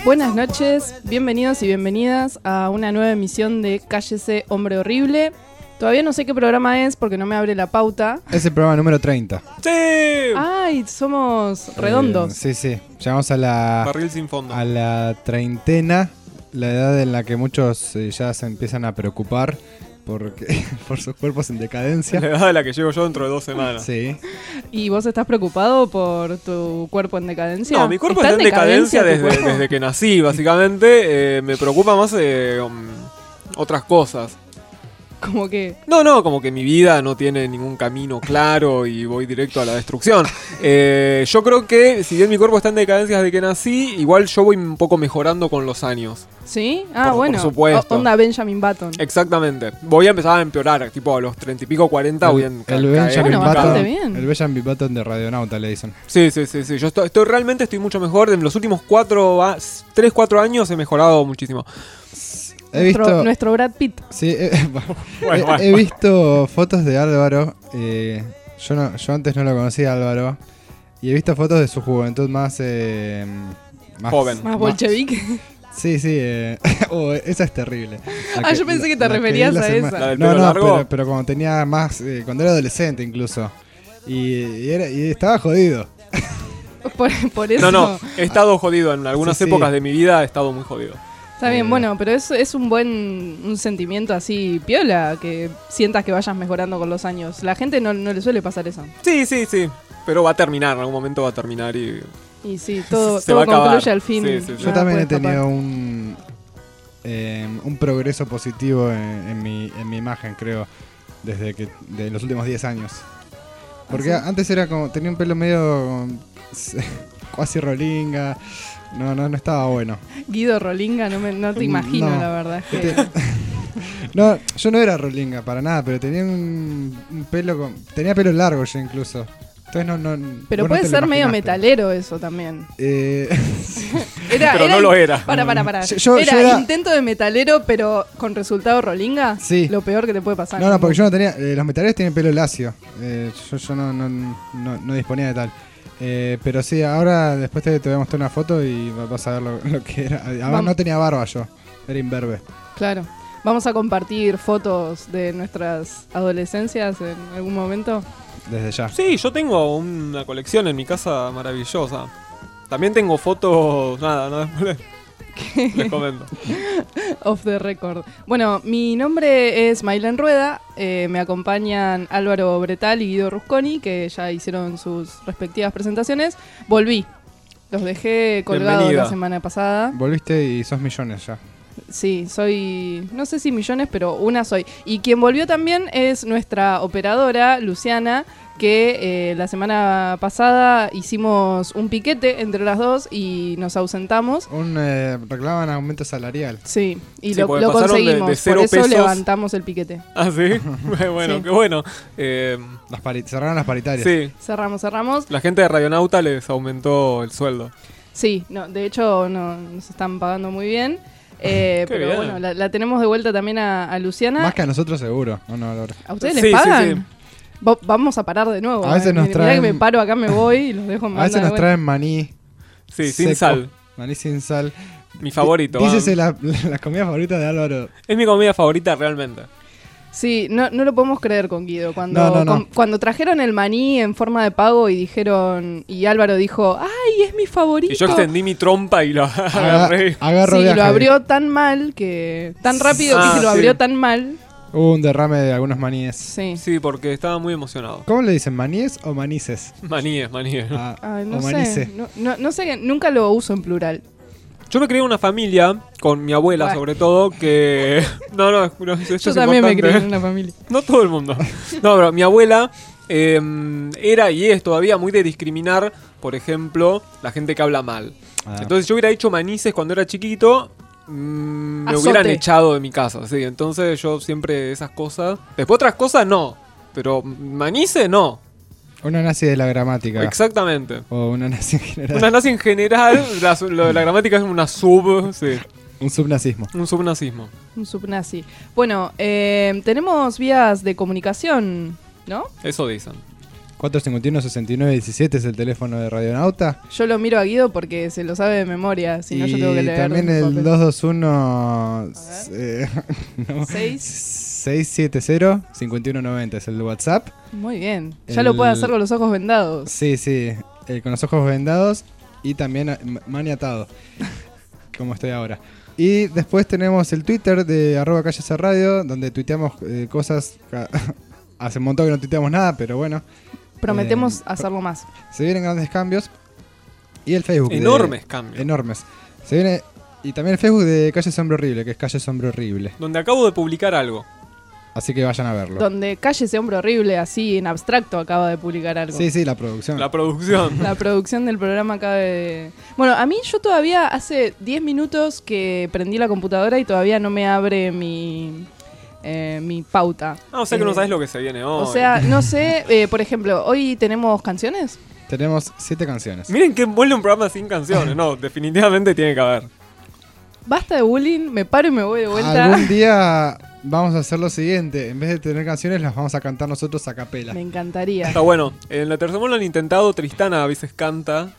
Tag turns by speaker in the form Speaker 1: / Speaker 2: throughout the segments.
Speaker 1: Buenas noches, bienvenidos y bienvenidas a una nueva emisión de Cállese, Hombre Horrible. Todavía no sé qué programa es porque no me abre la pauta.
Speaker 2: Es el programa número 30.
Speaker 3: ¡Sí!
Speaker 1: ¡Ay, somos redondos!
Speaker 2: Sí. Llegamos a la...
Speaker 3: Barril sin fondo.
Speaker 2: A la treintena, la edad en la que muchos ya se empiezan a preocupar por sus cuerpos en decadencia.
Speaker 3: La edad de la que llego yo dentro de 2 semanas.
Speaker 2: Sí.
Speaker 1: ¿Y vos estás preocupado por tu cuerpo en decadencia?
Speaker 3: No, mi cuerpo está en decadencia
Speaker 1: tu cuerpo?
Speaker 3: desde que nací, básicamente. Me preocupa más otras cosas.
Speaker 1: ¿Cómo que?
Speaker 3: No, como que mi vida no tiene ningún camino claro y voy directo a la destrucción. Yo creo que, si bien mi cuerpo está en decadencia desde que nací, igual yo voy un poco mejorando con los años.
Speaker 1: ¿Sí? Ah,
Speaker 3: por
Speaker 1: bueno.
Speaker 3: supuesto.
Speaker 1: Onda Benjamin Button.
Speaker 3: Exactamente. Voy a empezar a empeorar, tipo a los 30 y pico, 40 voy a
Speaker 2: El Benjamin
Speaker 1: Bueno, bastante bien.
Speaker 2: Button, el Benjamin Button de Radionauta le dicen.
Speaker 3: Sí. Yo estoy mucho mejor. En los últimos 3-4 años he mejorado muchísimo.
Speaker 1: Nuestro Brad Pitt.
Speaker 2: Sí,
Speaker 3: Bueno.
Speaker 2: He visto fotos de Álvaro. Yo antes no lo conocía, Álvaro. Y he visto fotos de su juventud más
Speaker 3: joven.
Speaker 1: Más bolchevique.
Speaker 2: Sí. Esa es terrible.
Speaker 1: Yo pensé que te referías a esa.
Speaker 3: ¿La del pelo largo?
Speaker 2: Pero cuando tenía más... cuando era adolescente incluso. Y estaba jodido.
Speaker 1: Por eso.
Speaker 3: No, he estado jodido. En algunas épocas de mi vida he estado muy jodido.
Speaker 1: Está bien, bueno, pero es un sentimiento así piola, que sientas que vayas mejorando con los años. La gente no le suele pasar eso.
Speaker 3: Sí. Pero va a terminar, en algún momento va a terminar y
Speaker 1: sí, todo
Speaker 3: va a acabar.
Speaker 1: concluye al fin.
Speaker 3: Sí.
Speaker 2: Yo también he tenido un progreso positivo en mi imagen, creo, de los últimos 10 años. Porque antes era como, tenía un pelo medio cuasi rolinga. No estaba bueno.
Speaker 1: Guido Rolinga, no te imagino, la verdad. Es que...
Speaker 2: No, yo no era rolinga para nada, pero tenía un pelo tenía pelo largo yo incluso. Entonces
Speaker 1: pero puede ser medio metalero eso también.
Speaker 3: Pero no lo era.
Speaker 1: Para. ¿Era intento de metalero pero con resultado rolinga?
Speaker 2: Sí.
Speaker 1: Lo peor que te puede pasar.
Speaker 2: No, porque yo no tenía... los metaleros tienen pelo lacio. Yo no disponía de tal. Pero sí, ahora después te voy a mostrar una foto y vas a ver lo que era. Además no tenía barba yo, era imberbe.
Speaker 1: Claro. ¿Vamos a compartir fotos de nuestras adolescencias en algún momento?
Speaker 2: Desde ya.
Speaker 3: Sí, yo tengo una colección en mi casa maravillosa. También tengo fotos... Nada, les comento.
Speaker 1: Off the record. Bueno, mi nombre es Maylen Rueda. Me acompañan Álvaro Bretal y Guido Rusconi, que ya hicieron sus respectivas presentaciones. Volví. Los dejé colgados
Speaker 3: Bienvenida.
Speaker 1: la semana pasada.
Speaker 2: Volviste y sos millones ya.
Speaker 1: Sí, soy... No sé si millones, pero una soy. Y quien volvió también es nuestra operadora, Luciana, que la semana pasada hicimos un piquete entre las dos y nos ausentamos.
Speaker 2: Reclamaban aumento salarial.
Speaker 1: Sí, y
Speaker 3: Sí,
Speaker 1: lo conseguimos,
Speaker 3: de 0
Speaker 1: por eso
Speaker 3: pesos.
Speaker 1: levantamos el piquete.
Speaker 3: ¿Ah, sí? Bueno,
Speaker 1: Sí.
Speaker 3: qué bueno.
Speaker 2: Cerraron las paritarias.
Speaker 3: Sí,
Speaker 1: Cerramos.
Speaker 3: la gente de Radionauta les aumentó el sueldo.
Speaker 1: Sí, no, de hecho nos están pagando muy bien. Pero
Speaker 3: bien.
Speaker 1: bueno, la tenemos de vuelta también a Luciana.
Speaker 2: Más que a nosotros seguro. No, Laura.
Speaker 1: ¿A ustedes
Speaker 3: Sí,
Speaker 1: les pagan?
Speaker 3: sí.
Speaker 1: Vamos a parar de nuevo.
Speaker 2: A veces nos
Speaker 1: Mirá
Speaker 2: traen-
Speaker 1: que me paro acá, me voy y los dejo en
Speaker 2: A veces
Speaker 1: banda de
Speaker 2: nos traen maní.
Speaker 3: Sí, sin
Speaker 2: seco.
Speaker 3: sal.
Speaker 2: Maní sin sal.
Speaker 3: Mi favorito.
Speaker 2: Dícese la comida favorita de Álvaro.
Speaker 3: Es mi comida favorita realmente.
Speaker 1: Sí, no lo podemos creer con Guido. Cuando,
Speaker 2: No.
Speaker 1: cuando trajeron el maní en forma de pago y dijeron, y Álvaro dijo, ¡ay, es mi favorito!
Speaker 3: Y yo extendí mi trompa y lo agarré.
Speaker 2: Agarro
Speaker 1: Sí,
Speaker 2: viaje.
Speaker 1: lo abrió tan mal tan rápido que se lo
Speaker 3: sí.
Speaker 1: abrió tan mal.
Speaker 2: Hubo un derrame de algunos maníes.
Speaker 1: Sí.
Speaker 3: Sí, porque estaba muy emocionado.
Speaker 2: ¿Cómo le dicen? ¿Maníes o manices?
Speaker 3: Maníes.
Speaker 1: Ay,
Speaker 2: o
Speaker 1: no
Speaker 2: manice.
Speaker 1: sé, no sé, nunca lo uso en plural.
Speaker 3: Yo me crié en una familia, con mi abuela
Speaker 1: Bueno.
Speaker 3: sobre todo, que... No, esto
Speaker 1: Yo
Speaker 3: es
Speaker 1: también me
Speaker 3: importante.
Speaker 1: crié en una familia.
Speaker 3: No todo el mundo. No, pero mi abuela era y es todavía muy de discriminar, por ejemplo, la gente que habla mal. Entonces yo hubiera hecho manices cuando era chiquito, me
Speaker 1: Azote.
Speaker 3: hubieran echado de mi casa. Sí, entonces yo siempre esas cosas... Después otras cosas no, pero manice no.
Speaker 2: Una nazi de la gramática.
Speaker 3: Exactamente.
Speaker 2: O una nazi en general.
Speaker 3: Una nazi en general, lo de la gramática es una
Speaker 2: Un subnazismo.
Speaker 3: un subnazismo.
Speaker 1: Un subnazi. Bueno, tenemos vías de comunicación, ¿no?
Speaker 3: Eso dicen.
Speaker 2: 451-6917 es el teléfono de Radionauta.
Speaker 1: Yo lo miro a Guido porque se lo sabe de memoria, si no yo tengo que leer.
Speaker 2: Y también
Speaker 1: un
Speaker 2: el
Speaker 1: papel.
Speaker 2: 221
Speaker 1: 6.
Speaker 2: 670-5190 es el WhatsApp.
Speaker 1: Muy bien. Ya lo puede hacer con los ojos vendados.
Speaker 2: Sí, con los ojos vendados y también maniatado, como estoy ahora. Y después tenemos el Twitter de @calleserradio, donde tuiteamos cosas. Hace un montón que no tuiteamos nada, pero bueno.
Speaker 1: Prometemos hacerlo más.
Speaker 2: Se vienen grandes cambios. Y el Facebook.
Speaker 3: Enormes cambios.
Speaker 2: Enormes. Se viene. Y también el Facebook de Calle Hombre Horrible, que es Calle Hombre Horrible.
Speaker 3: Donde acabo de publicar algo.
Speaker 2: Así que vayan a verlo.
Speaker 1: Donde Calle ese hombre horrible, así en abstracto, acaba de publicar algo.
Speaker 2: Sí, la producción.
Speaker 3: La producción.
Speaker 1: La producción del programa acaba de... Bueno, a mí yo todavía hace 10 minutos que prendí la computadora y todavía no me abre mi pauta.
Speaker 3: O sea que no sabes lo que se viene hoy.
Speaker 1: O sea, no sé, por ejemplo, ¿hoy tenemos canciones?
Speaker 2: Tenemos 7 canciones.
Speaker 3: Miren que vuelve un programa sin canciones. No, definitivamente tiene que haber.
Speaker 1: Basta de bullying, me paro y me voy de vuelta.
Speaker 2: Algún día vamos a hacer lo siguiente. En vez de tener canciones, las vamos a cantar nosotros a capela.
Speaker 1: Me encantaría.
Speaker 3: Está bueno. En la tercera lo han intentado. Tristana a veces canta.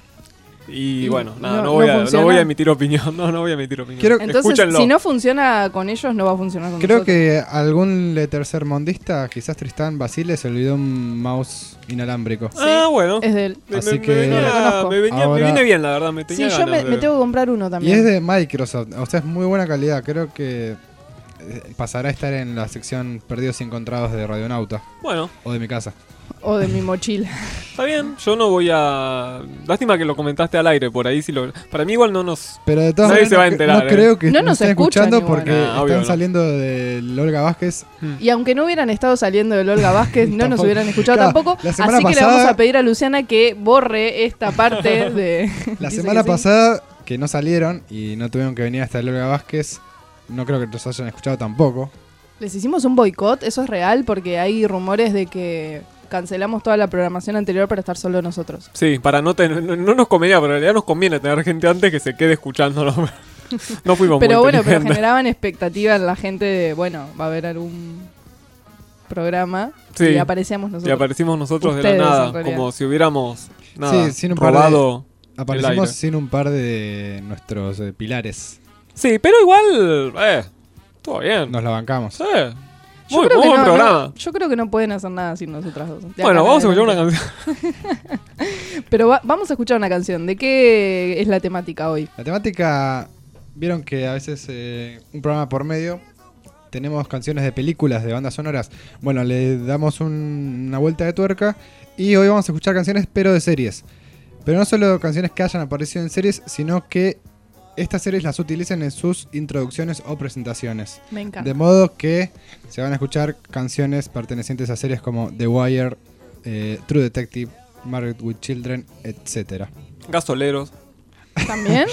Speaker 3: Y bueno, nada, no voy a emitir opinión. No voy a emitir opinión.
Speaker 1: Entonces,
Speaker 3: escúchenlo.
Speaker 1: si no funciona con ellos, no va a funcionar con
Speaker 2: Creo
Speaker 1: nosotros.
Speaker 2: que algún tercermundista, quizás Tristán Basile, se olvidó un mouse inalámbrico.
Speaker 3: Bueno.
Speaker 1: Es de él.
Speaker 2: Así que
Speaker 3: me viene bien, la verdad. Me tenía
Speaker 1: Sí, yo
Speaker 3: ganas
Speaker 1: me tengo que comprar uno
Speaker 2: Y
Speaker 1: también.
Speaker 2: es de Microsoft, o sea, es muy buena calidad. Creo que pasará a estar en la sección Perdidos y Encontrados de Radionauta.
Speaker 3: Bueno.
Speaker 2: O de mi casa.
Speaker 1: O de mi mochila.
Speaker 3: Está bien, yo no voy a... Lástima que lo comentaste al aire, por ahí si lo... Para mí igual no nos...
Speaker 2: Pero de todas
Speaker 3: Nadie
Speaker 2: maneras
Speaker 3: se va a enterar,
Speaker 2: no creo que
Speaker 1: No nos
Speaker 2: estén
Speaker 1: escuchan
Speaker 2: escuchando
Speaker 1: igual.
Speaker 2: porque
Speaker 3: Obvio
Speaker 2: están
Speaker 3: no.
Speaker 2: saliendo de Olga Vázquez.
Speaker 1: Y aunque no hubieran estado saliendo de Olga Vázquez, no nos
Speaker 2: Tampoco.
Speaker 1: hubieran escuchado
Speaker 2: Claro,
Speaker 1: tampoco.
Speaker 2: la semana
Speaker 1: Así que le
Speaker 2: pasada-
Speaker 1: vamos a pedir a Luciana que borre esta parte de...
Speaker 2: La
Speaker 1: Dice
Speaker 2: semana
Speaker 1: que sí.
Speaker 2: pasada, que no salieron y no tuvieron que venir hasta el Olga Vázquez, no creo que los hayan escuchado tampoco.
Speaker 1: Les hicimos un boicot, eso es real, porque hay rumores de que cancelamos toda la programación anterior para estar solo nosotros.
Speaker 3: Sí, para no tener... No nos convenía, pero en realidad nos conviene tener gente antes que se quede escuchándonos. No fuimos
Speaker 1: Pero
Speaker 3: muy
Speaker 1: bueno, pero
Speaker 3: inteligentes.
Speaker 1: generaban expectativa en la gente de, bueno, va a haber algún programa
Speaker 3: Sí.
Speaker 1: y aparecíamos
Speaker 3: Y
Speaker 1: nosotros.
Speaker 3: aparecimos nosotros de
Speaker 1: Ustedes,
Speaker 3: la
Speaker 1: en
Speaker 3: nada,
Speaker 1: realidad.
Speaker 3: como si hubiéramos nada,
Speaker 2: Sí, sin un par de-
Speaker 3: robado el
Speaker 2: Aparecimos
Speaker 3: aire.
Speaker 2: sin un par de nuestros pilares.
Speaker 3: Sí, pero igual, todo bien.
Speaker 2: Nos la bancamos.
Speaker 3: Sí.
Speaker 1: Yo
Speaker 3: Muy
Speaker 1: creo que
Speaker 3: buen
Speaker 1: no,
Speaker 3: programa.
Speaker 1: yo creo que no pueden hacer nada sin nosotras dos. De acá
Speaker 3: Bueno,
Speaker 1: en
Speaker 3: vamos a escuchar una
Speaker 1: adelante.
Speaker 3: canción.
Speaker 1: Pero vamos a escuchar una canción. ¿De qué es la temática hoy?
Speaker 2: La temática, vieron que a veces un programa por medio tenemos canciones de películas, de bandas sonoras. Bueno, le damos una vuelta de tuerca y hoy vamos a escuchar canciones pero de series. Pero no solo canciones que hayan aparecido en series, sino que estas series las utilicen en sus introducciones o presentaciones.
Speaker 1: Me encanta.
Speaker 2: De modo que se van a escuchar canciones pertenecientes a series como The Wire, True Detective, Married with Children, etc.
Speaker 3: Gasoleros.
Speaker 1: ¿También?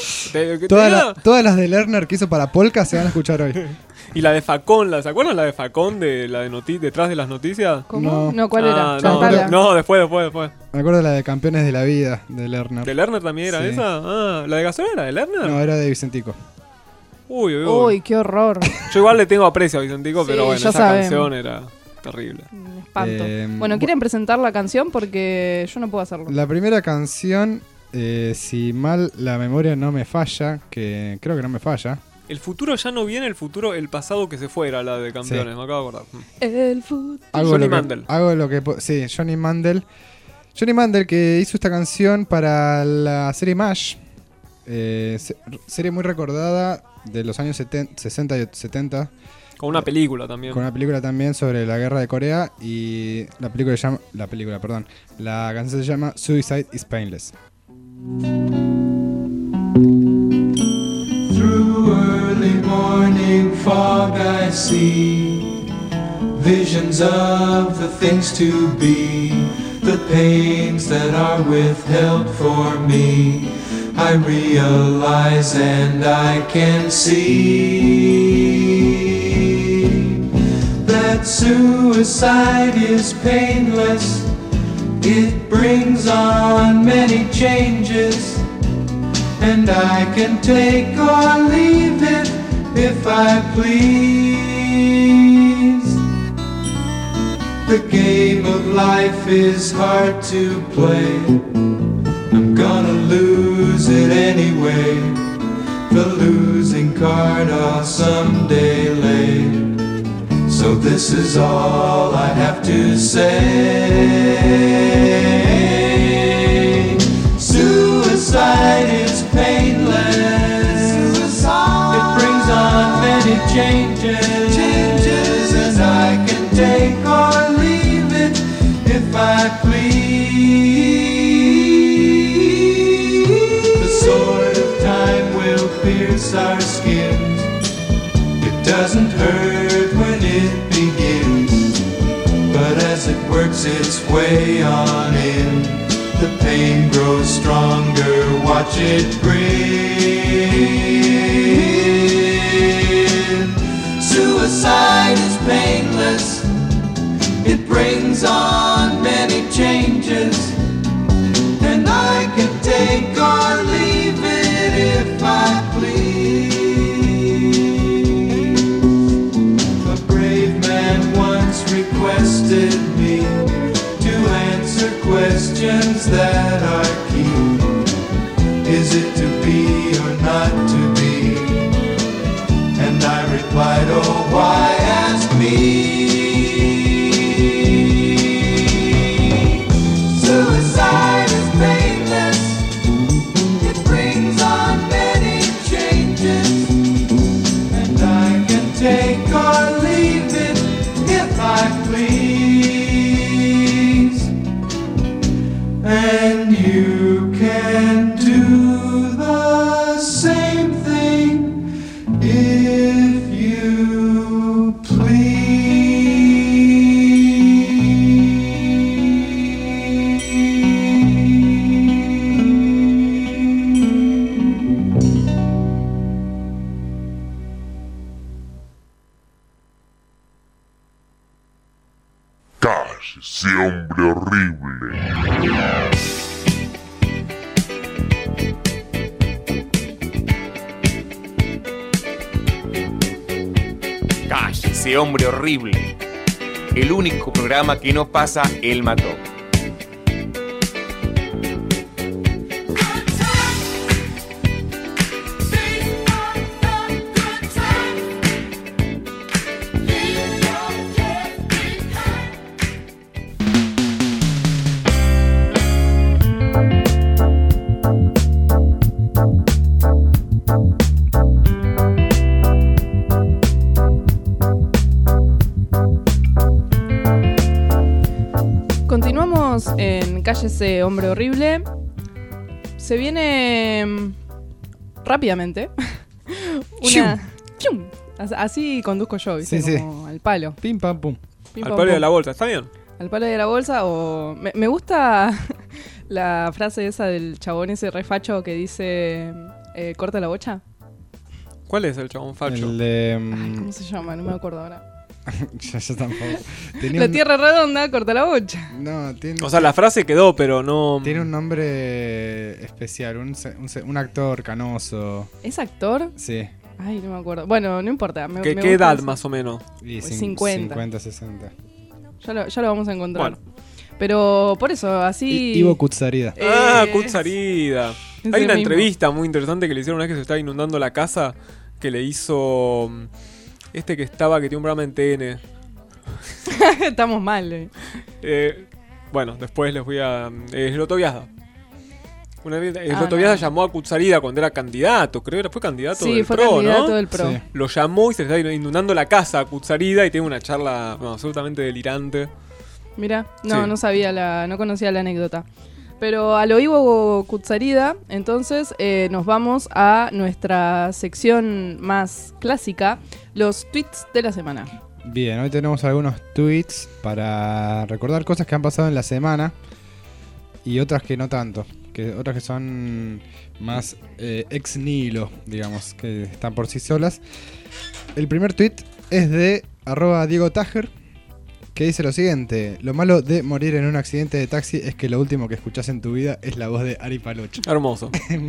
Speaker 2: Todas las de Lerner que hizo para Polka se van a escuchar hoy.
Speaker 3: Y la de Facón, ¿se acuerdan la de Facón de la de detrás de las noticias?
Speaker 1: ¿Cómo?
Speaker 2: No.
Speaker 1: ¿Cuál era?
Speaker 3: No,
Speaker 1: Cantala.
Speaker 3: no, después.
Speaker 2: Me acuerdo de la de Campeones de la Vida de Lerner.
Speaker 3: ¿De Lerner también era
Speaker 2: Sí.
Speaker 3: esa? Ah, ¿la de Gasolera era de Lerner?
Speaker 2: No, era de Vicentico.
Speaker 3: Uy.
Speaker 1: Uy, qué horror.
Speaker 3: Yo igual le tengo aprecio a Vicentico,
Speaker 1: Sí,
Speaker 3: pero bueno,
Speaker 1: ya
Speaker 3: esa
Speaker 1: sabemos.
Speaker 3: canción era terrible.
Speaker 1: Un espanto.
Speaker 2: Bueno,
Speaker 1: ¿quieren presentar la canción? Porque yo no puedo hacerlo.
Speaker 2: La primera canción, si mal la memoria no me falla, que creo que no me falla.
Speaker 3: El futuro ya no viene, el pasado que se fue era la de campeones,
Speaker 2: Sí.
Speaker 3: me acabo de acordar.
Speaker 1: El futuro.
Speaker 3: Johnny Mandel.
Speaker 2: Sí, Johnny Mandel. Johnny Mandel que hizo esta canción para la serie MASH. Serie muy recordada de los años 60 y 70.
Speaker 3: Con una película también.
Speaker 2: Con una película también sobre la guerra de Corea. Y la canción se llama Suicide is Painless.
Speaker 4: Through early morning fog I see visions of the things to be, the pains that are withheld for me. I realize and I can see that suicide is painless. It brings on many changes, and I can take or leave it if I please. The game of life is hard to play. I'm gonna lose it anyway. The losing card I'll someday lay. So this is all I have to say. Suicide is painless. Suicide. It brings on many changes. And I can take or leave it if I please. The sword of time will pierce our skins. It doesn't hurt when it begins, but as it works its way on in, the pain grows stronger, watch it grin. Suicide is painless. It brings on many changes, and I can take or leave it if I please. A brave man once requested me to answer questions that are key. Is it to be or not to be? And I replied, oh, why ask me? Suicide is painless. It brings on many changes, and I can take or leave it if I please. And you can do the same thing if you please.
Speaker 5: Cállese, hombre horrible.
Speaker 6: Cállese, hombre horrible. El único programa que no pasa el mató.
Speaker 1: Continuamos en Cállese, hombre horrible. Se viene rápidamente ¡Chum! Así conduzco yo, ¿viste?
Speaker 2: Sí,
Speaker 1: como al palo.
Speaker 2: Pim, pam, pum.
Speaker 1: Pim,
Speaker 3: Al
Speaker 1: pam,
Speaker 3: palo de
Speaker 1: pum.
Speaker 3: la bolsa, ¿está bien?
Speaker 1: Al palo de la bolsa o... Me gusta la frase esa del chabón ese refacho que dice corta la bocha.
Speaker 3: ¿Cuál es el chabón facho?
Speaker 2: El de...
Speaker 1: Ay, ¿cómo se llama? No me acuerdo ahora.
Speaker 2: yo tampoco. Tenía
Speaker 1: La
Speaker 2: un-
Speaker 1: tierra redonda, corta la bocha.
Speaker 2: No, tiene...
Speaker 3: O sea, la frase quedó, pero no...
Speaker 2: Tiene un nombre especial, un actor canoso.
Speaker 1: ¿Es actor?
Speaker 2: Sí.
Speaker 1: Ay, no me acuerdo. Bueno, no importa. Me
Speaker 3: ¿Qué
Speaker 1: gusta
Speaker 3: edad
Speaker 1: eso.
Speaker 3: más o menos?
Speaker 2: Y
Speaker 1: Pues 50.
Speaker 2: 50, 60.
Speaker 1: Ya lo vamos a encontrar.
Speaker 3: Bueno.
Speaker 1: Pero por eso, así...
Speaker 2: Ivo Kutsarida.
Speaker 3: Ah, Kutsarida.
Speaker 1: Es
Speaker 3: Hay
Speaker 1: el
Speaker 3: una
Speaker 1: mismo.
Speaker 3: entrevista muy interesante que le hicieron una vez que se estaba inundando la casa, que le hizo que tiene un programa en TN.
Speaker 1: Estamos mal.
Speaker 3: Bueno, después les voy a... Sloto Viazda. Una vez, Sloto
Speaker 1: no.
Speaker 3: Viazda llamó a Kutsarida cuando era candidato, creo que fue candidato
Speaker 1: Sí,
Speaker 3: del
Speaker 1: fue
Speaker 3: PRO,
Speaker 1: candidato
Speaker 3: ¿no?
Speaker 1: del PRO.
Speaker 2: Sí.
Speaker 3: Lo llamó y se le está inundando la casa a Kutsarida y tiene una charla absolutamente delirante.
Speaker 1: Mira,
Speaker 3: Sí.
Speaker 1: no sabía no conocía la anécdota. Pero a lo Ivo Kutsarida, entonces nos vamos a nuestra sección más clásica, los tweets de la semana.
Speaker 2: Bien, hoy tenemos algunos tweets para recordar cosas que han pasado en la semana y otras que no tanto. Otras que son más ex nihilo, digamos, que están por sí solas. El primer tweet es de @DiegoTajer, que dice lo siguiente: lo malo de morir en un accidente de taxi es que lo último que escuchás en tu vida es la voz de Ari Paloch.
Speaker 3: Hermoso.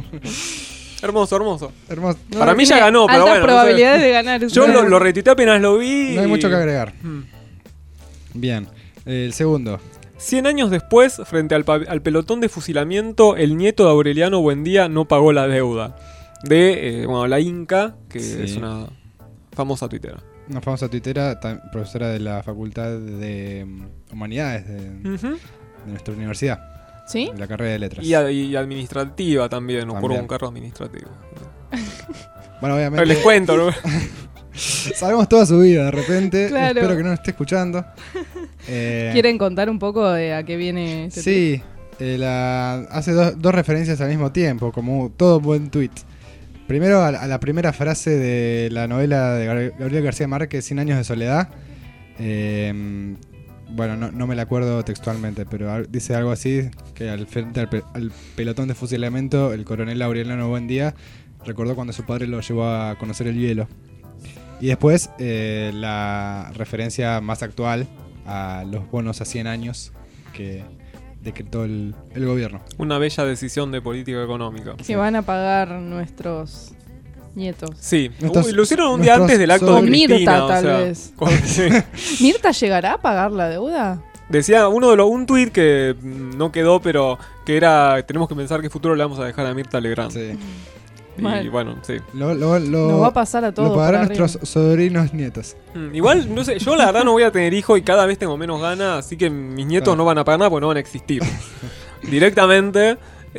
Speaker 3: Hermoso.
Speaker 2: Hermoso.
Speaker 3: Para mí ya
Speaker 1: tiene
Speaker 3: ganó, pero
Speaker 1: altas
Speaker 3: bueno,
Speaker 1: probabilidades de ganar.
Speaker 3: Yo lo retuiteé apenas lo vi.
Speaker 2: No hay mucho que agregar.
Speaker 3: Mm.
Speaker 2: Bien. El segundo.
Speaker 3: 100 años después, frente al pelotón de fusilamiento, el nieto de Aureliano Buendía no pagó la deuda. De la Inca, que es una famosa tuitera.
Speaker 2: Una famosa tuitera, profesora de la Facultad de Humanidades de nuestra universidad.
Speaker 1: ¿Sí?
Speaker 2: De la carrera de letras.
Speaker 3: Y administrativa también, ocurre un cargo administrativo.
Speaker 2: Bueno, obviamente.
Speaker 3: Les cuento, ¿no?
Speaker 2: Sabemos toda su vida de repente.
Speaker 1: Claro.
Speaker 2: Espero que no nos esté escuchando.
Speaker 1: ¿Quieren contar un poco de a qué viene este
Speaker 2: Sí, hace dos referencias al mismo tiempo, como todo buen tweet. Primero a la primera frase de la novela de Gabriel García Márquez, 100 años de soledad. Bueno, no me la acuerdo textualmente, pero dice algo así, que al frente al pelotón de fusilamiento, el coronel Aureliano Buendía recordó cuando su padre lo llevó a conocer el hielo. Y después la referencia más actual a los bonos a 100 años que decretó el gobierno.
Speaker 3: Una bella decisión de política económica.
Speaker 1: Que van a pagar nuestros nietos.
Speaker 3: Sí, lo hicieron un día antes del acto de Cristina.
Speaker 1: Mirta, tal vez.
Speaker 3: Sí.
Speaker 1: ¿Mirta llegará a pagar la deuda?
Speaker 3: Decía un tuit que no quedó, pero que era: tenemos que pensar qué futuro le vamos a dejar a Mirta Legrand.
Speaker 2: Sí.
Speaker 3: Y bueno, sí.
Speaker 1: Nos va a pasar a todos.
Speaker 2: Lo pagarán nuestros sobrinos nietos.
Speaker 3: Igual, no sé, yo la verdad no voy a tener hijos y cada vez tengo menos ganas, así que mis nietos no van a pagar nada porque no van a existir. Directamente.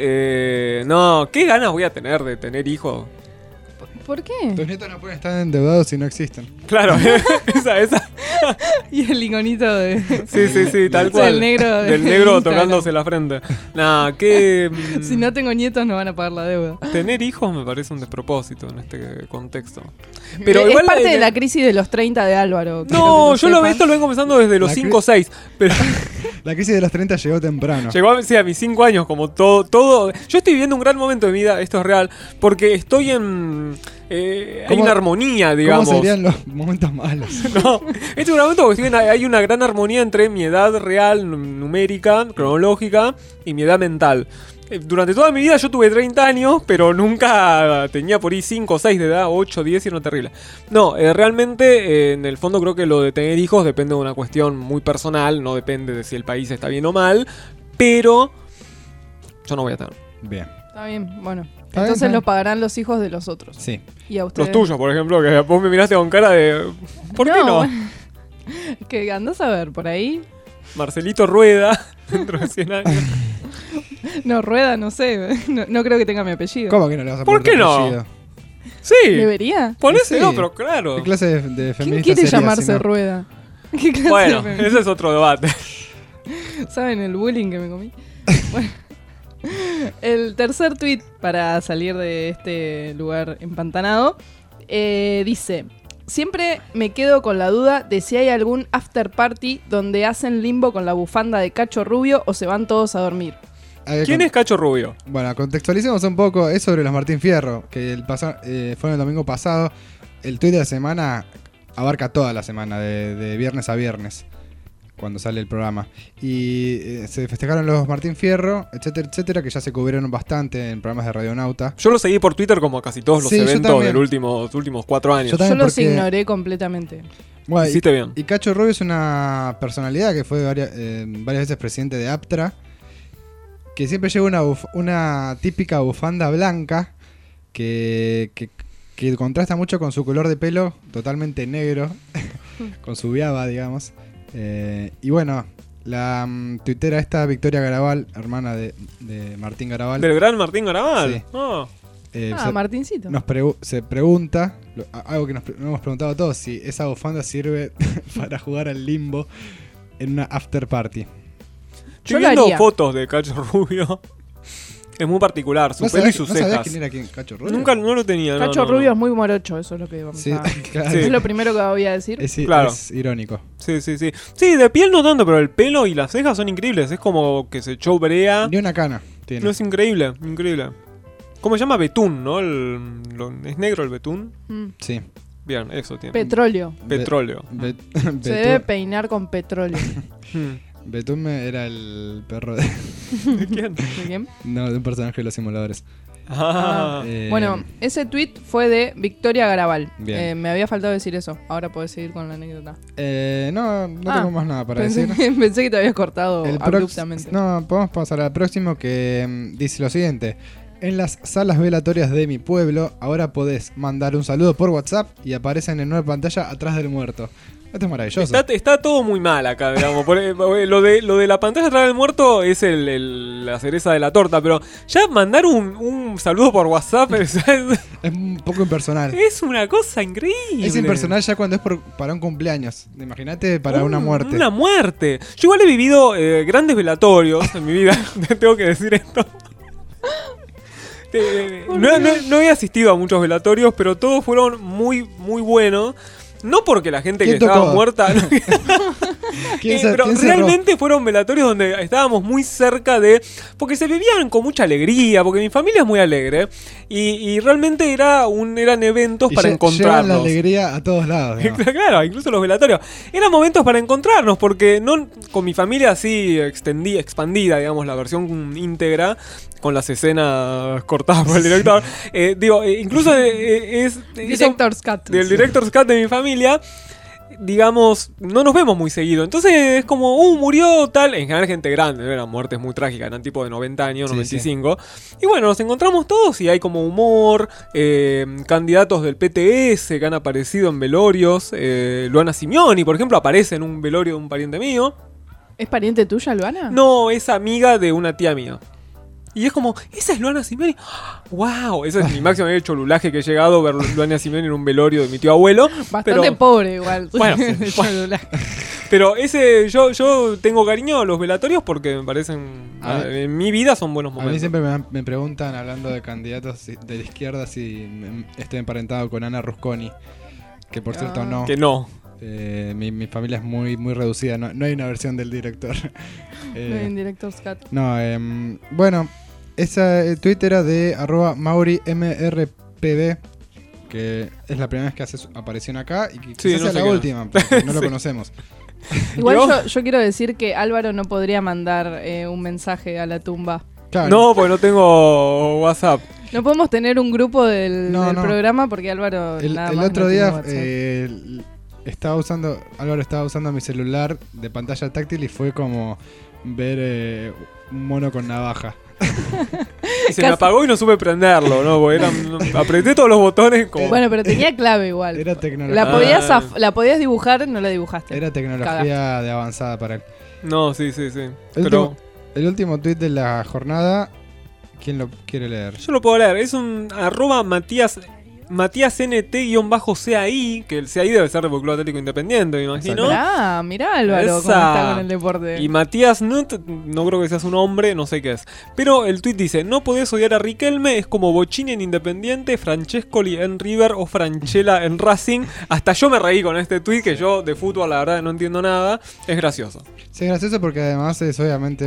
Speaker 3: No, ¿qué ganas voy a tener de tener hijos?
Speaker 1: ¿Por qué?
Speaker 2: Tus nietos no pueden estar endeudados si no existen.
Speaker 3: Claro, esa.
Speaker 1: Y el iconito de...
Speaker 3: Sí, tal cual.
Speaker 1: Del
Speaker 3: negro tocándose la frente. Nah, que...
Speaker 1: Si no tengo nietos no van a pagar la deuda.
Speaker 3: Tener hijos me parece un despropósito en este contexto. Pero igual
Speaker 1: es parte de la crisis de los 30 de Álvaro.
Speaker 3: No, esto lo vengo pensando desde los 5 o 6. Pero...
Speaker 2: La crisis de los 30 llegó temprano.
Speaker 3: Llegó a mis 5 años, como todo. Yo estoy viviendo un gran momento de mi vida, esto es real, porque estoy en... hay una armonía, digamos.
Speaker 2: ¿Cómo serían los momentos malos?
Speaker 3: No, este es un momento porque hay una gran armonía entre mi edad real, numérica, cronológica, y mi edad mental. Durante toda mi vida yo tuve 30 años, pero nunca tenía por ahí 5 o 6 de edad, 8, 10 y era terrible. No, realmente en el fondo creo que lo de tener hijos depende de una cuestión muy personal, no depende de si el país está bien o mal, pero yo no voy a tener.
Speaker 2: Bien.
Speaker 1: Está bien, bueno. Entonces lo pagarán los hijos de los otros.
Speaker 2: Sí.
Speaker 1: ¿Y a ustedes?
Speaker 3: Los tuyos, por ejemplo, que vos me miraste con cara de... ¿Por qué no?
Speaker 1: Que andás a ver, por ahí.
Speaker 3: Marcelito Rueda, dentro de 100 años.
Speaker 1: No, Rueda, no sé. No creo que tenga mi apellido.
Speaker 2: ¿Cómo que no le vas a
Speaker 3: poner
Speaker 2: tu apellido?
Speaker 3: ¿Por qué no? Sí.
Speaker 1: ¿Debería?
Speaker 3: Ponéselo,
Speaker 2: Sí.
Speaker 3: pero claro.
Speaker 2: ¿Qué clase de feminista
Speaker 1: ¿Quién quiere
Speaker 2: sería,
Speaker 1: llamarse
Speaker 2: si no?
Speaker 1: Rueda? ¿Qué clase
Speaker 3: Bueno,
Speaker 1: de feminista?
Speaker 3: ese es otro debate.
Speaker 1: ¿Saben el bullying que me comí? Bueno. El tercer tweet para salir de este lugar empantanado dice: siempre me quedo con la duda de si hay algún after party donde hacen limbo con la bufanda de Cacho Rubio o se van todos a dormir.
Speaker 3: ¿Quién es Cacho Rubio?
Speaker 2: Bueno, contextualicemos un poco. Es sobre los Martín Fierro, que fue el domingo pasado. El tweet de la semana abarca toda la semana, de viernes a viernes, cuando sale el programa. Y se festejaron los Martín Fierro, etcétera, etcétera, que ya se cubrieron bastante en programas de Radionauta.
Speaker 3: Yo lo seguí por Twitter como casi todos los
Speaker 2: Sí, yo
Speaker 3: eventos
Speaker 2: también.
Speaker 3: de los últimos 4 años.
Speaker 2: Yo también,
Speaker 1: Yo los
Speaker 2: porque-
Speaker 1: ignoré completamente.
Speaker 2: Bueno,
Speaker 3: Hiciste bien.
Speaker 2: Y Cacho Rubio es una personalidad que fue varias veces presidente de Aptra, que siempre lleva una típica bufanda blanca que contrasta mucho con su color de pelo, totalmente negro, con su biaba, digamos. Y bueno, la tuitera esta, Victoria Garabal, hermana de Martín Garabal,
Speaker 3: Del gran Martín Garabal.
Speaker 2: Sí.
Speaker 3: Ah.
Speaker 1: Martincito.
Speaker 2: se pregunta, algo que nos hemos preguntado todos, si esa bufanda sirve para jugar al limbo en una after party.
Speaker 1: Yo
Speaker 3: Estoy
Speaker 1: lo
Speaker 3: viendo
Speaker 1: haría.
Speaker 3: fotos de Cacho Rubio. Es muy particular, su pelo y sus
Speaker 2: ¿No sabés
Speaker 3: cejas.
Speaker 2: quién era Cacho Rubio?
Speaker 3: Nunca no lo tenía. no,
Speaker 1: Cacho
Speaker 3: no, no.
Speaker 1: Rubio es muy morocho, eso es lo que vamos
Speaker 2: Sí,
Speaker 1: a...
Speaker 2: claro.
Speaker 3: Sí.
Speaker 1: Es lo primero que voy a decir.
Speaker 3: Claro.
Speaker 2: Es irónico.
Speaker 3: Sí. Sí, de piel no tanto, pero el pelo y las cejas son increíbles. Es como que se echó brea.
Speaker 2: Ni una cana tiene.
Speaker 3: No, es increíble. ¿Cómo se llama? Betún, ¿no? ¿Es negro el betún?
Speaker 1: Mm.
Speaker 2: Sí.
Speaker 3: Bien, eso tiene.
Speaker 1: Petróleo.
Speaker 3: Petróleo.
Speaker 1: Se debe peinar con petróleo.
Speaker 2: Betume era el perro de...
Speaker 3: ¿De quién?
Speaker 1: ¿De quién?
Speaker 2: No, de un personaje de Los Simuladores.
Speaker 1: Bueno, ese tweet fue de Victoria Garabal.
Speaker 2: Bien.
Speaker 1: Me había faltado decir eso. Ahora podés seguir con la anécdota.
Speaker 2: No tengo más nada para
Speaker 1: pensé,
Speaker 2: decir.
Speaker 1: pensé que te habías cortado
Speaker 2: El
Speaker 1: abruptamente.
Speaker 2: No, podemos pasar al próximo que dice lo siguiente. En las salas velatorias de mi pueblo, ahora podés mandar un saludo por WhatsApp y aparecen en una pantalla atrás del muerto. Esto es maravilloso.
Speaker 3: Está todo muy mal acá, digamos. Lo de la pantalla atrás del muerto es la cereza de la torta, pero ya mandar un saludo por WhatsApp
Speaker 2: Es un poco impersonal.
Speaker 3: es una cosa increíble.
Speaker 2: Es impersonal ya cuando es para un cumpleaños. Imagínate para una muerte.
Speaker 3: Una muerte. Yo igual he vivido grandes velatorios en mi vida. Tengo que decir esto. No he asistido a muchos velatorios, pero todos fueron muy, muy buenos. No porque la gente que
Speaker 2: ¿Quién
Speaker 3: estaba
Speaker 2: tocó?
Speaker 3: muerta... pero
Speaker 2: ¿Quién cerró?
Speaker 3: realmente fueron velatorios donde estábamos muy cerca de... Porque se vivían con mucha alegría, porque mi familia es muy alegre. Y realmente eran eventos
Speaker 2: Y
Speaker 3: para
Speaker 2: llevan
Speaker 3: encontrarnos.
Speaker 2: la alegría a todos lados. ¿no?
Speaker 3: Claro, incluso los velatorios. Eran momentos para encontrarnos, porque no con mi familia así expandida, digamos, la versión íntegra, con las escenas cortadas por el director. Incluso es...
Speaker 1: Director's Cut.
Speaker 3: Del Director's Cut de mi familia, digamos, no nos vemos muy seguido. Entonces es como, murió tal. En general gente grande, ¿no? Eran muertes muy trágicas, eran tipo de 90 años,
Speaker 2: Sí,
Speaker 3: 95. Sí. Y bueno, nos encontramos todos y hay como humor, candidatos del PTS que han aparecido en velorios. Luana Simeoni, por ejemplo, aparece en un velorio de un pariente mío.
Speaker 1: ¿Es pariente tuya, Luana?
Speaker 3: No, es amiga de una tía mía. Y es como, esa es Luana Simeoni. ¡Wow! Ese es mi máximo cholulaje que he llegado a ver Luana Simeoni en un velorio de mi tío abuelo.
Speaker 1: Bastante pobre igual.
Speaker 3: Bueno, pero yo tengo cariño a los velatorios porque me parecen, en mi vida son buenos
Speaker 2: A
Speaker 3: momentos.
Speaker 2: mí siempre me preguntan, hablando de candidatos de la izquierda, si estoy emparentado con Ana Rusconi. Que por cierto no.
Speaker 3: Que no.
Speaker 2: Mi familia es muy, muy reducida. No hay una versión del director.
Speaker 1: En Director's Cut.
Speaker 2: No, bueno, esa Twitter era de @MauriMRPD, que es la primera vez que hace su aparición acá y que quizás
Speaker 3: no
Speaker 2: sea
Speaker 3: sé
Speaker 2: la
Speaker 3: qué.
Speaker 2: última, porque no lo
Speaker 3: Sí.
Speaker 2: conocemos.
Speaker 1: Igual yo quiero decir que Álvaro no podría mandar un mensaje a la tumba.
Speaker 2: Claro,
Speaker 3: No, porque no tengo WhatsApp.
Speaker 1: No podemos tener un grupo del
Speaker 2: No.
Speaker 1: programa porque Álvaro
Speaker 2: el
Speaker 1: nada más
Speaker 2: otro
Speaker 1: no tiene
Speaker 2: día
Speaker 1: WhatsApp.
Speaker 2: Álvaro estaba usando mi celular de pantalla táctil y fue como ver un mono con navaja.
Speaker 3: Y se me apagó y no supe prenderlo, ¿no? Porque apreté todos los botones como...
Speaker 1: Bueno, pero tenía clave igual.
Speaker 2: Era tecnología.
Speaker 1: La podías dibujar, no la dibujaste.
Speaker 2: Era tecnología de avanzada para él.
Speaker 3: No, sí. Pero
Speaker 2: El último tweet de la jornada, ¿quién lo quiere leer?
Speaker 3: yo lo puedo leer. Es un Matías NT-CAI, que el CAI debe ser de Folclore Atlético Independiente, me imagino.
Speaker 1: Mirá Álvaro, cómo
Speaker 3: Esa.
Speaker 1: está con el deporte.
Speaker 3: Y Matías Nut, no creo que sea su nombre, no sé qué es. Pero el tweet dice: no podés odiar a Riquelme, es como Bocini en Independiente, Francescoli en River o Franchella en Racing. Hasta yo me reí con este tweet, que yo de fútbol la verdad no entiendo nada. Es gracioso.
Speaker 2: Sí, es gracioso porque además es obviamente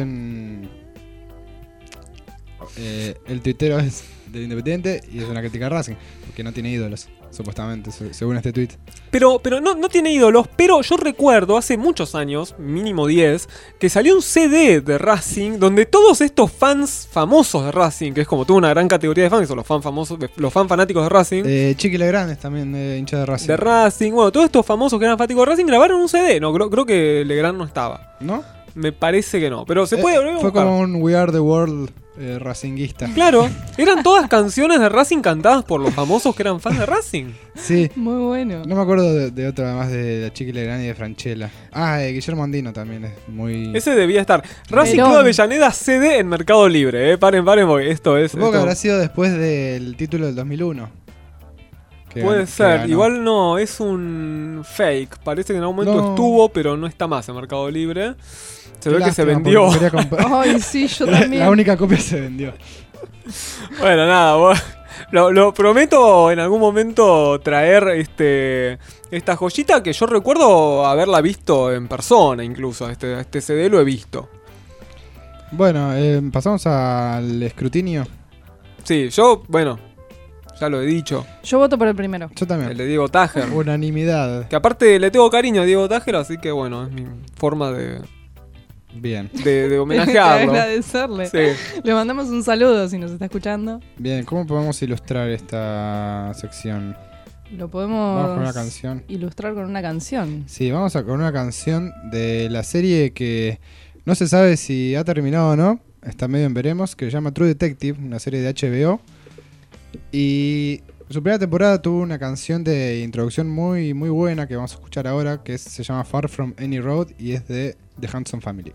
Speaker 2: el tuitero es del Independiente y es una crítica a Racing, porque no tiene ídolos, supuestamente, según este tweet.
Speaker 3: Pero no tiene ídolos, pero yo recuerdo hace muchos años, mínimo 10, que salió un CD de Racing donde todos estos fans famosos de Racing, que es como toda una gran categoría de fans, que son los fans famosos, los fans fanáticos de Racing.
Speaker 2: Chiqui Legrand es también hincha de Racing.
Speaker 3: De Racing, bueno, todos estos famosos que eran fanáticos de Racing grabaron un CD. No, creo que Legrand no estaba.
Speaker 2: ¿No?
Speaker 3: Me parece que no, pero se puede volver a
Speaker 2: Fue
Speaker 3: buscar.
Speaker 2: como un We Are the World racinguista.
Speaker 3: Claro, eran todas canciones de Racing cantadas por los famosos que eran fans de Racing.
Speaker 2: Sí.
Speaker 1: Muy bueno.
Speaker 2: No me acuerdo de otra además de la Chiqui Legrand y de Franchella. Guillermo Andino también es muy...
Speaker 3: Ese debía estar. Racing
Speaker 1: Verón.
Speaker 3: Club Avellaneda CD en Mercado Libre, Paren, porque esto es...
Speaker 2: Supongo que
Speaker 3: esto-
Speaker 2: habrá sido después del título del 2001. Que
Speaker 3: Puede
Speaker 2: que
Speaker 3: ser,
Speaker 2: ganó.
Speaker 3: igual no, es un fake. Parece que en algún momento
Speaker 2: No.
Speaker 3: estuvo, pero no está más en Mercado Libre. Se
Speaker 2: Qué
Speaker 3: ve que se
Speaker 2: lástima,
Speaker 3: vendió.
Speaker 2: porque quería comprar-
Speaker 1: Ay, sí, yo también.
Speaker 2: La única copia se vendió.
Speaker 3: Bueno, nada, lo prometo en algún momento traer esta joyita que yo recuerdo haberla visto en persona incluso. Este CD lo he visto.
Speaker 2: Bueno, pasamos al escrutinio.
Speaker 3: Sí, yo, bueno, ya lo he dicho.
Speaker 1: Yo voto por el primero.
Speaker 2: Yo
Speaker 3: El
Speaker 2: también.
Speaker 3: de Diego Tájer.
Speaker 2: Unanimidad.
Speaker 3: Que aparte le tengo cariño a Diego Tájer, así que bueno, es mi forma de
Speaker 2: Bien.
Speaker 3: de homenajearlo.
Speaker 1: Agradecerle.
Speaker 3: Sí.
Speaker 1: Le mandamos un saludo si nos está escuchando.
Speaker 2: Bien, ¿cómo podemos ilustrar esta sección?
Speaker 1: Lo podemos
Speaker 2: Vamos con una canción.
Speaker 1: ilustrar con una canción.
Speaker 2: Sí, vamos con una canción de la serie que no se sabe si ha terminado o no. Está medio en veremos, que se llama True Detective, una serie de HBO. Y su primera temporada tuvo una canción de introducción muy, muy buena que vamos a escuchar ahora, que se llama Far From Any Road y es de The Hanson Family.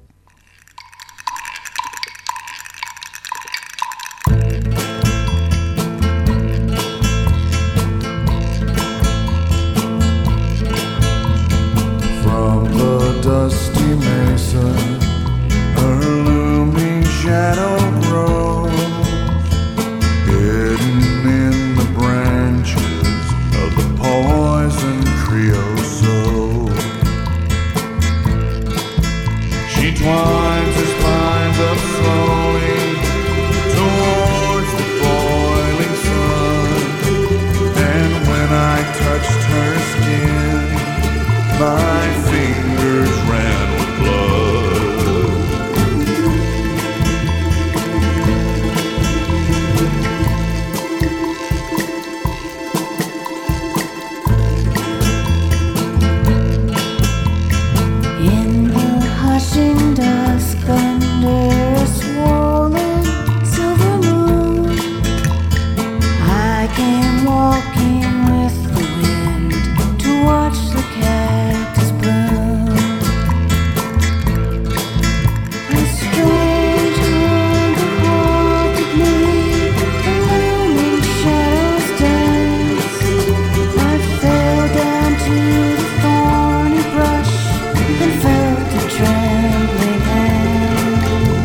Speaker 4: From the dusty mesa, her looming shadow grows, hidden in the branches of the poison creosote. She twines her spines up slowly towards the boiling sun, and when I touched her skin, my fingers ran with blood.
Speaker 7: In the hushing dusk under a swollen silver moon, I came walking with the wind to watch the cactus bloom. A strange hunger haunted me, the looming shadows danced. I fell down to the thorny brush and felt the trembling hand.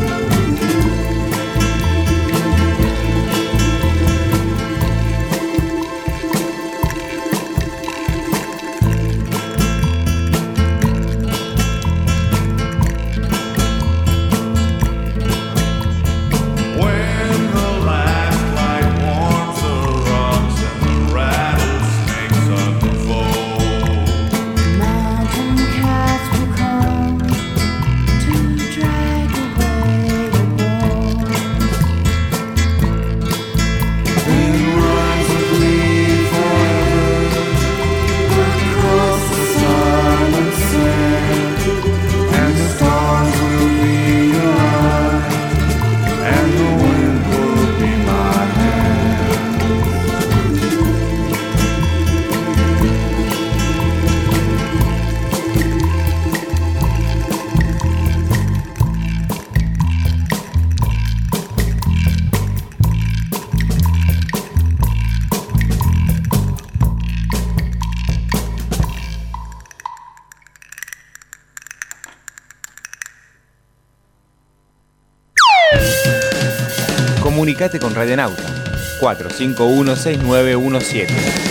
Speaker 4: When the last light warms the rocks and the rattlesnakes unfold,
Speaker 7: Mountain cats will come to drag away the bones.
Speaker 4: then runs with me forever across the silent sand, and the stars will be your eyes, and the wind will be my hand.
Speaker 6: Comunicate con Radionauta 451-6917.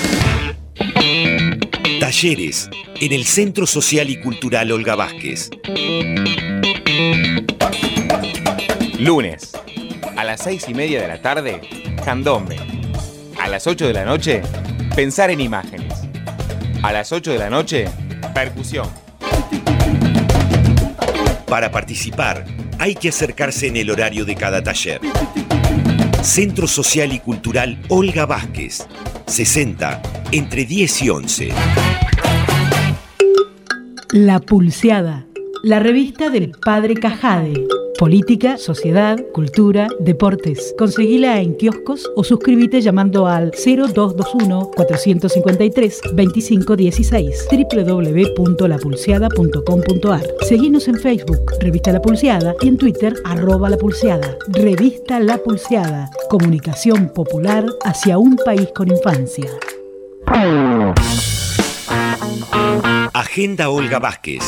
Speaker 8: Talleres en el Centro Social y Cultural Olga Vázquez.
Speaker 6: Lunes, a las 6:30 de la tarde, candombe. A las 8 de la noche, pensar en imágenes. A las 8 de la noche, percusión.
Speaker 8: Para participar, hay que acercarse en el horario de cada taller. Centro Social y Cultural Olga Vázquez, 60, entre 10 y 11.
Speaker 9: La Pulseada, la revista del Padre Cajade. Política, sociedad, cultura, deportes. Conseguila en kioscos o suscríbete llamando al 0221-453-2516 www.lapulseada.com.ar. Seguinos en Facebook, Revista La Pulseada, y en Twitter, @lapulseada. Revista La Pulseada. Comunicación popular hacia un país con infancia.
Speaker 8: Agenda Olga Vázquez.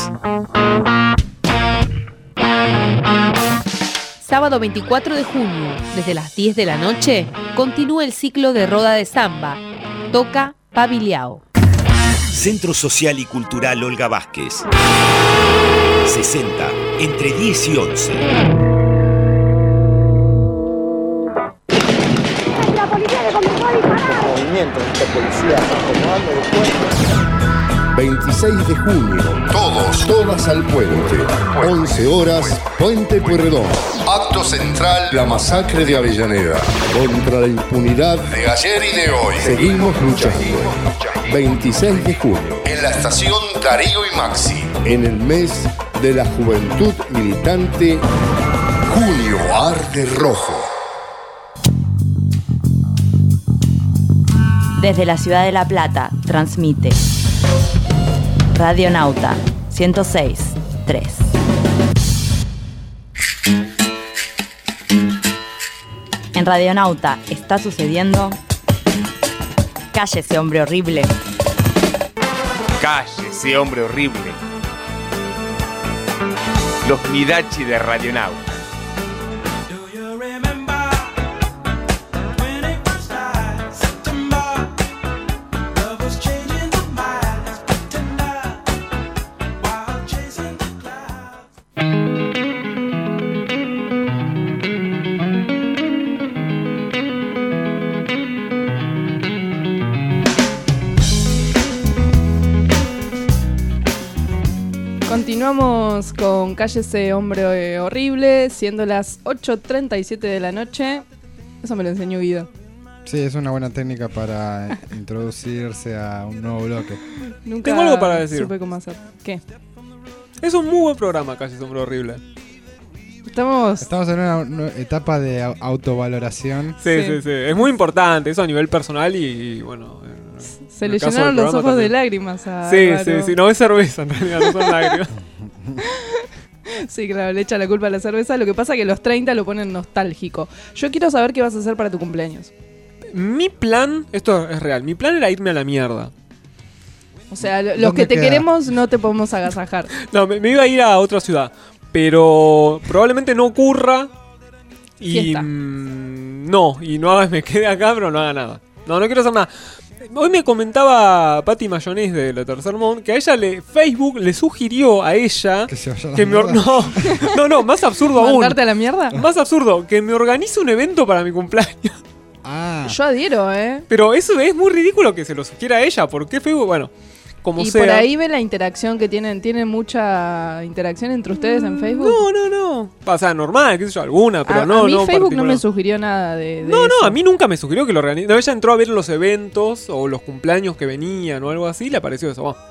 Speaker 10: Sábado 24 de junio, desde las 10 de la noche, continúa el ciclo de Roda de Samba. Toca Pabiliao.
Speaker 8: Centro Social y Cultural Olga Vázquez, 60, entre 10 y 11.
Speaker 11: La policía le comenzó a disparar. Los movimientos de esta policía acomodando los puestos. 26 de junio. Todas al puente. 11 horas, Puente Pueyrredón. Acto central, la masacre de Avellaneda. Contra la impunidad de ayer y de hoy. Seguimos luchando. 26 de junio. En la estación Darío y Maxi. En el mes de la juventud militante, Junio Arde Rojo.
Speaker 12: Desde la ciudad de La Plata, transmite Radionauta 106.3. En Radionauta está sucediendo Cállese, hombre horrible.
Speaker 6: Cállese, hombre horrible. Los Midachi de Radionauta.
Speaker 1: Continuamos con Cállese, hombre horrible, siendo las 8:37 de la noche. Eso me lo enseñó Guido.
Speaker 2: Sí, es una buena técnica para introducirse a un nuevo bloque.
Speaker 1: Nunca
Speaker 3: Tengo algo para decir.
Speaker 1: supe cómo hacer. ¿Qué?
Speaker 3: Es un muy buen programa, Cállese, hombre horrible.
Speaker 1: Estamos
Speaker 2: en una etapa de autovaloración.
Speaker 3: Sí. Es muy importante, eso a nivel personal y bueno.
Speaker 1: Se le llenaron los ojos de lágrimas a
Speaker 3: Sí. No es cerveza, en realidad, no son lágrimas.
Speaker 1: Sí, claro, le echa la culpa a la cerveza. Lo que pasa es que los 30 lo ponen nostálgico. Yo quiero saber qué vas a hacer para tu cumpleaños.
Speaker 3: Mi plan, esto es real, mi plan era irme a la mierda.
Speaker 1: O sea, los que te queremos no te podemos agasajar.
Speaker 3: No, me iba a ir a otra ciudad, pero probablemente no ocurra. Y
Speaker 1: Fiesta.
Speaker 3: no hagas, me quede acá, pero no haga nada. No quiero hacer nada. Hoy me comentaba Patti Mayonés de La Tercer Mont que a ella Facebook le sugirió a ella
Speaker 2: que se vaya a la
Speaker 3: que
Speaker 2: mierda.
Speaker 3: No, más absurdo aún.
Speaker 1: ¿Mandarte a la mierda?
Speaker 3: Más absurdo, que me organice un evento para mi cumpleaños.
Speaker 1: Yo adhiero,
Speaker 3: Pero eso es muy ridículo que se lo sugiera a ella. ¿Por qué Facebook? Bueno, como
Speaker 1: y
Speaker 3: sea.
Speaker 1: por ahí ve la interacción que tienen. ¿Tienen mucha interacción entre ustedes en Facebook?
Speaker 3: No. O sea, normal, qué sé yo, alguna, pero
Speaker 1: a
Speaker 3: no.
Speaker 1: mí
Speaker 3: no
Speaker 1: Facebook no
Speaker 3: particular.
Speaker 1: me sugirió nada de
Speaker 3: No,
Speaker 1: eso.
Speaker 3: a mí nunca me sugirió que lo organice. No, ella entró a ver los eventos o los cumpleaños que venían o algo así, le apareció eso. Bueno.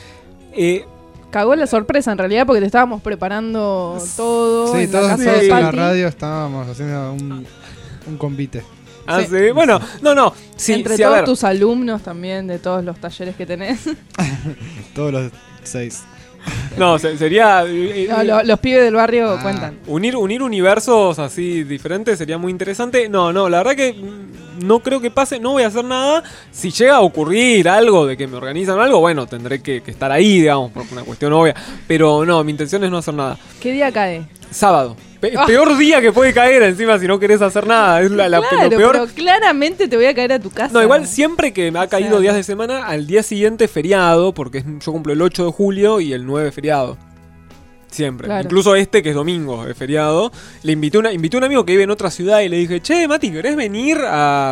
Speaker 1: Cagó la sorpresa en realidad porque te estábamos preparando todo.
Speaker 2: Sí,
Speaker 1: en la
Speaker 2: todos
Speaker 1: casa de
Speaker 2: en la
Speaker 1: Patti.
Speaker 2: radio estábamos haciendo un convite.
Speaker 3: Ah, sí. Bueno, no. Sí,
Speaker 1: Entre
Speaker 3: sí, a
Speaker 1: todos
Speaker 3: ver.
Speaker 1: tus alumnos también, de todos los talleres que tenés.
Speaker 2: Todos los 6.
Speaker 3: No, sería.
Speaker 1: No, los pibes del barrio cuentan.
Speaker 3: Unir universos así diferentes sería muy interesante. No, la verdad que no creo que pase, no voy a hacer nada. Si llega a ocurrir algo de que me organizan algo, bueno, tendré que estar ahí, digamos, por una cuestión obvia. Pero no, mi intención es no hacer nada.
Speaker 1: ¿Qué día cae?
Speaker 3: Sábado. Peor día que puede caer encima si no querés hacer nada. Es
Speaker 1: Claro,
Speaker 3: lo peor.
Speaker 1: pero claramente te voy a caer a tu casa.
Speaker 3: No, igual siempre que me ha caído días de semana, al día siguiente feriado, porque yo cumplo el 8 de julio y el 9 feriado. Siempre.
Speaker 1: Claro.
Speaker 3: Incluso este, que es domingo, es feriado. Le invité a un amigo que vive en otra ciudad y le dije, che, Mati, ¿querés venir a...?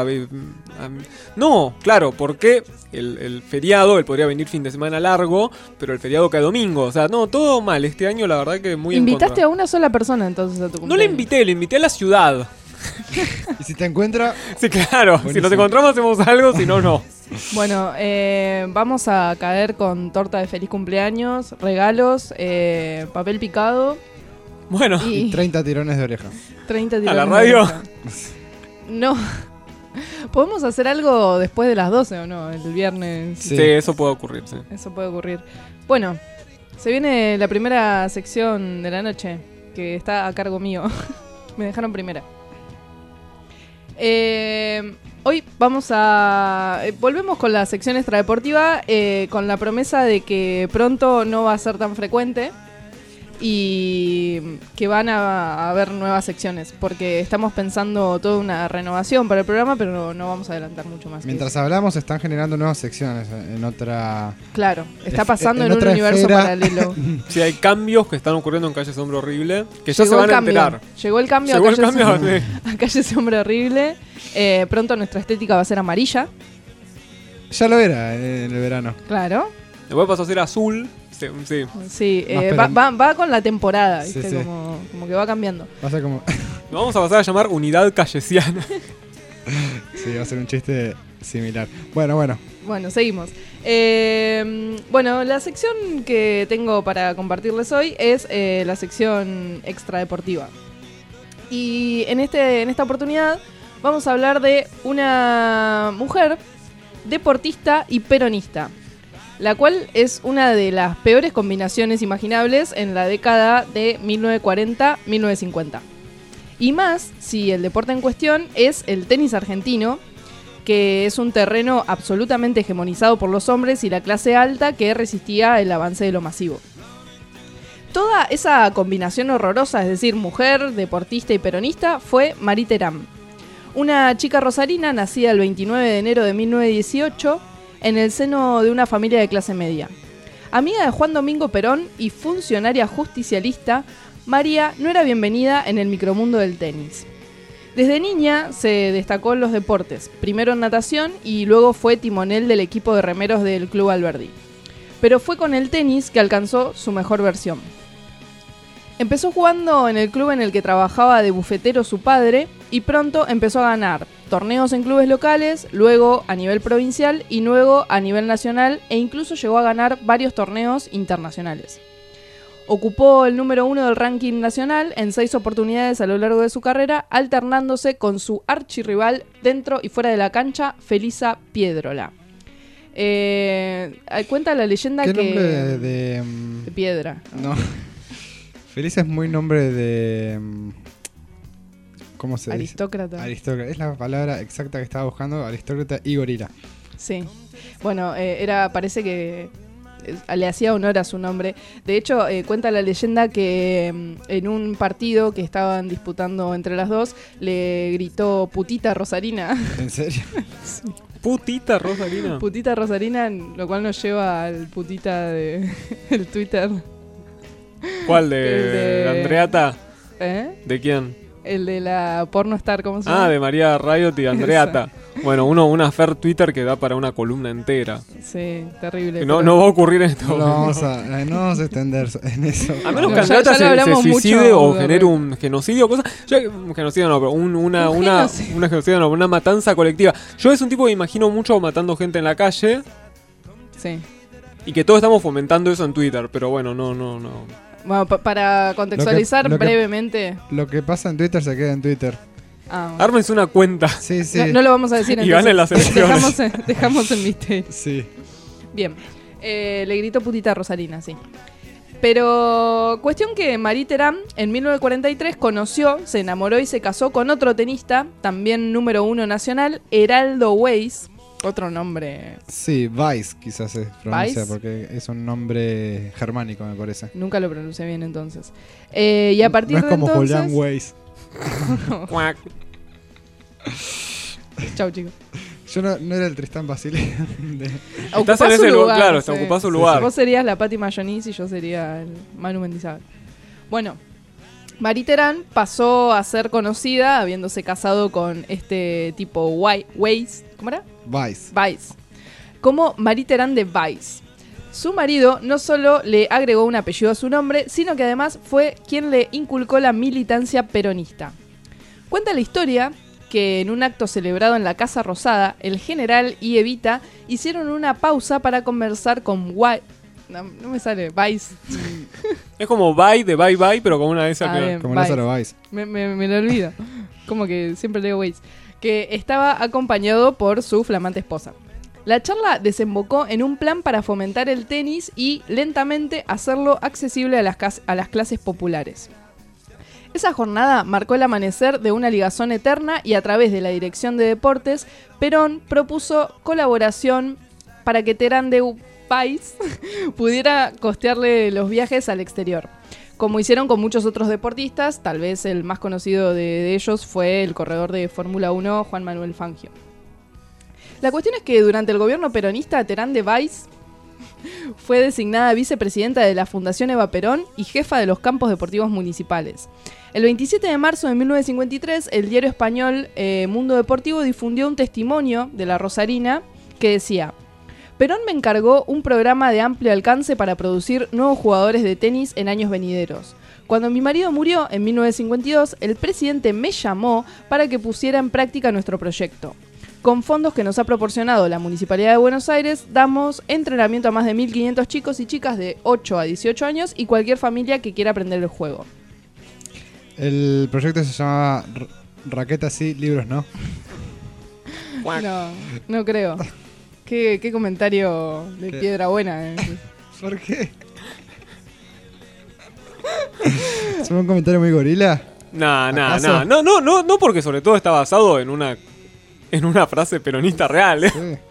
Speaker 3: No, claro, porque el feriado, él podría venir fin de semana largo, pero el feriado cae domingo. O sea, no, todo mal. Este año la verdad que muy en
Speaker 1: Invitaste
Speaker 3: contra.
Speaker 1: a una sola persona entonces a tu cumpleaños.
Speaker 3: No le invité a la ciudad.
Speaker 2: Y si te encuentra...
Speaker 3: Sí, claro.
Speaker 2: Buenísimo.
Speaker 3: Si nos encontramos hacemos algo, si no, no.
Speaker 1: Bueno, vamos a caer con torta de feliz cumpleaños, regalos, papel picado.
Speaker 3: Bueno.
Speaker 2: Y 30 tirones de oreja.
Speaker 1: 30 tirones
Speaker 3: ¿A la
Speaker 1: de
Speaker 3: radio?
Speaker 1: oreja. No. ¿Podemos hacer algo después de las 12 o no? El viernes.
Speaker 3: Sí, eso puede ocurrir, sí.
Speaker 1: Eso puede ocurrir. Bueno, se viene la primera sección de la noche, que está a cargo mío. Me dejaron primera. Hoy vamos a... volvemos con la sección extradeportiva, con la promesa de que pronto no va a ser tan frecuente y que van a haber nuevas secciones, porque estamos pensando toda una renovación para el programa, pero no vamos a adelantar mucho más.
Speaker 2: Mientras hablamos, se están generando nuevas secciones en otra...
Speaker 1: Claro, está pasando en un
Speaker 2: otra
Speaker 1: universo
Speaker 2: esfera.
Speaker 1: paralelo.
Speaker 3: Sí, hay cambios que están ocurriendo en Calle Hombre Horrible, que ya se
Speaker 1: Llegó
Speaker 3: van
Speaker 1: el
Speaker 3: a
Speaker 1: cambio.
Speaker 3: enterar.
Speaker 1: Llegó el cambio,
Speaker 3: Llegó
Speaker 1: a
Speaker 3: el
Speaker 1: Calle
Speaker 3: cambio,
Speaker 1: a Calle Hombre Horrible. Pronto nuestra estética va a ser amarilla.
Speaker 2: Ya lo era en el verano.
Speaker 1: Claro.
Speaker 3: Después pasó a ser azul. Sí.
Speaker 1: Sí,
Speaker 2: Más
Speaker 1: va con la temporada,
Speaker 2: Sí,
Speaker 1: ¿viste?
Speaker 2: sí.
Speaker 1: Como que va cambiando.
Speaker 2: Va a ser como.
Speaker 3: Nos vamos a pasar a llamar Unidad Cayesiana.
Speaker 2: Sí, va a ser un chiste similar. Bueno.
Speaker 1: Bueno, seguimos. Bueno, la sección que tengo para compartirles hoy es la sección extradeportiva. Y en esta oportunidad vamos a hablar de una mujer deportista y peronista, la cual es una de las peores combinaciones imaginables en la década de 1940-1950. Y más si el deporte en cuestión es el tenis argentino, que es un terreno absolutamente hegemonizado por los hombres y la clase alta que resistía el avance de lo masivo. Toda esa combinación horrorosa, es decir, mujer, deportista y peronista, fue Marie Terán, una chica rosarina nacida el 29 de enero de 1918 en el seno de una familia de clase media. Amiga de Juan Domingo Perón y funcionaria justicialista, María no era bienvenida en el micromundo del tenis. Desde niña se destacó en los deportes, primero en natación y luego fue timonel del equipo de remeros del Club Alberdi. Pero fue con el tenis que alcanzó su mejor versión. Empezó jugando en el club en el que trabajaba de bufetero su padre y pronto empezó a ganar torneos en clubes locales, luego a nivel provincial y luego a nivel nacional e incluso llegó a ganar varios torneos internacionales. Ocupó el número 1 del ranking nacional en 6 oportunidades a lo largo de su carrera, alternándose con su archirrival dentro y fuera de la cancha, Felisa Piedrola. Cuenta la leyenda
Speaker 2: ¿Qué
Speaker 1: que...
Speaker 2: nombre
Speaker 1: de piedra.
Speaker 2: No. Felisa es muy nombre de... ¿Cómo se dice?
Speaker 1: Aristócrata.
Speaker 2: Aristócrata. Es la palabra exacta que estaba buscando. Aristócrata y gorila.
Speaker 1: Sí. Bueno, parece que le hacía honor a su nombre. De hecho, cuenta la leyenda que en un partido que estaban disputando entre las dos, le gritó putita rosarina.
Speaker 2: ¿En serio?
Speaker 1: Sí.
Speaker 3: Putita rosarina.
Speaker 1: Putita rosarina, lo cual nos lleva al putita de el Twitter.
Speaker 3: ¿Cuál?
Speaker 1: El de
Speaker 3: Andreata?
Speaker 1: ¿Eh?
Speaker 3: ¿De quién?
Speaker 1: El de la pornostar, ¿cómo se llama?
Speaker 3: Ah, de María Riot y Andreata. Bueno, una Fer Twitter que da para una columna entera.
Speaker 1: Sí, terrible.
Speaker 3: No va a ocurrir en esto.
Speaker 2: No vamos a extender en eso.
Speaker 3: A menos que Andreata se suicide o genere un genocidio, cosa. Un genocidio no, pero una genocidio no, una matanza colectiva. Yo es un tipo que imagino mucho matando gente en la calle.
Speaker 1: Sí.
Speaker 3: Y que todos estamos fomentando eso en Twitter, pero bueno, no.
Speaker 1: Bueno, para contextualizar brevemente.
Speaker 2: Lo que pasa en Twitter se queda en Twitter.
Speaker 1: Ah, bueno.
Speaker 3: Ármense una cuenta.
Speaker 2: Sí.
Speaker 1: No lo vamos a decir
Speaker 3: y ganen las elecciones.
Speaker 1: Dejamos en misterio.
Speaker 2: Sí.
Speaker 1: Bien. Le gritó putita rosarina, sí. Pero cuestión que Marie Terán en 1943 conoció, se enamoró y se casó con otro tenista, también número 1 nacional, Heraldo Weiss. Otro nombre.
Speaker 2: Sí, Weiss quizás se pronuncia
Speaker 1: ¿Weiss?
Speaker 2: porque es un nombre germánico, me parece.
Speaker 1: Nunca lo pronuncié bien entonces. Y a partir
Speaker 2: no es
Speaker 1: de
Speaker 2: como
Speaker 1: entonces...
Speaker 2: Julián Weiss.
Speaker 1: Chau, chicos.
Speaker 2: Yo no era el Tristán Basile.
Speaker 3: Estás en ese lugar, claro, te ocupás su lugar.
Speaker 1: Vos serías la Patti Mayonís y yo sería el Manu Mendizábal. Bueno, Marie Terán pasó a ser conocida habiéndose casado con este tipo Weiss. ¿Cómo era?
Speaker 2: Weiss.
Speaker 1: Como Marie Terán de Weiss. Su marido no solo le agregó un apellido a su nombre, sino que además fue quien le inculcó la militancia peronista. Cuenta la historia que en un acto celebrado en la Casa Rosada, el general y Evita hicieron una pausa para conversar con Weiss. No me sale, Weiss.
Speaker 3: Es como bye de bye bye, pero con una S
Speaker 1: bien,
Speaker 2: como Lázaro Weiss.
Speaker 1: Me lo olvido. Como que siempre le digo Weiss. Que estaba acompañado por su flamante esposa. La charla desembocó en un plan para fomentar el tenis y lentamente hacerlo accesible a las clases populares. Esa jornada marcó el amanecer de una ligazón eterna y a través de la Dirección de Deportes, Perón propuso colaboración para que Terán de Weiss pudiera costearle los viajes al exterior. Como hicieron con muchos otros deportistas, tal vez el más conocido de ellos fue el corredor de Fórmula 1, Juan Manuel Fangio. La cuestión es que durante el gobierno peronista, Terán de Weiss fue designada vicepresidenta de la Fundación Eva Perón y jefa de los campos deportivos municipales. El 27 de marzo de 1953, el diario español Mundo Deportivo difundió un testimonio de la rosarina que decía: Perón me encargó un programa de amplio alcance para producir nuevos jugadores de tenis en años venideros. Cuando mi marido murió en 1952, el presidente me llamó para que pusiera en práctica nuestro proyecto. Con fondos que nos ha proporcionado la Municipalidad de Buenos Aires, damos entrenamiento a más de 1.500 chicos y chicas de 8 a 18 años y cualquier familia que quiera aprender el juego.
Speaker 2: El proyecto se llamaba Raquetas sí, libros no.
Speaker 1: No creo. Qué comentario de piedra buena.
Speaker 2: ¿Por qué? ¿Es un comentario muy gorila?
Speaker 3: No, porque sobre todo está basado en una frase peronista real. ¿eh? Sí.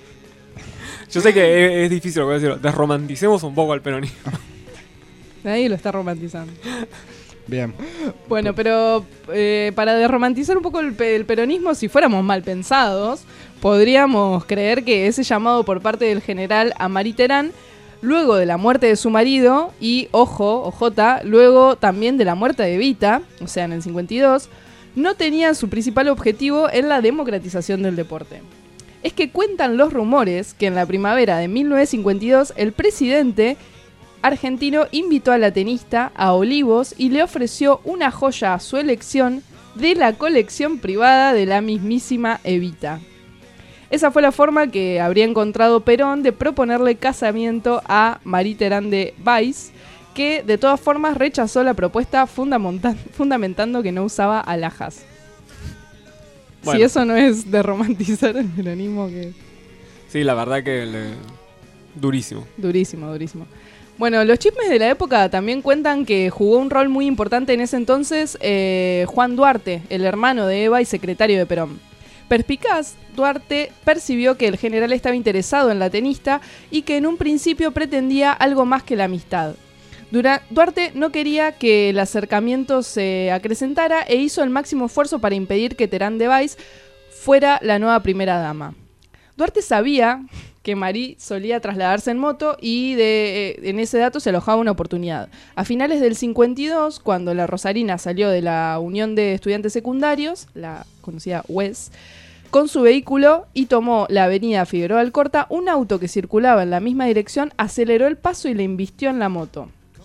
Speaker 3: Yo sé que es difícil lo que voy a decir. Desromanticemos un poco al peronismo.
Speaker 1: Nadie lo está romantizando.
Speaker 2: Bien.
Speaker 1: Bueno, pero para desromantizar un poco el peronismo, si fuéramos mal pensados, podríamos creer que ese llamado por parte del general a Marie Terán, luego de la muerte de su marido y, ojota, luego también de la muerte de Evita, o sea, en el 52, no tenía su principal objetivo en la democratización del deporte. Es que cuentan los rumores que en la primavera de 1952 el presidente argentino invitó a la tenista a Olivos y le ofreció una joya a su elección de la colección privada de la mismísima Evita. Esa fue la forma que habría encontrado Perón de proponerle casamiento a Marie Terán de Weiss, que de todas formas rechazó la propuesta fundamentando que no usaba alhajas. Bueno. Si eso no es de romantizar el peronismo, que...
Speaker 3: Sí, la verdad que... Durísimo.
Speaker 1: Durísimo. Bueno, los chismes de la época también cuentan que jugó un rol muy importante en ese entonces Juan Duarte, el hermano de Eva y secretario de Perón. Perspicaz, Duarte percibió que el general estaba interesado en la tenista y que en un principio pretendía algo más que la amistad. Duarte no quería que el acercamiento se acrecentara e hizo el máximo esfuerzo para impedir que Terán de Weiss fuera la nueva primera dama. Duarte sabía que Marie solía trasladarse en moto y en ese dato se alojaba una oportunidad. A finales del 52, cuando la Rosarina salió de la Unión de Estudiantes Secundarios, la conocida UES, con su vehículo y tomó la avenida Figueroa Alcorta, un auto que circulaba en la misma dirección aceleró el paso y le embistió a la moto.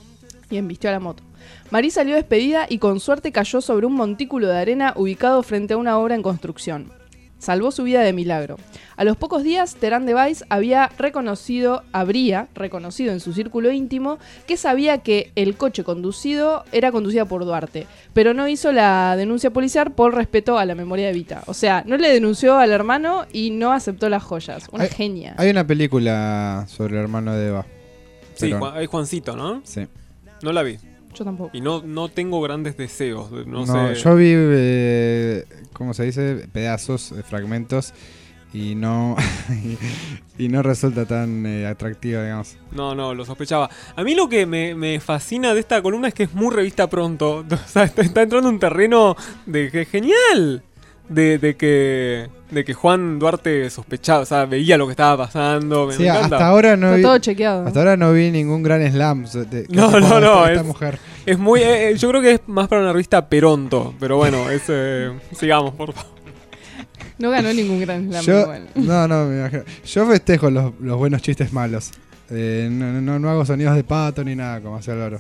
Speaker 1: Marie salió despedida y con suerte cayó sobre un montículo de arena ubicado frente a una obra en construcción. Salvó su vida de milagro. A los pocos días, Terán de Weiss habría reconocido en su círculo íntimo que sabía que el coche era conducido por Duarte, pero no hizo la denuncia policial por respeto a la memoria de Evita. O sea, no le denunció al hermano y no aceptó las joyas. Una genia.
Speaker 2: Hay una película sobre el hermano de Eva.
Speaker 3: Sí, hay Juancito, ¿no?
Speaker 2: Sí.
Speaker 3: No la vi.
Speaker 1: Yo tampoco.
Speaker 3: Y no tengo grandes deseos. No sé.
Speaker 2: Yo vi, ¿cómo se dice? Pedazos, fragmentos. Y no y no resulta tan atractiva, digamos.
Speaker 3: No, lo sospechaba. A mí lo que me fascina de esta columna es que es muy revista Pronto. O sea, está entrando en un terreno de que genial. De que Juan Duarte sospechaba, o sea, veía lo que estaba pasando.
Speaker 2: Sí, me encanta. Hasta ahora no
Speaker 1: está
Speaker 2: vi,
Speaker 1: todo chequeado.
Speaker 2: Hasta ahora no vi ningún gran slam de esta mujer.
Speaker 3: Es muy, yo creo que es más para una revista Peronto, pero bueno, sigamos, por favor.
Speaker 1: No ganó ningún gran slam.
Speaker 2: No, me imagino. Yo festejo los buenos chistes malos. No hago sonidos de pato ni nada, como hacía Loro.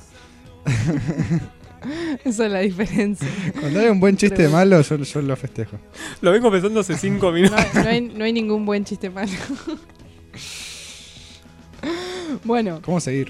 Speaker 1: Esa es la diferencia.
Speaker 2: Cuando hay un buen chiste malo, yo lo festejo.
Speaker 3: Lo vengo pensando hace 5 minutos.
Speaker 1: No hay ningún buen chiste malo. Bueno.
Speaker 2: ¿Cómo seguir?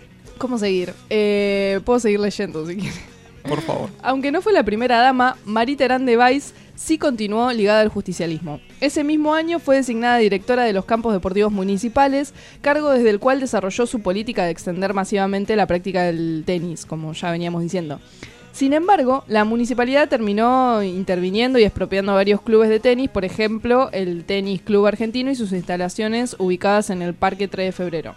Speaker 1: Puedo seguir leyendo si quieres.
Speaker 3: Por favor.
Speaker 1: Aunque no fue la primera dama, Marie Terán de Weiss sí continuó ligada al justicialismo. Ese mismo año fue designada directora de los campos deportivos municipales, cargo desde el cual desarrolló su política de extender masivamente la práctica del tenis, como ya veníamos diciendo. Sin embargo, la municipalidad terminó interviniendo y expropiando varios clubes de tenis, por ejemplo, el Tenis Club Argentino y sus instalaciones ubicadas en el Parque 3 de Febrero.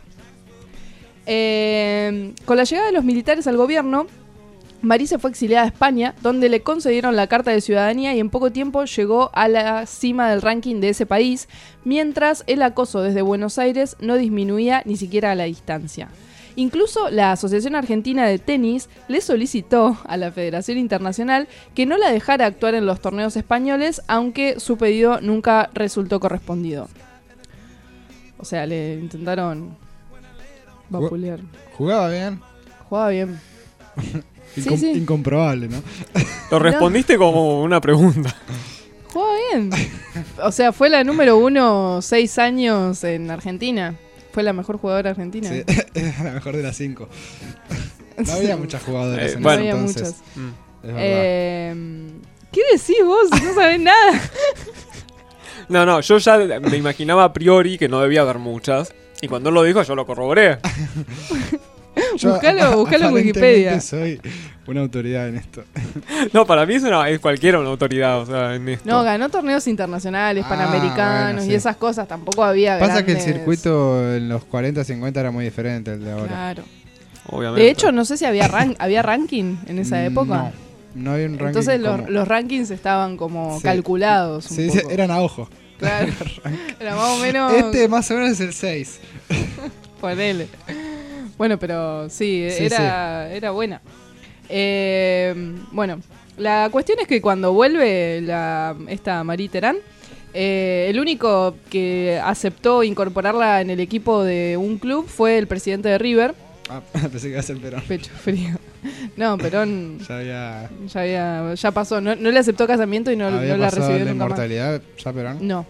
Speaker 1: Con la llegada de los militares al gobierno, Marie se fue exiliada a España, donde le concedieron la carta de ciudadanía y en poco tiempo llegó a la cima del ranking de ese país, mientras el acoso desde Buenos Aires no disminuía ni siquiera a la distancia. Incluso la Asociación Argentina de Tenis le solicitó a la Federación Internacional que no la dejara actuar en los torneos españoles, aunque su pedido nunca resultó correspondido. O sea, le intentaron vapulear.
Speaker 2: ¿Jugaba bien?
Speaker 1: Jugaba bien. Sí.
Speaker 2: Incomprobable, ¿no?
Speaker 3: Lo respondiste como una pregunta.
Speaker 1: Jugaba bien. O sea, fue la número 1 6 años en Argentina. Fue la mejor jugadora argentina.
Speaker 2: Sí, era la mejor de las 5. No había muchas jugadoras en
Speaker 1: no
Speaker 2: ese
Speaker 1: había
Speaker 2: entonces.
Speaker 1: muchas.
Speaker 2: Es verdad.
Speaker 1: ¿Qué decís vos? No sabés nada.
Speaker 3: No, yo ya me imaginaba a priori que no debía haber muchas. Y cuando él lo dijo, yo lo corroboré.
Speaker 1: Buscalo en Wikipedia.
Speaker 2: Soy una autoridad en esto.
Speaker 3: No, para mí es cualquiera una autoridad, o sea, en esto.
Speaker 1: No, ganó torneos internacionales, panamericanos
Speaker 2: bueno, sí.
Speaker 1: y esas cosas. Tampoco había
Speaker 2: Pasa
Speaker 1: grandes...
Speaker 2: que el circuito en los 40, 50 era muy diferente al de ahora.
Speaker 1: Claro.
Speaker 3: Obviamente.
Speaker 1: De hecho, no sé si había ranking en esa época.
Speaker 2: No había un ranking.
Speaker 1: Entonces
Speaker 2: como...
Speaker 1: los rankings estaban como
Speaker 2: Sí.
Speaker 1: calculados.
Speaker 2: Sí,
Speaker 1: poco.
Speaker 2: eran a ojo.
Speaker 1: Claro. Era más o menos...
Speaker 2: Este más o menos es el 6.
Speaker 1: Ponele. Bueno, pero sí,
Speaker 2: Sí,
Speaker 1: era buena. Bueno, la cuestión es que cuando vuelve esta Marie Terán, el único que aceptó incorporarla en el equipo de un club fue el presidente de River.
Speaker 2: Ah, pensé que iba a ser Perón.
Speaker 1: Pecho frío. No, Perón
Speaker 2: Ya
Speaker 1: pasó. No le aceptó casamiento y no
Speaker 2: había
Speaker 1: la
Speaker 2: pasado
Speaker 1: recibió
Speaker 2: la
Speaker 1: nunca más.
Speaker 2: inmortalidad, ya Perón.
Speaker 1: No.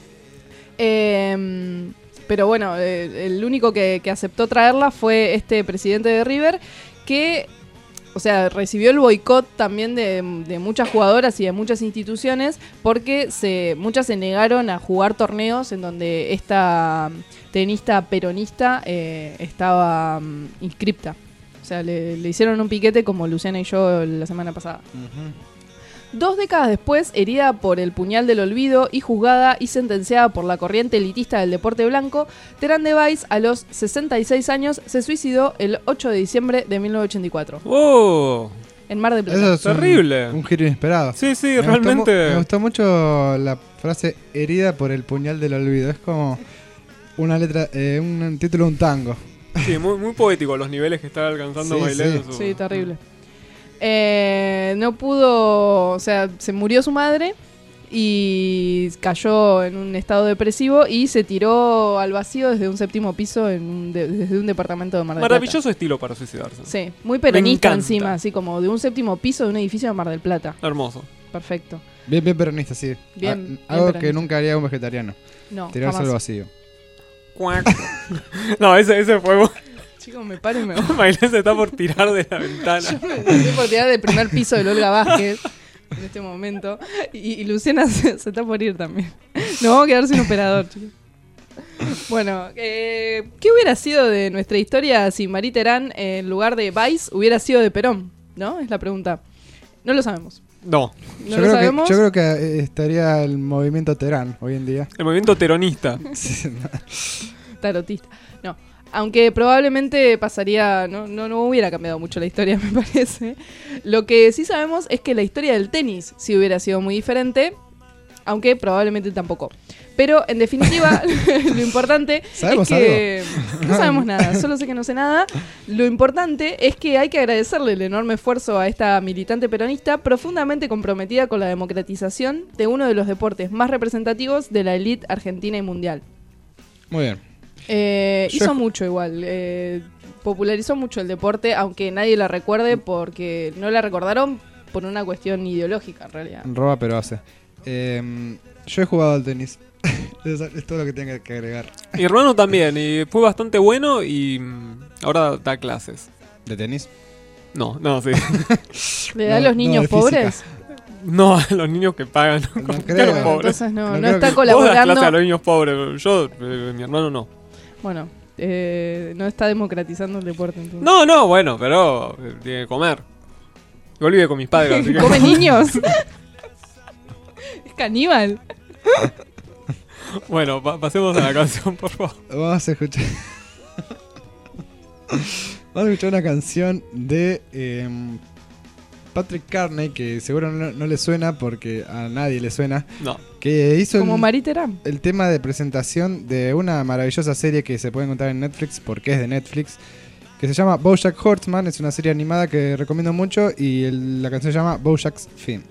Speaker 1: Pero bueno, el único que aceptó traerla fue este presidente de River, que, o sea, recibió el boicot también de muchas jugadoras y de muchas instituciones, porque muchas se negaron a jugar torneos en donde esta tenista peronista estaba inscripta. O sea, le hicieron un piquete como Luciana y yo la semana pasada. 2 décadas después, herida por el puñal del olvido y juzgada y sentenciada por la corriente elitista del deporte blanco, Terán de Weiss, a los 66 años, se suicidó el 8 de diciembre de 1984.
Speaker 3: ¡Oh!
Speaker 1: En Mar del Plata.
Speaker 2: Eso es
Speaker 3: terrible.
Speaker 2: Un giro inesperado.
Speaker 3: Sí,
Speaker 2: Me
Speaker 3: realmente.
Speaker 2: me gustó mucho la frase herida por el puñal del olvido. Es como una letra, un título de un tango.
Speaker 3: Sí, muy poético los niveles que está alcanzando
Speaker 2: Sí,
Speaker 3: Bailén.
Speaker 2: sí.
Speaker 1: Sí, terrible. No pudo, o sea, se murió su madre y cayó en un estado depresivo y se tiró al vacío desde un 7º piso desde un departamento de Mar del Plata.
Speaker 3: Maravilloso estilo para suicidarse.
Speaker 1: Sí, muy peronista
Speaker 3: Me encanta.
Speaker 1: encima, así como de un 7º piso de un edificio de Mar del Plata.
Speaker 3: Hermoso.
Speaker 1: Perfecto.
Speaker 2: Bien peronista, sí.
Speaker 1: Bien
Speaker 2: Algo
Speaker 1: peronista.
Speaker 2: que nunca haría un vegetariano.
Speaker 1: No,
Speaker 2: Tirarse
Speaker 1: jamás.
Speaker 2: al vacío.
Speaker 3: Cuac. No, ese fue...
Speaker 1: Chicos, me paro y me voy.
Speaker 3: Bailén se está por tirar de la ventana.
Speaker 1: Yo me estoy por tirar del primer piso del Olga Vázquez en este momento. Y Luciana se está por ir también. Nos vamos a quedar sin operador, chicos. Bueno, ¿qué hubiera sido de nuestra historia si Marie Terán, en lugar de Weiss, hubiera sido de Perón? ¿No? Es la pregunta. No lo sabemos.
Speaker 3: No.
Speaker 1: No lo sabemos.
Speaker 2: Yo creo que estaría el movimiento Terán hoy en día.
Speaker 3: El movimiento teronista.
Speaker 1: Tarotista. No. Aunque probablemente pasaría, no hubiera cambiado mucho la historia, me parece. Lo que sí sabemos es que la historia del tenis sí hubiera sido muy diferente, aunque probablemente tampoco. Pero en definitiva, lo importante
Speaker 2: ¿Sabemos
Speaker 1: es que
Speaker 2: algo?
Speaker 1: no sabemos nada, solo sé que no sé nada. Lo importante es que hay que agradecerle el enorme esfuerzo a esta militante peronista profundamente comprometida con la democratización de uno de los deportes más representativos de la élite argentina y mundial.
Speaker 2: Muy bien.
Speaker 1: Hizo mucho igual, popularizó mucho el deporte, aunque nadie la recuerde porque no la recordaron por una cuestión ideológica en realidad.
Speaker 2: Roba pero hace. Yo he jugado al tenis. Es todo lo que tengo que agregar.
Speaker 3: Mi hermano también, y fue bastante bueno y ahora da clases.
Speaker 2: ¿De tenis?
Speaker 3: No, sí.
Speaker 1: ¿Le da a los niños
Speaker 2: de
Speaker 1: pobres?
Speaker 2: física.
Speaker 3: No, a los niños que pagan.
Speaker 2: No
Speaker 3: ¿Cómo
Speaker 2: creo.
Speaker 3: que a los pobres?
Speaker 1: Entonces no
Speaker 2: creo
Speaker 1: está
Speaker 2: que-
Speaker 3: Vos das
Speaker 1: colaborando.
Speaker 3: clase a los niños pobres. Yo, mi hermano no.
Speaker 1: Bueno, no está democratizando el deporte entonces.
Speaker 3: No, bueno, pero tiene que comer. Igual vive con mis padres, así que...
Speaker 1: ¿Come niños? Es caníbal.
Speaker 3: Bueno, pasemos a la canción, por favor.
Speaker 2: Vamos a escuchar. Vamos a escuchar una canción de Patrick Carney, que seguro no le suena porque a nadie le suena.
Speaker 3: No.
Speaker 2: Que hizo
Speaker 1: Como Marie Terán.
Speaker 2: el tema de presentación de una maravillosa serie que se puede encontrar en Netflix, porque es de Netflix, que se llama BoJack Horseman. Es una serie animada que recomiendo mucho y la canción se llama BoJack's Theme.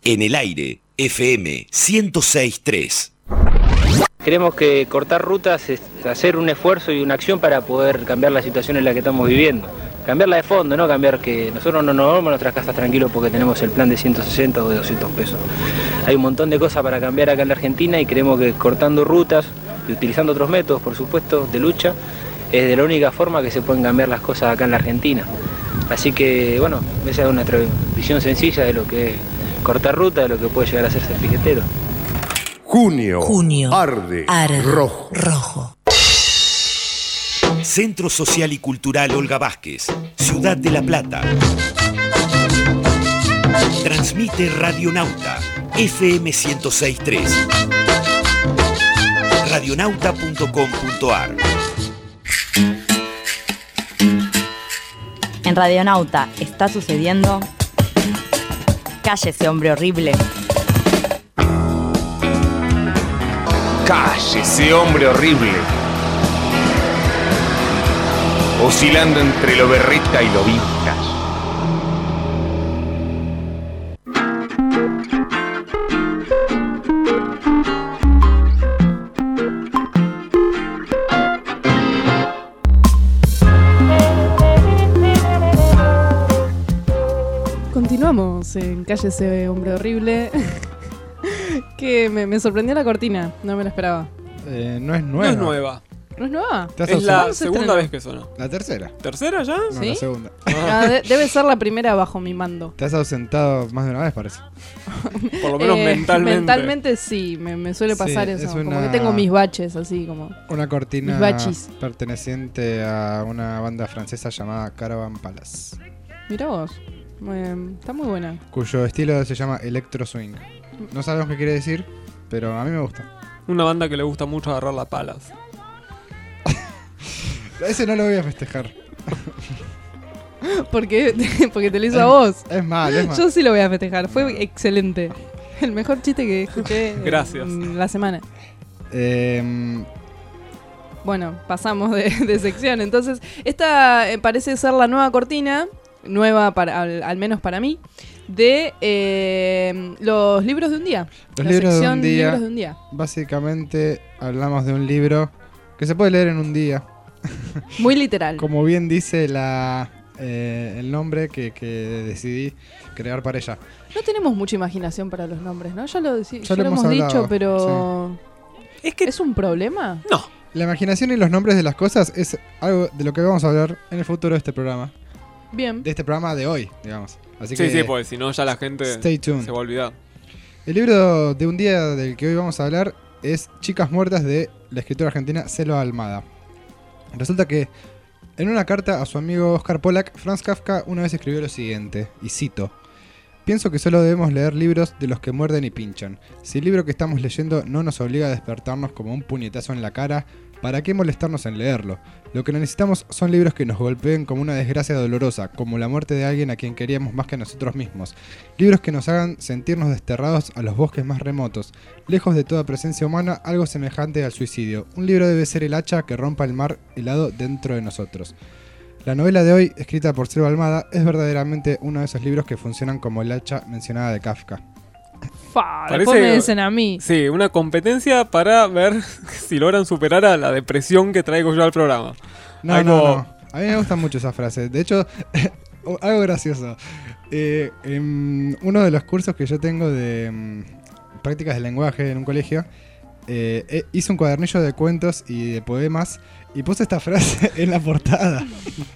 Speaker 8: En el aire, FM 106.3.
Speaker 13: Creemos que cortar rutas es hacer un esfuerzo y una acción para poder cambiar la situación en la que estamos viviendo. Cambiarla de fondo, no cambiar que nosotros no nos vamos a nuestras casas tranquilos porque tenemos el plan de 160 o de 200 pesos. Hay un montón de cosas para cambiar acá en la Argentina y creemos que cortando rutas y utilizando otros métodos, por supuesto, de lucha, es de la única forma que se pueden cambiar las cosas acá en la Argentina. Así que, bueno, esa es nuestra visión sencilla de lo que es cortar ruta, de lo que puede llegar a ser piquetero.
Speaker 11: Junio. Arde. Rojo.
Speaker 8: Centro Social y Cultural Olga Vázquez, Ciudad de La Plata. Transmite Radionauta, FM 106.3. Radionauta.com.ar.
Speaker 12: En Radionauta está sucediendo. Cállese, hombre horrible.
Speaker 6: Cállese, hombre horrible. Oscilando entre lo berreta y lo vintage.
Speaker 1: Continuamos en Cállese, hombre horrible. Que me sorprendió la cortina, no me la esperaba.
Speaker 2: No es nueva.
Speaker 3: No es nueva.
Speaker 1: ¿No es nueva?
Speaker 3: Es la segunda vez que sonó.
Speaker 2: La tercera.
Speaker 3: ¿Tercera ya?
Speaker 2: No,
Speaker 1: ¿Sí?
Speaker 2: la segunda.
Speaker 1: Debe ser la primera bajo mi mando.
Speaker 2: Te has ausentado más de una vez, parece.
Speaker 3: Por lo menos mentalmente.
Speaker 1: Mentalmente sí, me suele pasar
Speaker 2: Sí,
Speaker 1: eso.
Speaker 2: es
Speaker 1: Como que tengo mis baches, así como.
Speaker 2: Una cortina
Speaker 1: mis bachis.
Speaker 2: perteneciente a una banda francesa llamada Caravan Palace.
Speaker 1: Mirá vos. Está muy buena.
Speaker 2: Cuyo estilo se llama Electro Swing. No sabemos qué quiere decir, pero a mí me gusta.
Speaker 3: Una banda que le gusta mucho agarrar las palas.
Speaker 2: Ese no lo voy a festejar.
Speaker 1: Porque te lo hizo a vos.
Speaker 2: Es mal.
Speaker 1: Yo sí lo voy a festejar. Fue excelente. El mejor chiste que escuché
Speaker 3: Gracias.
Speaker 1: en la semana. Bueno, pasamos de sección. Entonces, esta parece ser la nueva cortina, nueva al menos para mí, de los libros de un día.
Speaker 2: Los
Speaker 1: La
Speaker 2: libros
Speaker 1: sección
Speaker 2: libros
Speaker 1: de un día.
Speaker 2: Básicamente hablamos de un libro que se puede leer en un día.
Speaker 1: Muy literal.
Speaker 2: Como bien dice el nombre que decidí crear para ella.
Speaker 1: No tenemos mucha imaginación para los nombres, ¿no? Ya lo hemos
Speaker 2: hablado,
Speaker 1: dicho, pero...
Speaker 2: sí.
Speaker 1: ¿Es un problema?
Speaker 3: No.
Speaker 2: La imaginación y los nombres de las cosas es algo de lo que vamos a hablar en el futuro de este programa.
Speaker 1: Bien.
Speaker 2: De este programa de hoy, digamos. Así que,
Speaker 3: Sí, porque si no ya la gente
Speaker 2: stay tuned.
Speaker 3: se va a olvidar.
Speaker 2: El libro de un día del que hoy vamos a hablar es Chicas Muertas, de la escritora argentina Selva Almada. Resulta que en una carta a su amigo Oscar Polak, Franz Kafka una vez escribió lo siguiente, y cito: "Pienso que solo debemos leer libros de los que muerden y pinchan. Si el libro que estamos leyendo no nos obliga a despertarnos como un puñetazo en la cara, ¿para qué molestarnos en leerlo? Lo que necesitamos son libros que nos golpeen como una desgracia dolorosa, como la muerte de alguien a quien queríamos más que a nosotros mismos. Libros que nos hagan sentirnos desterrados a los bosques más remotos, lejos de toda presencia humana, algo semejante al suicidio. Un libro debe ser el hacha que rompa el mar helado dentro de nosotros". La novela de hoy, escrita por Selva Almada, es verdaderamente uno de esos libros que funcionan como el hacha mencionada de Kafka.
Speaker 1: Después me dicen a mí.
Speaker 3: Sí, una competencia para ver si logran superar a la depresión que traigo yo al programa.
Speaker 2: No. A mí me gusta mucho esa frase. De hecho, algo gracioso. En uno de los cursos que yo tengo de prácticas de lenguaje en un colegio, hice un cuadernillo de cuentos y de poemas y puse esta frase en la portada.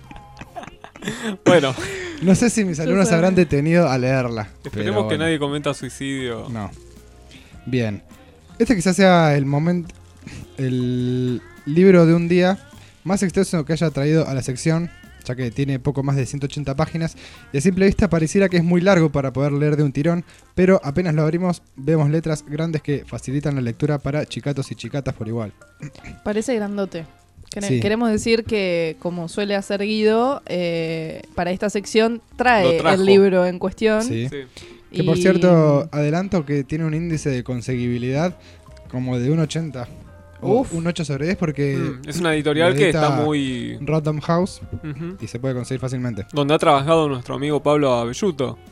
Speaker 3: Bueno.
Speaker 2: No sé si mis alumnos se habrán detenido a leerla.
Speaker 3: Esperemos que nadie cometa suicidio.
Speaker 2: No. Bien. Este quizás sea el libro de un día más extenso que haya traído a la sección, ya que tiene poco más de 180 páginas y a simple vista pareciera que es muy largo para poder leer de un tirón, pero apenas lo abrimos vemos letras grandes que facilitan la lectura para chicatos y chicatas por igual.
Speaker 1: Parece grandote.
Speaker 2: Sí.
Speaker 1: Queremos decir que, como suele hacer Guido, para esta sección trae el libro en cuestión.
Speaker 2: Sí. Que por cierto, adelanto que tiene un índice de conseguibilidad como de un 80. O un 8 sobre 10 porque...
Speaker 3: es una editorial que está muy...
Speaker 2: Random House y se puede conseguir fácilmente.
Speaker 3: Donde ha trabajado nuestro amigo Pablo Abelluto.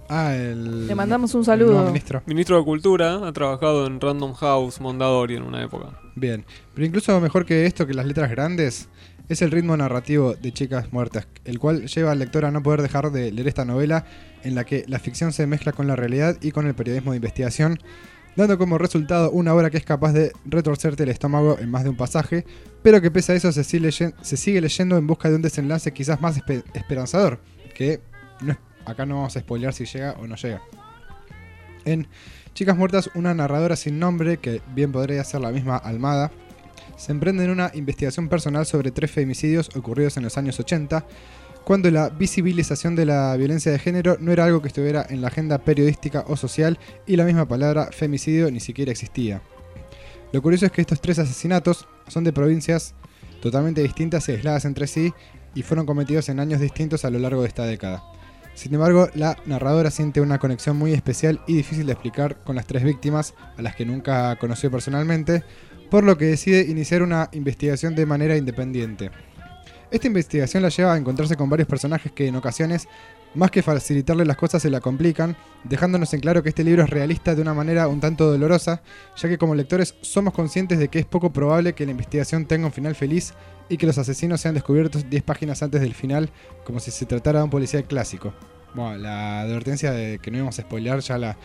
Speaker 1: Le mandamos un saludo.
Speaker 2: el nuevo ministro.
Speaker 3: Ministro de Cultura, ha trabajado en Random House, Mondadori en una época.
Speaker 2: Bien, pero incluso mejor que esto, que las letras grandes, es el ritmo narrativo de Chicas Muertas, el cual lleva al lector a no poder dejar de leer esta novela en la que la ficción se mezcla con la realidad y con el periodismo de investigación, dando como resultado una obra que es capaz de retorcerte el estómago en más de un pasaje, pero que pese a eso se sigue leyendo en busca de un desenlace quizás más esperanzador, que acá no vamos a spoilear si llega o no llega. En Chicas Muertas, una narradora sin nombre, que bien podría ser la misma Almada, se emprende en una investigación personal sobre 3 femicidios ocurridos en los años 80, cuando la visibilización de la violencia de género no era algo que estuviera en la agenda periodística o social y la misma palabra femicidio ni siquiera existía. Lo curioso es que estos 3 asesinatos son de provincias totalmente distintas y aisladas entre sí y fueron cometidos en años distintos a lo largo de esta década. Sin embargo, la narradora siente una conexión muy especial y difícil de explicar con las 3 víctimas, a las que nunca conoció personalmente, por lo que decide iniciar una investigación de manera independiente. Esta investigación la lleva a encontrarse con varios personajes que en ocasiones, más que facilitarle las cosas, se la complican, dejándonos en claro que este libro es realista de una manera un tanto dolorosa, ya que como lectores somos conscientes de que es poco probable que la investigación tenga un final feliz y que los asesinos sean descubiertos 10 páginas antes del final, como si se tratara de un policial clásico. Bueno, la advertencia de que no íbamos a spoilear ya la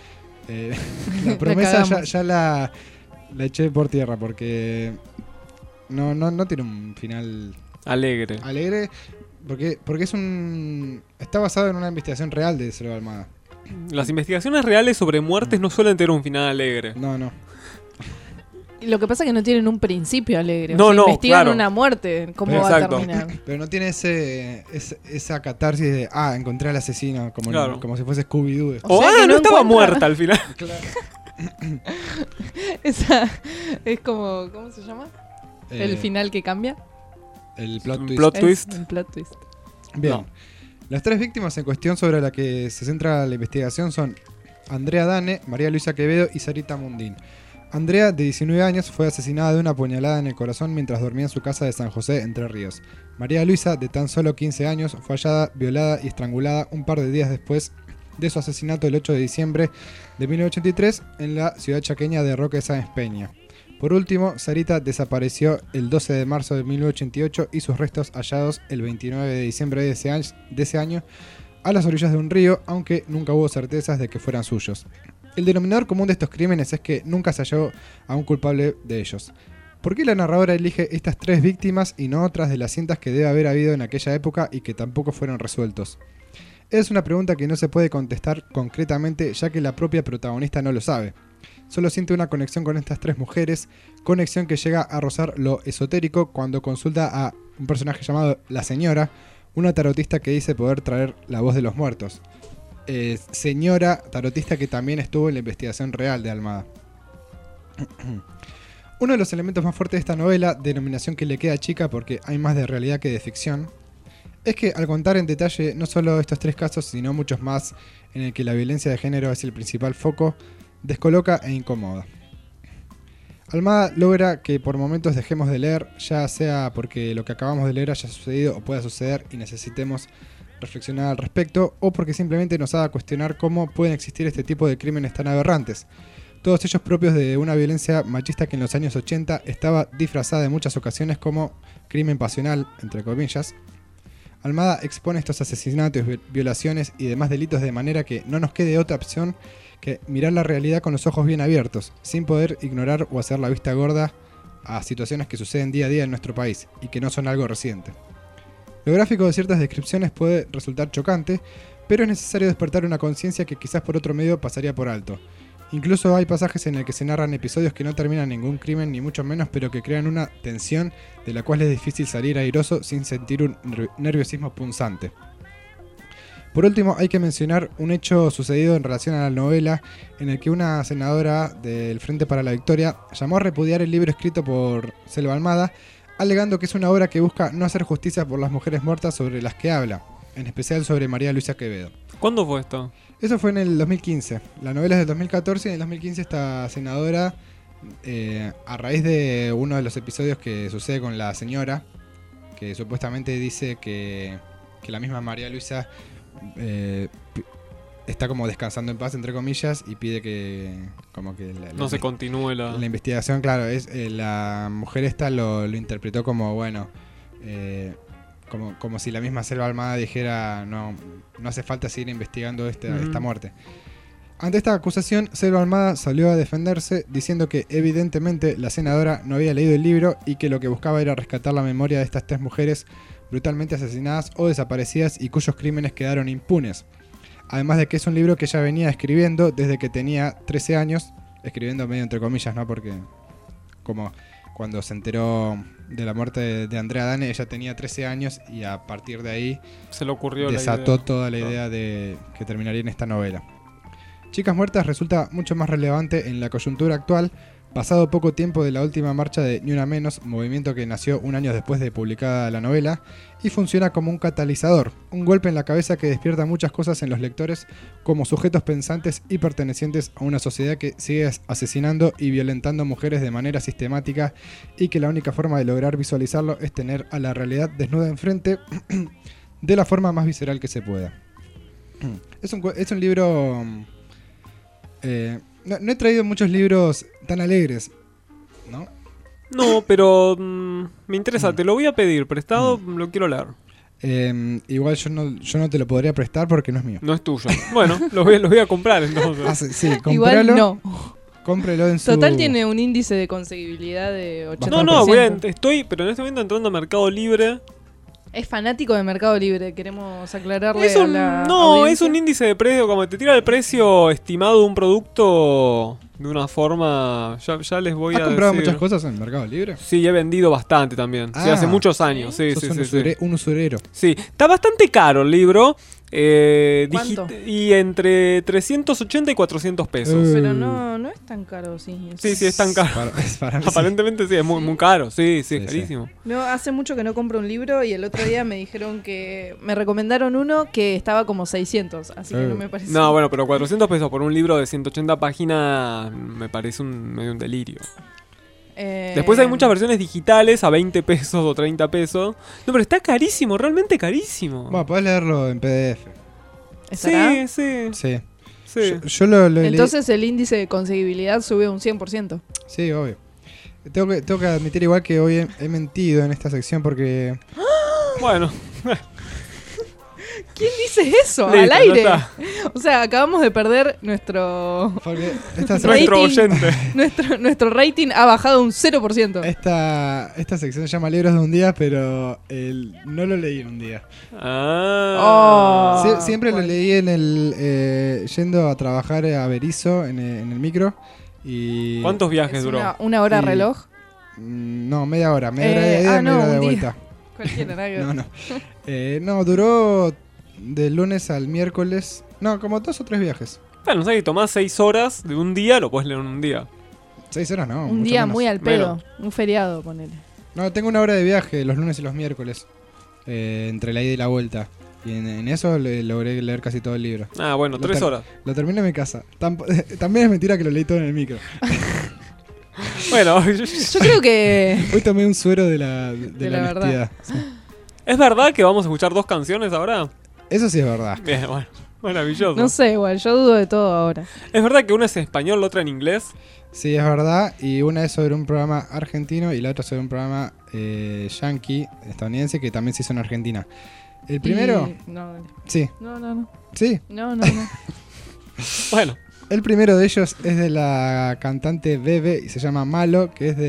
Speaker 2: promesa ya la eché por tierra, porque no tiene un final alegre, porque está basado en una investigación real de Selva Almada.
Speaker 3: Las investigaciones reales sobre muertes no suelen tener un final alegre.
Speaker 2: No.
Speaker 1: Lo que pasa es que no tienen un principio alegre.
Speaker 3: No,
Speaker 1: investigan
Speaker 3: claro.
Speaker 1: una muerte. ¿Cómo va a terminar?
Speaker 2: Pero no tiene esa catarsis de encontré al asesino, como si fuese Scooby-Doo.
Speaker 3: No estaba muerta al final.
Speaker 2: Claro.
Speaker 1: Esa es como, ¿cómo se llama? El final que cambia.
Speaker 2: El plot twist.
Speaker 1: El plot twist.
Speaker 2: Bien.
Speaker 3: No.
Speaker 2: Las 3 víctimas en cuestión sobre la que se centra la investigación son Andrea Dane, María Luisa Quevedo y Sarita Mundín. Andrea, de 19 años, fue asesinada de una puñalada en el corazón mientras dormía en su casa de San José, Entre Ríos. María Luisa, de tan solo 15 años, fue hallada, violada y estrangulada un par de días después de su asesinato el 8 de diciembre de 1983 en la ciudad chaqueña de Roque Sáenz Peña. Por último, Sarita desapareció el 12 de marzo de 1988 y sus restos hallados el 29 de diciembre de ese año a las orillas de un río, aunque nunca hubo certezas de que fueran suyos. El denominador común de estos crímenes es que nunca se halló a un culpable de ellos. ¿Por qué la narradora elige estas 3 víctimas y no otras de las cientos que debe haber habido en aquella época y que tampoco fueron resueltos? Es una pregunta que no se puede contestar concretamente, ya que la propia protagonista no lo sabe. Solo siente una conexión con estas 3 mujeres, conexión que llega a rozar lo esotérico cuando consulta a un personaje llamado La Señora, una tarotista que dice poder traer la voz de los muertos. Señora tarotista que también estuvo en la investigación real de Almada. Uno de los elementos más fuertes de esta novela, denominación que le queda chica porque hay más de realidad que de ficción, es que al contar en detalle no solo estos 3 casos, sino muchos más en el que la violencia de género es el principal foco, descoloca e incomoda. Almada logra que por momentos dejemos de leer, ya sea porque lo que acabamos de leer haya sucedido o pueda suceder y necesitemos reflexionar al respecto, o porque simplemente nos haga cuestionar cómo pueden existir este tipo de crímenes tan aberrantes, todos ellos propios de una violencia machista que en los años 80 estaba disfrazada en muchas ocasiones como crimen pasional, entre comillas. Almada expone estos asesinatos, violaciones y demás delitos de manera que no nos quede otra opción que mirar la realidad con los ojos bien abiertos, sin poder ignorar o hacer la vista gorda a situaciones que suceden día a día en nuestro país y que no son algo reciente. Lo gráfico de ciertas descripciones puede resultar chocante, pero es necesario despertar una conciencia que quizás por otro medio pasaría por alto. Incluso hay pasajes en el que se narran episodios que no terminan ningún crimen ni mucho menos, pero que crean una tensión de la cual es difícil salir airoso sin sentir un nerviosismo punzante. Por último, hay que mencionar un hecho sucedido en relación a la novela, en el que una senadora del Frente para la Victoria llamó a repudiar el libro escrito por Selva Almada, alegando que es una obra que busca no hacer justicia por las mujeres muertas sobre las que habla, en especial sobre María Luisa Quevedo.
Speaker 3: ¿Cuándo fue esto?
Speaker 2: Eso fue en el 2015. La novela es del 2014 y en el 2015 esta senadora, a raíz de uno de los episodios que sucede con la señora, que supuestamente dice que la misma María Luisa está como descansando en paz, entre comillas, y pide que como que
Speaker 3: no se continúe la
Speaker 2: investigación. Claro, es la mujer esta lo interpretó como, bueno, como si la misma Selva Almada dijera no hace falta seguir investigando esta muerte. Ante esta acusación, Selva Almada salió a defenderse diciendo que evidentemente la senadora no había leído el libro y que lo que buscaba era rescatar la memoria de estas 3 mujeres brutalmente asesinadas o desaparecidas y cuyos crímenes quedaron impunes. Además de que es un libro que ella venía escribiendo desde que tenía 13 años, escribiendo medio entre comillas, ¿no? Porque como cuando se enteró de la muerte de Andrea Dane, ella tenía 13 años y a partir de ahí
Speaker 3: se le ocurrió
Speaker 2: desató toda la idea de que terminaría en esta novela. Chicas Muertas resulta mucho más relevante en la coyuntura actual, pasado poco tiempo de la última marcha de Ni Una Menos, movimiento que nació un año después de publicada la novela, y funciona como un catalizador, un golpe en la cabeza que despierta muchas cosas en los lectores como sujetos pensantes y pertenecientes a una sociedad que sigue asesinando y violentando mujeres de manera sistemática y que la única forma de lograr visualizarlo es tener a la realidad desnuda enfrente de la forma más visceral que se pueda. Es un libro... No he traído muchos libros tan alegres, ¿no?
Speaker 3: No, pero me interesa, te lo voy a pedir prestado, lo quiero leer.
Speaker 2: Igual yo no te lo podría prestar porque no es mío.
Speaker 3: No es tuyo. Bueno, lo voy a comprar entonces.
Speaker 2: Sí,
Speaker 1: igual no.
Speaker 2: Cómprelo en su...
Speaker 1: Total tiene un índice de conseguibilidad de 80%.
Speaker 3: No, pero en este momento entrando a Mercado Libre.
Speaker 1: Es fanático de Mercado Libre, queremos aclararle
Speaker 3: es un,
Speaker 1: a la
Speaker 3: No,
Speaker 1: audiencia.
Speaker 3: es un índice de precio, como te tira el precio estimado de un producto de una forma... Ya les voy a decir.
Speaker 2: ¿Has comprado muchas cosas en Mercado Libre?
Speaker 3: Sí, he vendido bastante también. Sí, hace muchos años. Sí,
Speaker 2: sos
Speaker 3: sí.
Speaker 2: un usurero.
Speaker 3: Sí, está bastante caro el libro.
Speaker 1: ¿Cuánto?
Speaker 3: Y entre 380 y 400 pesos.
Speaker 1: Pero no es tan caro, sí.
Speaker 3: Sí, es tan caro. Aparentemente sí, es muy caro. Sí, carísimo.
Speaker 1: No, hace mucho que no compro un libro y el otro día me dijeron que... Me recomendaron uno que estaba como 600, así que no me parece...
Speaker 3: No, bueno, pero 400 pesos por un libro de 180 páginas me parece medio un delirio. Después hay muchas versiones digitales a 20 pesos o 30 pesos. No, pero está carísimo, realmente carísimo.
Speaker 2: Bueno, podés leerlo en PDF.
Speaker 1: ¿Estará?
Speaker 2: Sí. Yo lo
Speaker 1: Entonces el índice de conseguibilidad sube un 100%.
Speaker 2: Sí, obvio. Tengo que admitir igual que hoy he mentido en esta sección porque...
Speaker 3: Bueno.
Speaker 1: ¿Quién dice eso?
Speaker 3: Listo,
Speaker 1: al aire.
Speaker 3: no.
Speaker 1: O sea, acabamos de perder nuestro
Speaker 3: nuestro oyente.
Speaker 1: Nuestro rating ha bajado un 0%.
Speaker 2: Esta sección se llama Libros de un día, pero no lo leí en un día. Siempre lo leí en el yendo a trabajar a Berisso en el micro. Y
Speaker 3: ¿cuántos viajes duró?
Speaker 1: ¿Una hora reloj?
Speaker 2: No, media hora. Media hora de ida, media hora de vuelta.
Speaker 1: Cualquiera,
Speaker 2: No, duró de lunes al miércoles. No, como 2 o 3 viajes.
Speaker 3: Bueno, ¿sabes que tomás 6 horas de un día? Lo puedes leer en un día.
Speaker 2: 6 horas no.
Speaker 1: Un día muy al pedo. Un feriado, ponele.
Speaker 2: No, tengo 1 hora de viaje los lunes y los miércoles. Entre la ida y la vuelta. Y en eso logré leer casi todo el libro.
Speaker 3: Ah, bueno, 3 horas.
Speaker 2: Lo terminé en mi casa. También es mentira que lo leí todo en el micro.
Speaker 3: Bueno,
Speaker 1: yo creo que...
Speaker 2: Hoy tomé un suero de la
Speaker 1: honestidad.
Speaker 2: verdad. Sí.
Speaker 3: ¿Es verdad que vamos a escuchar 2 canciones ahora?
Speaker 2: Eso sí es verdad.
Speaker 3: Bien, bueno. Maravilloso.
Speaker 1: No sé, igual, yo dudo de todo ahora.
Speaker 3: ¿Es verdad que una es en español, la otra en inglés?
Speaker 2: Sí, es verdad. Y una es sobre un programa argentino y la otra sobre un programa yankee, estadounidense, que también se hizo en Argentina. El primero...
Speaker 1: No.
Speaker 2: Sí.
Speaker 1: No.
Speaker 2: Sí.
Speaker 1: No.
Speaker 3: Bueno.
Speaker 2: El primero de ellos es de la cantante Bebe y se llama Malo, que es de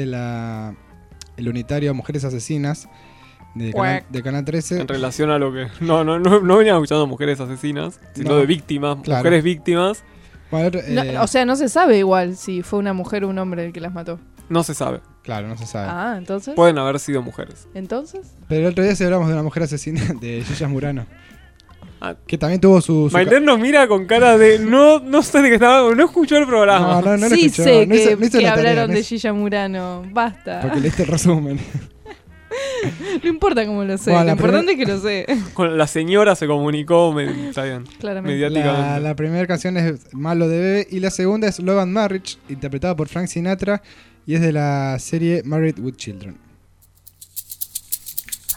Speaker 2: el unitario Mujeres Asesinas de Canal 13.
Speaker 3: En relación a lo que... No venía escuchando mujeres asesinas, sino de víctimas, claro. Mujeres víctimas.
Speaker 2: Bueno,
Speaker 1: o sea, no se sabe igual si fue una mujer o un hombre el que las mató.
Speaker 3: No se sabe.
Speaker 2: Claro, no se sabe.
Speaker 1: Ah, entonces.
Speaker 3: Pueden haber sido mujeres.
Speaker 1: ¿Entonces?
Speaker 2: Pero el otro día sí hablamos de una mujer asesina de Gillas Murano. Que también tuvo su...
Speaker 3: Maiten nos mira con cara de... No sé de qué estaba... No escuchó el programa.
Speaker 2: No lo
Speaker 1: sí
Speaker 2: escuchó.
Speaker 1: Sé
Speaker 2: no hizo
Speaker 1: que
Speaker 2: la tarea,
Speaker 1: hablaron de Gilla Murano. Basta.
Speaker 2: Porque leíste el resumen.
Speaker 1: No importa cómo lo sé. Bueno, lo importante es que lo sé.
Speaker 3: Con la señora se comunicó
Speaker 1: claramente.
Speaker 3: Mediáticamente.
Speaker 2: La primera canción es Malo de Bebe y la segunda es Love and Marriage, interpretada por Frank Sinatra y es de la serie Married with Children.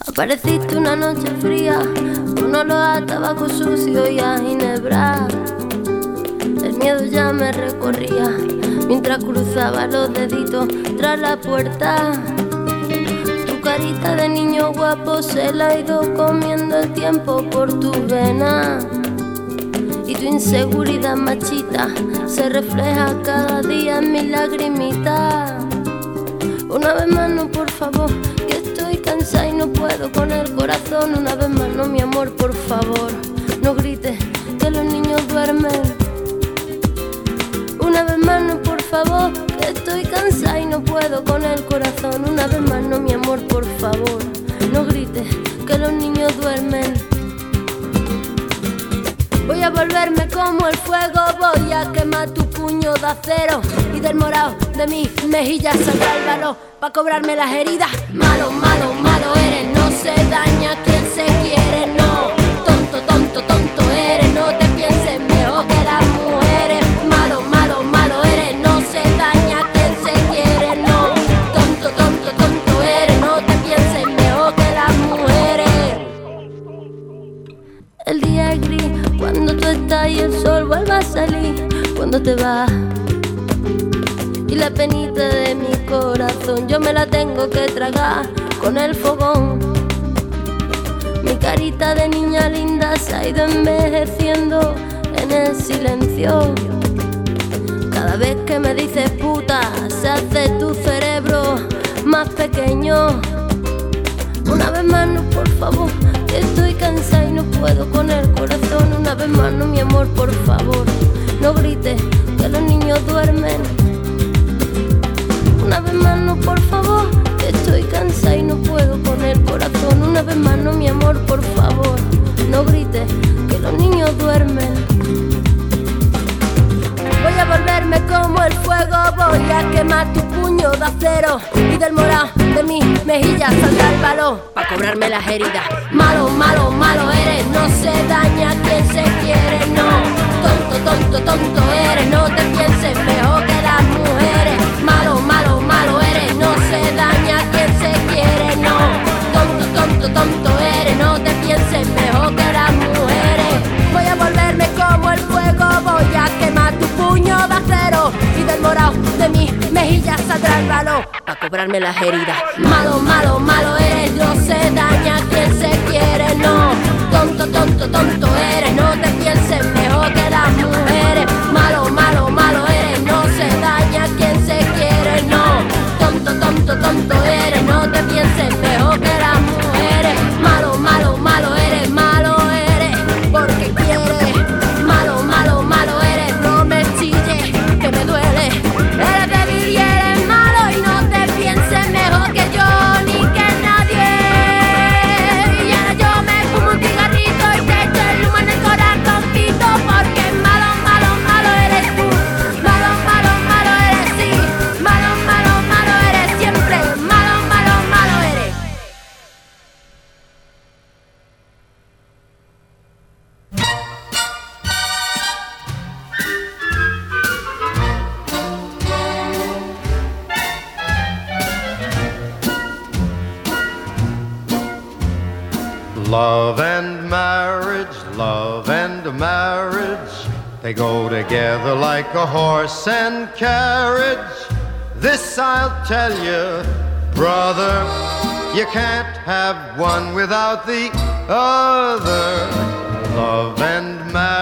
Speaker 14: Apareciste una noche fría, con olor a tabaco sucio y a ginebra. El miedo ya me recorría mientras cruzaba los deditos tras la puerta. Tu carita de niño guapo se la ha ido comiendo el tiempo por tus venas. Y tu inseguridad machita se refleja cada día en mis lagrimitas. Una vez más no, por favor, que estoy cansada y no puedo con el corazón. Una vez más no, mi amor, por favor, no grites que los niños duermen. Una vez más no, por favor, que estoy cansada y no puedo con el corazón. Una vez más no, mi amor, por favor, no grites que los niños duermen. Voy a volverme como el fuego, voy a quemar tu puño de acero y del morado de mis mejillas saldrá el valor pa' cobrarme las heridas. Malo, malo, malo eres, no se daña quien se quiere, no. Tonto, tonto, tonto eres, no te pienses mejor que las mujeres. Malo, malo, malo eres, no se daña quien se quiere, no. Tonto, tonto, tonto eres, no te pienses mejor que las mujeres. El día es gris cuando tú estás y el sol vuelve a salir cuando te vas. Y la penita de mi corazón yo me la tengo que tragar con el fogón. Mi carita de niña linda se ha ido envejeciendo en el silencio. Cada vez que me dices puta se hace tu cerebro más pequeño. Una vez más no, por favor, que estoy cansada y no puedo con el corazón. Una vez más no, mi amor, por favor, no grites que los niños duermen. Una vez más no, por favor, que estoy cansada y no puedo con el corazón. Una vez más no, mi amor, por favor, no grites que los niños duermen. Voy a volverme como el fuego, voy a quemar tu puño de acero y del morado de mis mejillas saldrá el valor pa' cobrarme las heridas. Malo, malo, malo eres, no se daña quien se quiere, no. Tonto, tonto, tonto eres, no te pienses mejor que las mujeres. Malo, malo, malo eres, no se daña quien se quiere, no. Tonto, tonto, tonto eres, no te pienses mejor que las mujeres. Voy a volverme como el fuego, voy a quemar tu puño de acero y del morado de mis mejillas saldrá el valor pa' cobrarme las heridas. Malo, malo, malo eres, no se daña quien se quiere, no. Tonto, tonto, tonto eres, no te pienses mejor que las mujeres. Malo, malo, malo eres, no se daña quien se quiere, no. Tonto, tonto, tonto eres, no te pienses mejor que las mujeres. Malo, malo, malo eres, porque quieres. Malo, malo, malo eres, no me chilles, que me duele. Eres débil y eres malo y no te pienses mejor que yo ni que nadie. Y ahora yo me fumo un cigarrito y te echo el humo en el corazoncito, porque malo, malo, malo eres tú. Malo, malo, malo eres sí. Malo, malo, malo eres siempre. Malo, malo, malo eres.
Speaker 15: Love and marriage, they go together like a horse and carriage. This I'll tell you, brother, you can't have one without the other. Love and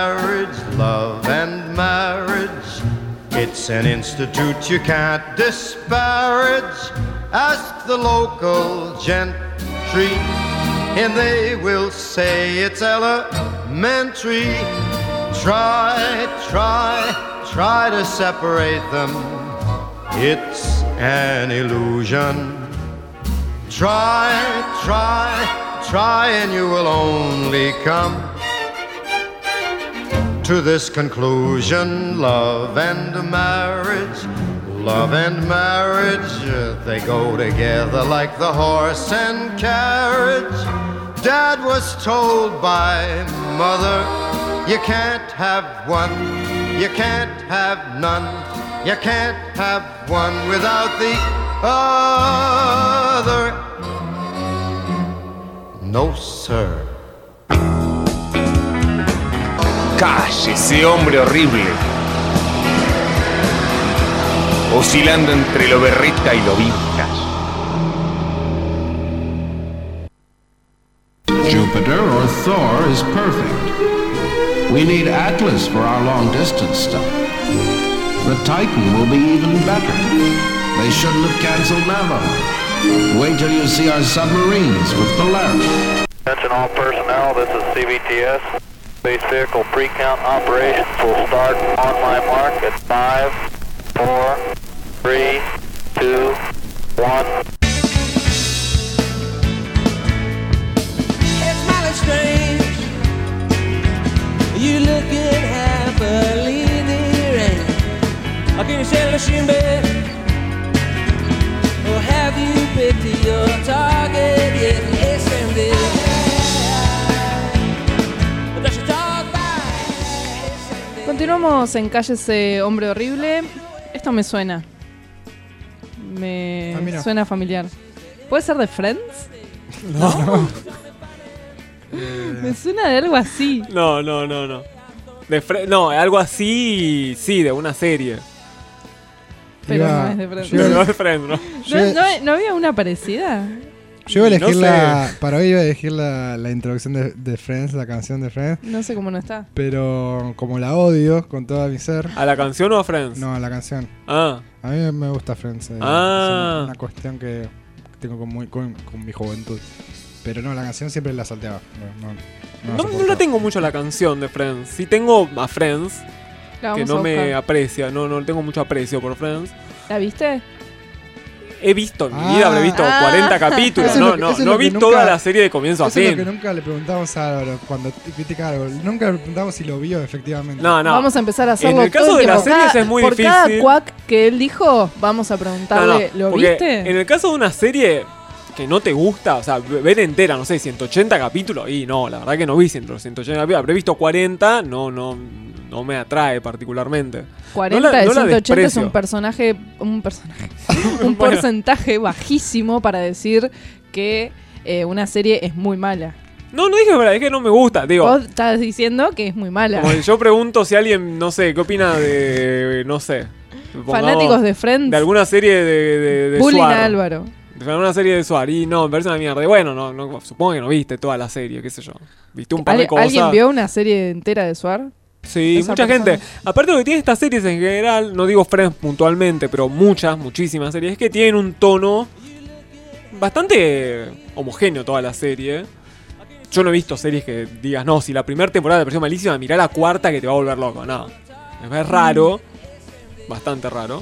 Speaker 15: marriage, it's an institute you can't disparage. Ask the local gentry, and they will say it's elementary. Try to separate them, it's an illusion. Try, and you will only come to this conclusion. Love and marriage, they go together like the horse and carriage. Dad was told by mother, you can't have one, you can't have none, you can't have one without the other. No, sir.
Speaker 6: Cállese, hombre horrible. oscilando entre lo berreta y lo vintage.
Speaker 16: Jupiter or Thor is perfect. We need Atlas for our long distance stuff. The Titan will be even better. They shouldn't have canceled Navajo. Wait till you see our submarines with Polaris.
Speaker 17: Attention all personnel, this is CBTS. Space vehicle pre-count operations will start on my mark at 5, 4, 3, 2, 1.
Speaker 18: Strange. You looking happily there, and can you sail a shin bed? Or have you picked your target yet? Yes, and
Speaker 1: Continuamos en Cállese Hombre Horrible. Esto me suena. Me suena familiar. ¿Puede ser de Friends?
Speaker 3: No.
Speaker 1: Me suena de algo así.
Speaker 3: No. No, algo así, sí, de una serie.
Speaker 1: Pero no es de Friends.
Speaker 3: No es de Friends, ¿no?
Speaker 1: ¿No había una parecida?
Speaker 2: Yo iba a elegir
Speaker 3: No sé.
Speaker 2: para hoy iba a elegir la introducción de Friends, la canción de Friends.
Speaker 1: No sé cómo no está.
Speaker 2: Pero como la odio con todo mi ser.
Speaker 3: ¿A la canción o a Friends?
Speaker 2: No, a la canción.
Speaker 3: Ah.
Speaker 2: A mí me gusta Friends. Es una cuestión que tengo con mi juventud. Pero no, la canción siempre la salteaba.
Speaker 3: No la tengo mucho la canción de Friends. Sí tengo a Friends, que no me aprecia. No tengo mucho aprecio por Friends.
Speaker 1: ¿La viste?
Speaker 3: He visto en mi vida, habré visto 40 capítulos. No vi toda la serie de comienzo a fin.
Speaker 2: Eso es lo que nunca le preguntamos a Álvaro cuando critica algo. Nunca le preguntamos si lo vio efectivamente.
Speaker 3: No.
Speaker 1: Vamos a empezar a hacerlo.
Speaker 3: En el caso de las series es muy difícil.
Speaker 1: Por cada cuac que él dijo, vamos a preguntarle, ¿lo viste?
Speaker 3: En el caso de una serie que no te gusta, o sea, ver entera, no sé, 180 capítulos, y no, la verdad que no vi 180 capítulos, habré visto 40, no me atrae particularmente.
Speaker 1: 40 de 180 es un porcentaje bajísimo para decir que una serie es muy mala.
Speaker 3: No dije que no me gusta, digo.
Speaker 1: Vos estás diciendo que es muy mala.
Speaker 3: Como yo pregunto si alguien, no sé, ¿qué opina de, no sé,
Speaker 1: fanáticos de Friends?
Speaker 3: De alguna serie de
Speaker 1: Bullying
Speaker 3: Suar.
Speaker 1: a Álvaro.
Speaker 3: De alguna serie de Suar, y no, me parece una mierda. Y bueno, no, supongo que no viste toda la serie, qué sé yo. Viste un par de cosas.
Speaker 1: ¿Alguien vio una serie entera de Suar?
Speaker 3: Sí, mucha gente. Aparte lo que tiene estas series en general, no digo Friends puntualmente, pero muchísimas series, es que tienen un tono bastante homogéneo toda la serie. Yo no he visto series que digas, no, si la primera temporada te pareció malísima, mirá la cuarta que te va a volver loco. No, es raro, bastante raro.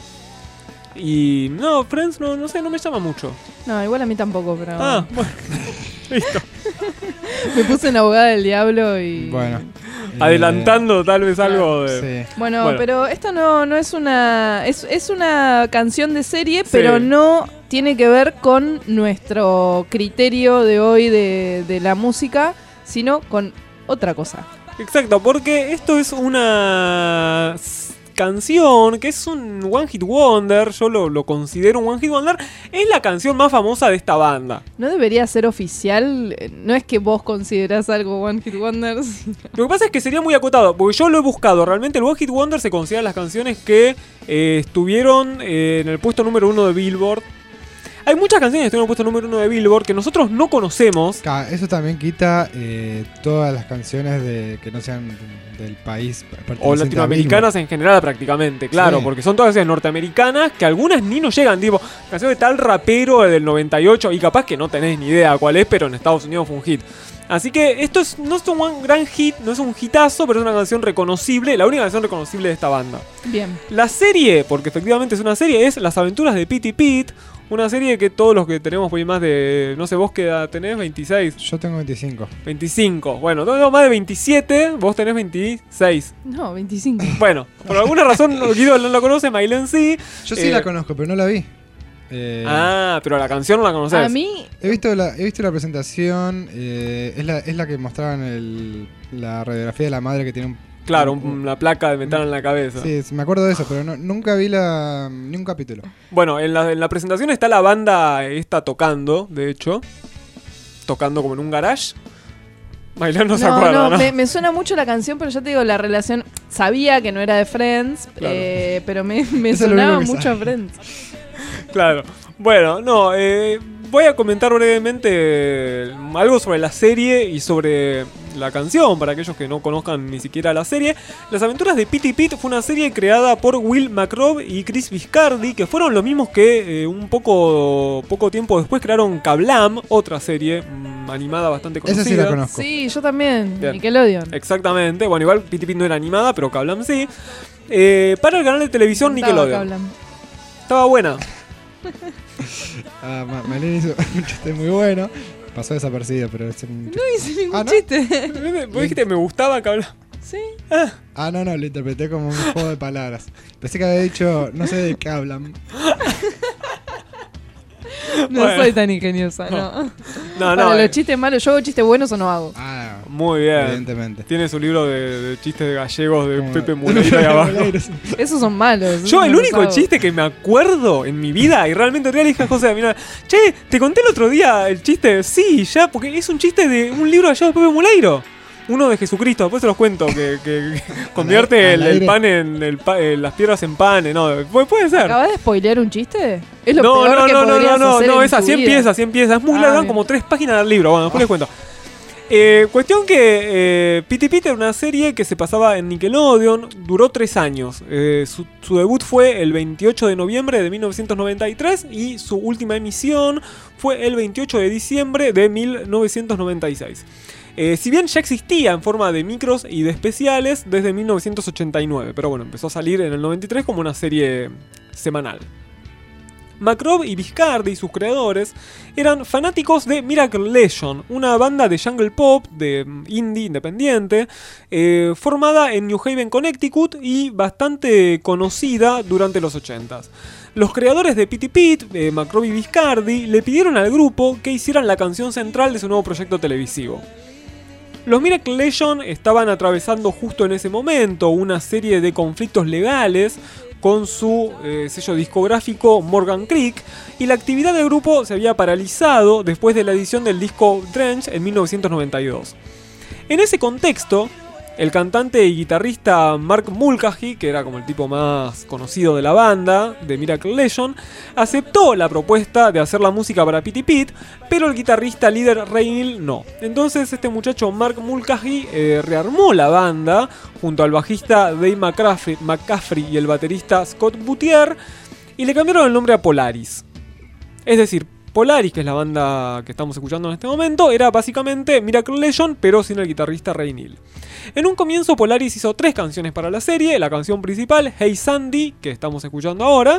Speaker 3: Y no, Friends no sé, no me llama mucho.
Speaker 1: No, igual a mí tampoco, pero...
Speaker 3: Ah, bueno, listo.
Speaker 1: Me puse en abogada del diablo y...
Speaker 2: Bueno.
Speaker 3: Adelantando tal vez algo de...
Speaker 1: Sí. Bueno, pero esto no es una... Es una canción de serie, pero no tiene que ver con nuestro criterio de hoy de la música, sino con otra cosa.
Speaker 3: Exacto, porque esto es una canción que es un One Hit Wonder. Yo lo considero un One Hit Wonder. Es la canción más famosa de esta banda.
Speaker 1: ¿No debería ser oficial? No es que vos considerás algo One Hit Wonder.
Speaker 3: Lo que pasa es que sería muy acotado, porque yo lo he buscado. Realmente el One Hit Wonder se consideran las canciones que estuvieron en el puesto número 1 de Billboard. Hay muchas canciones que estuvieron en el puesto número 1 de Billboard que nosotros no conocemos.
Speaker 2: Eso también quita todas las canciones que no sean del país
Speaker 3: o latinoamericanas en general prácticamente, claro,
Speaker 2: sí.
Speaker 3: Porque son todas canciones norteamericanas que algunas ni nos llegan, tipo, canción de tal rapero del 98 y capaz que no tenés ni idea cuál es, pero en Estados Unidos fue un hit. Así que esto no es un gran hit, no es un hitazo, pero es una canción reconocible, la única canción reconocible de esta banda.
Speaker 1: Bien.
Speaker 3: La serie, porque efectivamente es una serie, es Las aventuras de Pete y Pete. Una serie que todos los que tenemos por ahí más de... No sé, ¿vos qué edad tenés? ¿26?
Speaker 2: Yo tengo 25.
Speaker 3: 25. Bueno, tengo más de 27, vos tenés 26.
Speaker 1: No, 25.
Speaker 3: Bueno, por alguna razón Guido no la conoce, Maylen sí.
Speaker 2: Yo sí la conozco, pero no la vi.
Speaker 3: Pero la canción no la conocés.
Speaker 1: A mí...
Speaker 2: He visto la presentación, es la que mostraban la radiografía de la madre que tiene un...
Speaker 3: Claro, una placa de metal en la cabeza.
Speaker 2: Sí, me acuerdo de eso, pero nunca vi ni un capítulo.
Speaker 3: Bueno, en la presentación está la banda esta tocando, de hecho. Tocando como en un garage. Bailar no se acuerda, ¿no?
Speaker 1: Me suena mucho la canción, pero ya te digo, la relación... Sabía que no era de Friends,
Speaker 3: Claro.
Speaker 1: Pero me
Speaker 2: Eso es lo
Speaker 1: sonaba
Speaker 2: único que
Speaker 1: mucho a
Speaker 2: sabe.
Speaker 1: Friends.
Speaker 3: Claro. Bueno, no, voy a comentar brevemente algo sobre la serie y sobre la canción, para aquellos que no conozcan ni siquiera la serie. Las aventuras de Pete y Pete fue una serie creada por Will McRobb y Chris Viscardi, que fueron los mismos que un poco tiempo después crearon Kablam, otra serie animada bastante conocida.
Speaker 2: Esa sí la conozco.
Speaker 1: Sí, yo también.
Speaker 3: Bien.
Speaker 1: Nickelodeon.
Speaker 3: Exactamente. Bueno, igual Pete y Pete no era animada, pero Kablam sí. Para el canal de televisión
Speaker 1: Cantaba
Speaker 3: Nickelodeon.
Speaker 1: Kablam.
Speaker 3: Estaba buena.
Speaker 2: Malena hizo un chiste muy bueno. Pasó desapercibido, pero es un...
Speaker 1: No hice ningún
Speaker 2: ¿no?
Speaker 1: chiste.
Speaker 3: Vos dijiste me gustaba Kablam.
Speaker 1: Sí.
Speaker 2: No, lo interpreté como un juego de palabras. Pensé que había dicho, no sé de qué hablan.
Speaker 1: No
Speaker 3: Bueno.
Speaker 1: soy tan ingeniosa, no.
Speaker 3: No,
Speaker 1: Para los chistes malos, ¿yo hago chistes buenos o no hago?
Speaker 3: Muy bien.
Speaker 2: Evidentemente.
Speaker 3: Tiene su libro de chistes gallegos de Pepe Muleiro ahí abajo.
Speaker 1: Esos son malos.
Speaker 3: Yo
Speaker 1: esos
Speaker 3: el
Speaker 1: no
Speaker 3: único
Speaker 1: los hago.
Speaker 3: chiste que me acuerdo en mi vida y realmente real, dije a José, mira, che, te conté el otro día el chiste. Sí, ya, porque es un chiste de un libro allá de Pepe Muleiro. Uno de Jesucristo, después se los cuento, que convierte
Speaker 2: al
Speaker 3: el
Speaker 2: aire.
Speaker 3: pan las piedras en pan, no, puede ser.
Speaker 1: ¿Acabas de spoilear un chiste? Es lo
Speaker 3: No,
Speaker 1: peor
Speaker 3: no,
Speaker 1: que
Speaker 3: no,
Speaker 1: podrías
Speaker 3: no,
Speaker 1: hacer
Speaker 3: no,
Speaker 1: en
Speaker 3: es
Speaker 1: tu
Speaker 3: así
Speaker 1: vida.
Speaker 3: empieza. Es muy
Speaker 1: Ah,
Speaker 3: largo,
Speaker 1: bien.
Speaker 3: como 3 páginas del libro. Bueno, después les cuento. Cuestión que Pete y Pete era una serie que se pasaba en Nickelodeon, duró 3 años. Su debut fue el 28 de noviembre de 1993 y su última emisión fue el 28 de diciembre de 1996. Si bien ya existía en forma de micros y de especiales desde 1989, pero bueno, empezó a salir en el 93 como una serie semanal. McRobb y Viscardi, sus creadores, eran fanáticos de Miracle Legion, una banda de jungle pop, de indie independiente, formada en New Haven, Connecticut y bastante conocida durante los 80s. Los creadores de Pete y Pete, McRobb y Viscardi, le pidieron al grupo que hicieran la canción central de su nuevo proyecto televisivo. Los Miracle Legion estaban atravesando justo en ese momento una serie de conflictos legales con su sello discográfico Morgan Creek, y la actividad del grupo se había paralizado después de la edición del disco Drench en 1992. En ese contexto, el cantante y guitarrista Mark Mulcahy, que era como el tipo más conocido de la banda, de Miracle Legion, aceptó la propuesta de hacer la música para Pete y Pete, pero el guitarrista líder Ray Neal no. Entonces este muchacho Mark Mulcahy rearmó la banda junto al bajista Dave McCaffrey y el baterista Scott Boutier, y le cambiaron el nombre a Polaris. Es decir, Polaris, que es la banda que estamos escuchando en este momento, era básicamente Miracle Legion, pero sin el guitarrista Ray Neal. En un comienzo Polaris hizo 3 canciones para la serie, la canción principal, Hey Sandy, que estamos escuchando ahora,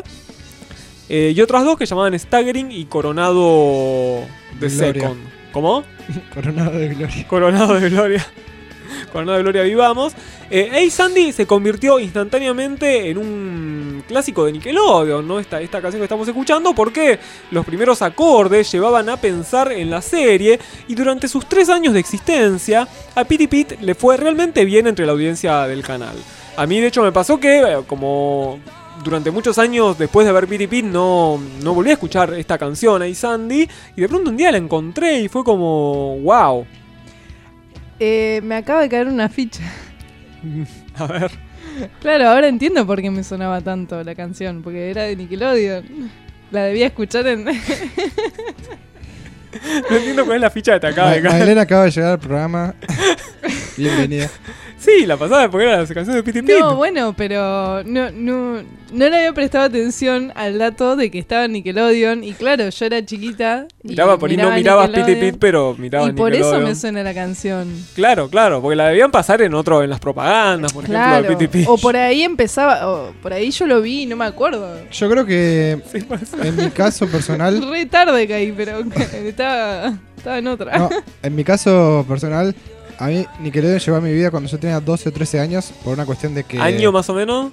Speaker 3: y otras 2 que llamaban Staggering y Coronado de
Speaker 2: Gloria.
Speaker 3: Second. ¿Cómo?
Speaker 2: Coronado de gloria.
Speaker 3: Coronado de Gloria. Coronado de Gloria vivamos. Hey Sandy se convirtió instantáneamente en un clásico de Nickelodeon, ¿no? Esta canción que estamos escuchando, porque los primeros acordes llevaban a pensar en la serie, y durante sus 3 años de existencia a Pete y Pete le fue realmente bien entre la audiencia del canal. A mí de hecho me pasó que como durante muchos años después de ver Pete y Pete no volví a escuchar esta canción, Hey Sandy, y de pronto un día la encontré y fue como wow.
Speaker 1: Me acaba de caer una ficha.
Speaker 3: A ver.
Speaker 1: Claro, ahora entiendo por qué me sonaba tanto la canción, porque era de Nickelodeon. La debía escuchar en...
Speaker 3: No entiendo cuál es la ficha que te acaba de caer.
Speaker 2: Mailena acaba de llegar al programa. Bienvenida.
Speaker 3: Sí, la pasaba porque era la canción de Pete y Pete.
Speaker 1: No, bueno, pero no le había prestado atención al dato de que estaba en Nickelodeon. Y claro, yo era chiquita. Y
Speaker 3: Miraba por ahí, no mirabas Pete y
Speaker 1: Nickelodeon,
Speaker 3: Pete, pero mirabas
Speaker 1: y por
Speaker 3: Nickelodeon.
Speaker 1: eso me suena la canción.
Speaker 3: Claro, porque la debían pasar en las propagandas, por ejemplo, de Pete y Pete.
Speaker 1: O por ahí empezaba, o por ahí yo lo vi y no me acuerdo.
Speaker 2: Yo creo que en mi caso personal...
Speaker 1: Re tarde caí, pero estaba en otra.
Speaker 2: No, en mi caso personal, a mí Nickelodeon llegó a mi vida cuando yo tenía 12 o 13 años por una cuestión de que...
Speaker 3: ¿Año más o menos?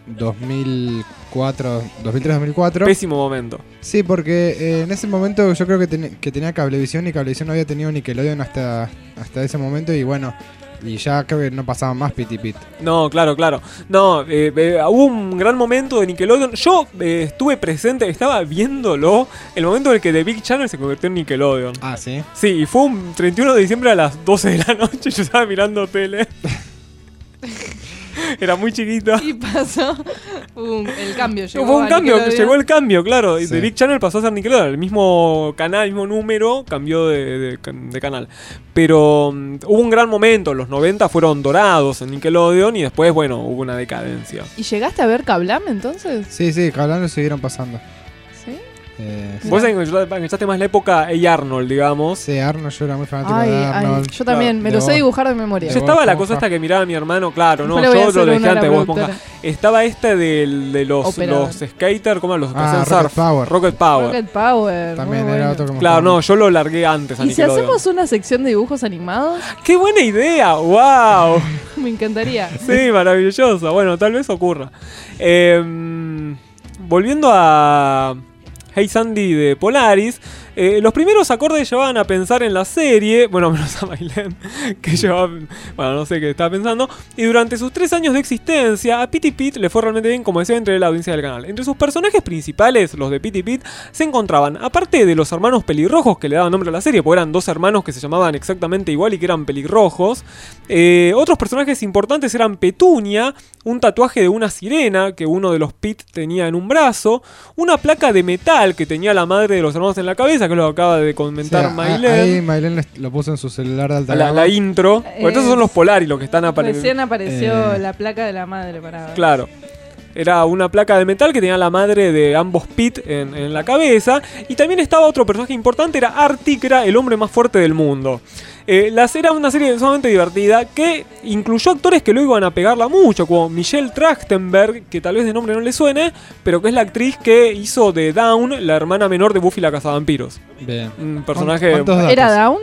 Speaker 2: 2003-2004.
Speaker 3: Pésimo momento.
Speaker 2: Sí, porque en ese momento yo creo que tenía Cablevisión, y Cablevisión no había tenido Nickelodeon hasta ese momento, y bueno, Y ya creo que no pasaban más Pit y Pit.
Speaker 3: No, claro. No, hubo un gran momento de Nickelodeon. Yo estuve presente, estaba viéndolo el momento en el que The Big Channel se convirtió en Nickelodeon.
Speaker 2: Ah, ¿sí?
Speaker 3: Sí, y fue un 31 de diciembre a las 12 de la noche. Yo estaba mirando tele. Era muy chiquito.
Speaker 1: Y pasó el cambio.
Speaker 3: Fue un cambio, llegó el cambio, claro. Y
Speaker 2: Sí.
Speaker 3: The Big Channel pasó a ser Nickelodeon. El mismo canal, el mismo número, cambió de canal. Pero hubo un gran momento. Los 90 fueron dorados en Nickelodeon y después, bueno, hubo una decadencia.
Speaker 1: ¿Y llegaste a ver Kablam entonces?
Speaker 2: Sí, hablando siguieron pasando.
Speaker 1: ¿Sí?
Speaker 3: Vos enganchaste más la época A. Arnold, digamos.
Speaker 2: Sí, Arnold, yo era muy fanático
Speaker 1: Ay,
Speaker 2: de Arnold.
Speaker 1: yo también, me lo sé dibujar de memoria.
Speaker 3: Yo estaba la cosa esta que miraba mi hermano, claro, no,
Speaker 1: Después le voy a
Speaker 3: yo
Speaker 1: hacer
Speaker 3: lo dejé
Speaker 1: una a la
Speaker 3: antes de Bob
Speaker 1: productora.
Speaker 3: Esponja. Estaba de los
Speaker 1: Operador.
Speaker 3: skaters, ¿cómo eran los que hacían
Speaker 2: Rocket
Speaker 3: surf?
Speaker 2: Power.
Speaker 3: Rocket Power.
Speaker 1: Rocket Power.
Speaker 2: También
Speaker 1: muy
Speaker 2: era
Speaker 1: bueno.
Speaker 2: otro como
Speaker 3: Claro, no, yo lo largué antes a
Speaker 1: ¿Y si
Speaker 3: Nickelodeon.
Speaker 1: hacemos una sección de dibujos animados?
Speaker 3: ¡Qué buena idea! ¡Wow!
Speaker 1: Me encantaría.
Speaker 3: Sí, maravilloso. Bueno, tal vez ocurra. Volviendo a Hey Sandy de Polaris, los primeros acordes llevaban a pensar en la serie, bueno, menos a Maylene, que llevaba, bueno, no sé qué estaba pensando, y durante sus 3 años de existencia, a Pit y Pit le fue realmente bien, como decía, entre la audiencia del canal. Entre sus personajes principales, los de Pit y Pit, se encontraban, aparte de los hermanos pelirrojos que le daban nombre a la serie, porque eran 2 hermanos que se llamaban exactamente igual y que eran pelirrojos, otros personajes importantes eran Petunia, un tatuaje de una sirena que uno de los Pit tenía en un brazo, una placa de metal que tenía la madre de los hermanos en la cabeza, que es lo que acaba de comentar Maylene.
Speaker 2: Ahí Maylene lo puso en su celular de alta gama.
Speaker 3: La intro. Porque estos son los Polaris los que están apareciendo.
Speaker 1: Recién apareció la placa de la madre para ver.
Speaker 3: Claro. Era una placa de metal que tenía la madre de ambos Pit en la cabeza. Y también estaba otro personaje importante, era Artie, que era el hombre más fuerte del mundo. Era una serie sumamente divertida que incluyó actores que lo iban a pegarla mucho, como Michelle Trachtenberg, que tal vez de nombre no le suene, pero que es la actriz que hizo de Dawn, la hermana menor de Buffy la cazavampiros.
Speaker 2: Bien.
Speaker 3: Un personaje...
Speaker 2: ¿Cuántos datos?
Speaker 1: ¿Era Dawn?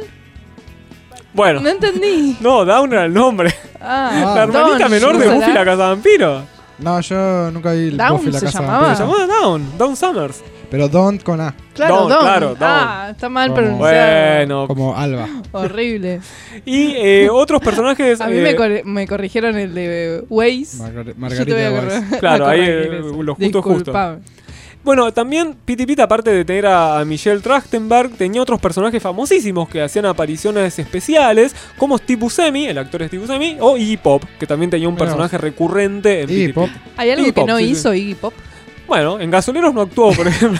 Speaker 3: Bueno.
Speaker 1: No entendí.
Speaker 3: No, Dawn era el nombre. La hermanita
Speaker 1: Dawn,
Speaker 3: menor de
Speaker 1: ¿será?
Speaker 3: Buffy la cazavampiros.
Speaker 2: No, yo nunca vi
Speaker 1: Dawn
Speaker 2: Buffy la
Speaker 1: se
Speaker 2: casa
Speaker 1: llamaba.
Speaker 3: Se llamaba Dawn Summers.
Speaker 2: Pero Dawn con A.
Speaker 1: Claro, Dawn.
Speaker 3: Claro, Dawn.
Speaker 1: Ah, está mal
Speaker 2: Como-
Speaker 1: pronunciado.
Speaker 3: Bueno.
Speaker 2: Como Alba.
Speaker 1: Horrible.
Speaker 3: Y otros personajes...
Speaker 1: A mí me corrigieron el de Waze.
Speaker 2: Margarita
Speaker 1: Yo te voy a
Speaker 2: Weiss.
Speaker 1: corregir.
Speaker 3: Claro, ahí
Speaker 1: eso.
Speaker 3: lo justo.
Speaker 1: Disculpame.
Speaker 3: Bueno, también Pit y Pit, aparte de tener a Michelle Trachtenberg, tenía otros personajes famosísimos que hacían apariciones especiales, como Steve Buscemi, el actor Steve Buscemi, o Iggy Pop, que también tenía un
Speaker 2: Mirá
Speaker 3: personaje recurrente en Pit y
Speaker 2: Iggy Pop.
Speaker 3: Pit.
Speaker 1: ¿Hay algo
Speaker 3: Iggy
Speaker 1: que
Speaker 3: Pop,
Speaker 1: no
Speaker 3: sí, sí.
Speaker 1: hizo Iggy Pop?
Speaker 3: Bueno, en Gasoleros no actuó, por ejemplo.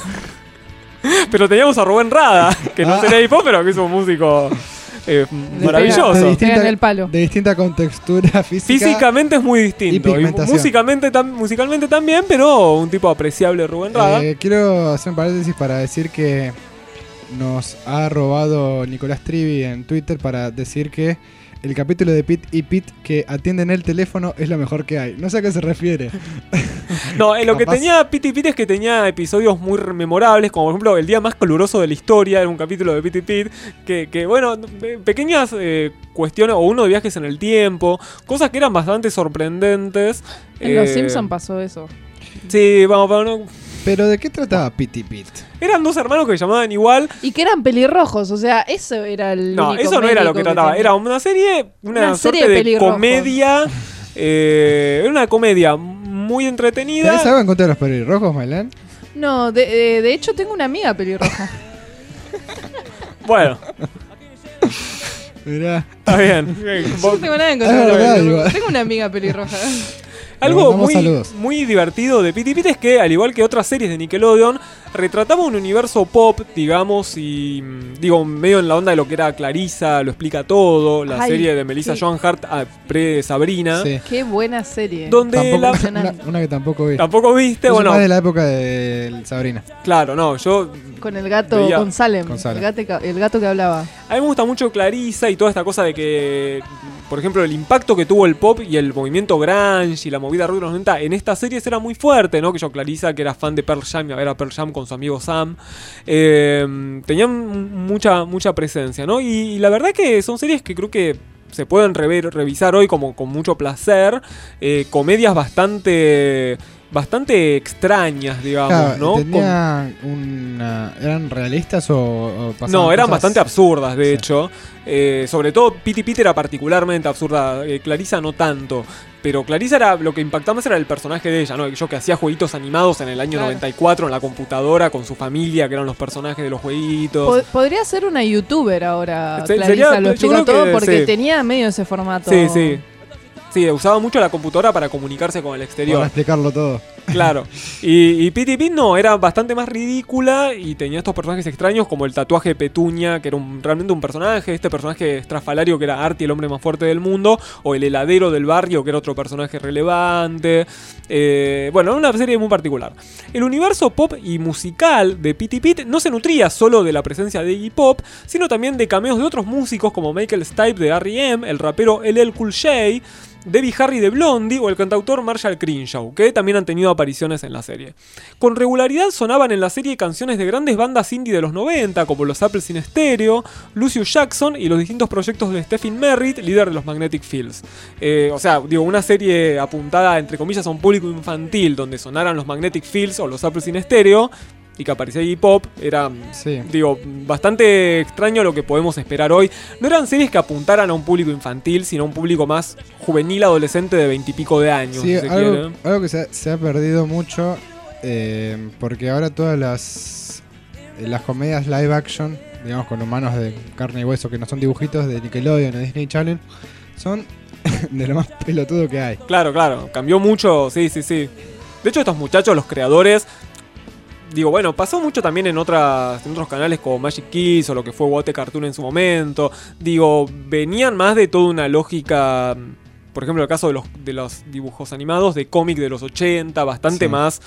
Speaker 3: Pero teníamos a Rubén Rada, que no sería Iggy Pop, pero que es un músico maravilloso.
Speaker 1: Pega en el palo.
Speaker 2: De distinta contextura física.
Speaker 3: Físicamente es muy distinto.
Speaker 2: Y pigmentación.
Speaker 3: Musicalmente también, pero un tipo apreciable, Rubén Rada.
Speaker 2: Quiero hacer un paréntesis para decir que nos ha robado Nicolás Trivi en Twitter para decir que el capítulo de Pit y Pit que atienden el teléfono es lo mejor que hay. No sé a qué se refiere.
Speaker 3: No, lo que
Speaker 2: Capaz-
Speaker 3: tenía Pit y Pit es que tenía episodios muy memorables, como por ejemplo El día más caluroso de la historia, era un capítulo de Pit y Pit, que bueno, pequeñas cuestiones, o uno de viajes en el tiempo, cosas que eran bastante sorprendentes.
Speaker 1: En Los Simpsons pasó eso.
Speaker 3: Sí, vamos.
Speaker 2: Pero ¿de qué trataba Pit y Pit?
Speaker 3: Eran 2 hermanos que se llamaban igual.
Speaker 1: Y que eran pelirrojos, o sea, eso era el
Speaker 3: No,
Speaker 1: único
Speaker 3: eso no era lo
Speaker 1: médico
Speaker 3: que trataba.
Speaker 1: tenía.
Speaker 3: Era una serie, una
Speaker 1: serie
Speaker 3: suerte
Speaker 1: de
Speaker 3: de
Speaker 1: pelirrojos.
Speaker 3: comedia. Era una comedia muy entretenida.
Speaker 2: ¿Tenés algo en contra de los pelirrojos, Maylene?
Speaker 1: No, de hecho tengo una amiga pelirroja.
Speaker 3: Bueno,
Speaker 2: Mirá.
Speaker 3: está bien.
Speaker 1: Yo no tengo nada en contra
Speaker 2: Es
Speaker 1: de
Speaker 2: verdad,
Speaker 1: los
Speaker 2: igual.
Speaker 1: Tengo una amiga pelirroja.
Speaker 3: Algo
Speaker 2: mandamos
Speaker 3: muy,
Speaker 2: saludos.
Speaker 3: muy divertido de Pit y Pit es que, al igual que otras series de Nickelodeon, retrataba un universo pop, digamos, y digo, medio en la onda de lo que era Clarissa, lo explica todo, la
Speaker 1: Ay,
Speaker 3: serie de Melissa
Speaker 1: sí.
Speaker 3: Joan Hart pre-Sabrina,
Speaker 2: Sí.
Speaker 1: Qué buena serie.
Speaker 3: donde
Speaker 2: Tampoco-
Speaker 3: la...
Speaker 2: una que tampoco vi.
Speaker 3: Tampoco viste,
Speaker 2: Yo soy
Speaker 3: bueno,
Speaker 2: más de la época de Sabrina.
Speaker 3: claro, no, yo...
Speaker 1: Con el gato,
Speaker 3: Veía-
Speaker 1: con Salem.
Speaker 2: con Salem.
Speaker 1: El gato que hablaba.
Speaker 3: A mí me gusta mucho Clarissa y toda esta cosa de que, por ejemplo, el impacto que tuvo el pop y el movimiento grunge y la movida rock de los 90 en estas series era muy fuerte, ¿no? Que yo, Clarissa, que era fan de Pearl Jam, y a ver a Pearl Jam con su amigo Sam, tenían mucha presencia, ¿no? Y la verdad que son series que creo que se pueden revisar hoy como con mucho placer, comedias bastante bastante extrañas, digamos,
Speaker 2: Claro,
Speaker 3: ¿no?
Speaker 2: ¿tenían ¿eran realistas o pasaban
Speaker 3: No, eran
Speaker 2: cosas?
Speaker 3: bastante absurdas, de
Speaker 2: Sí.
Speaker 3: hecho. Sobre todo Piti Pit era particularmente absurda, Clarissa no tanto. Pero Clarissa era lo que impactaba más era el personaje de ella, ¿no? Yo que hacía jueguitos animados en el año
Speaker 1: Claro.
Speaker 3: 94 en la computadora con su familia, que eran los personajes de los jueguitos.
Speaker 1: Podría ser una youtuber ahora,
Speaker 3: Se-
Speaker 1: Clarissa,
Speaker 3: sería-
Speaker 1: lo
Speaker 3: yo
Speaker 1: explica
Speaker 3: creo que
Speaker 1: todo porque
Speaker 3: sí.
Speaker 1: tenía medio ese formato.
Speaker 3: Sí, sí. Sí, usaba mucho la computadora para comunicarse con el exterior.
Speaker 2: Para explicarlo todo.
Speaker 3: Claro. Y Piti Pit no, era bastante más ridícula y tenía estos personajes extraños como el tatuaje de Petunia, que era realmente un personaje, este personaje estrafalario que era Artie, el hombre más fuerte del mundo, o el heladero del barrio, que era otro personaje relevante. Bueno, una serie muy particular. El universo pop y musical de Piti Pit no se nutría solo de la presencia de Iggy Pop, sino también de cameos de otros músicos como Michael Stipe de R.E.M., el rapero LL Cool J, Debbie Harry de Blondie o el cantautor Marshall Crenshaw, que también han tenido apariciones en la serie. Con regularidad sonaban en la serie canciones de grandes bandas indie de los 90, como los Apples in Stereo, Lucius Jackson y los distintos proyectos de Stephen Merritt, líder de los Magnetic Fields. O sea, digo, una serie apuntada entre comillas a un público infantil, donde sonaran los Magnetic Fields o los Apples in Stereo, y que aparecía Iggy Pop, era, digo, bastante extraño lo que podemos esperar hoy. No eran series que apuntaran a un público infantil, sino a un público más juvenil, adolescente de 20 y pico de años.
Speaker 2: Sí,
Speaker 3: si se quiere.
Speaker 2: algo que se ha perdido mucho, porque ahora todas las comedias live action, digamos con humanos de carne y hueso que no son dibujitos de Nickelodeon o Disney Channel, son de lo más pelotudo que hay.
Speaker 3: Claro, claro, cambió mucho, sí, sí, sí. De hecho, estos muchachos, los creadores, digo, bueno, pasó mucho también en otros canales como Magic Kids o lo que fue Wote Cartoon en su momento. Digo, venían más de toda una lógica, por ejemplo, el caso de los dibujos animados de cómic de los 80, bastante más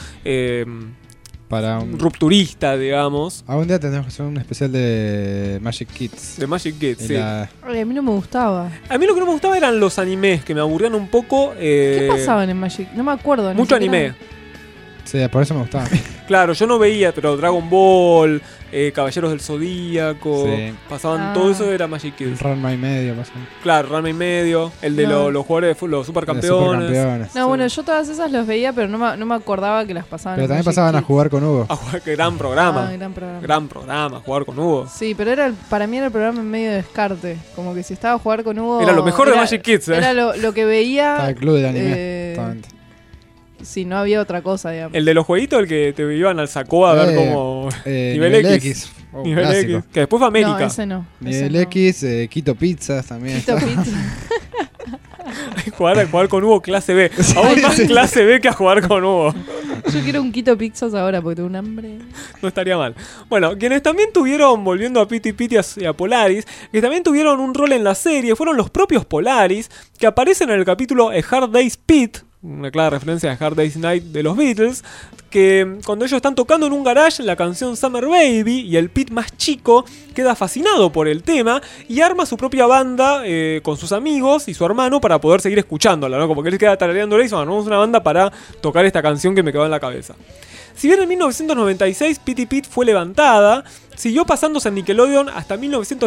Speaker 2: Para
Speaker 3: rupturista, digamos.
Speaker 2: Algún día tendremos que hacer un especial de Magic Kids.
Speaker 3: De Magic Kids, sí.
Speaker 1: Ay, a mí no me gustaba.
Speaker 3: A mí lo que no me gustaba eran los animes, que me aburrían un poco.
Speaker 1: ¿Qué pasaban en Magic? No me acuerdo. ni
Speaker 3: Mucho
Speaker 1: siquiera.
Speaker 3: anime.
Speaker 2: Sí, por eso me gustaba.
Speaker 3: Claro, yo no veía, pero Dragon Ball, Caballeros del Zodíaco,
Speaker 2: Sí.
Speaker 3: pasaban todo eso, era Magic Kids.
Speaker 2: Ranma y medio, más o menos.
Speaker 3: Claro, Ranma y medio, el de
Speaker 1: No.
Speaker 3: los jugadores de fútbol, los supercampeones.
Speaker 2: supercampeones.
Speaker 1: No, bueno, yo todas esas los veía, pero no me acordaba que las pasaban
Speaker 2: Pero
Speaker 1: en
Speaker 2: también
Speaker 1: Magic
Speaker 2: pasaban a
Speaker 1: Kids.
Speaker 2: jugar con Hugo.
Speaker 3: A jugar, qué gran programa.
Speaker 1: Ah, gran programa.
Speaker 3: Gran programa, jugar con Hugo.
Speaker 1: Sí, pero para mí era el programa en medio de descarte. Como que si estaba a jugar con Hugo...
Speaker 3: Era lo mejor de Magic Kids,
Speaker 1: Era lo que veía...
Speaker 2: Estaba el club de anime.
Speaker 1: eh, Sí, no había otra cosa, digamos.
Speaker 3: El de los jueguitos, el que te iban al sacó a ver como nivel X.
Speaker 2: Oh,
Speaker 3: Nivel
Speaker 2: clásico.
Speaker 3: X. Que después fue América.
Speaker 1: No, ese no.
Speaker 2: Nivel X, Quito Pizzas también.
Speaker 1: Quito Pizza.
Speaker 3: jugar con Hugo clase B. Aún más clase B que a jugar con Hugo.
Speaker 1: Yo quiero un Quito Pizzas ahora porque tengo un hambre.
Speaker 3: No estaría mal. Bueno, quienes también tuvieron, volviendo a Piti Piti y a Polaris, que también tuvieron un rol en la serie, fueron los propios Polaris, que aparecen en el capítulo A Hard Day's Pit, una clara referencia a Hard Day's Night de los Beatles, que cuando ellos están tocando en un garage la canción Summer Baby y el Pete más chico queda fascinado por el tema y arma su propia banda con sus amigos y su hermano para poder seguir escuchándola, ¿no? Como que él queda tarareándola y dice, bueno, vamos a una banda para tocar esta canción que me quedó en la cabeza. Si bien en 1996 Piti Pit fue levantada, siguió pasándose en Nickelodeon hasta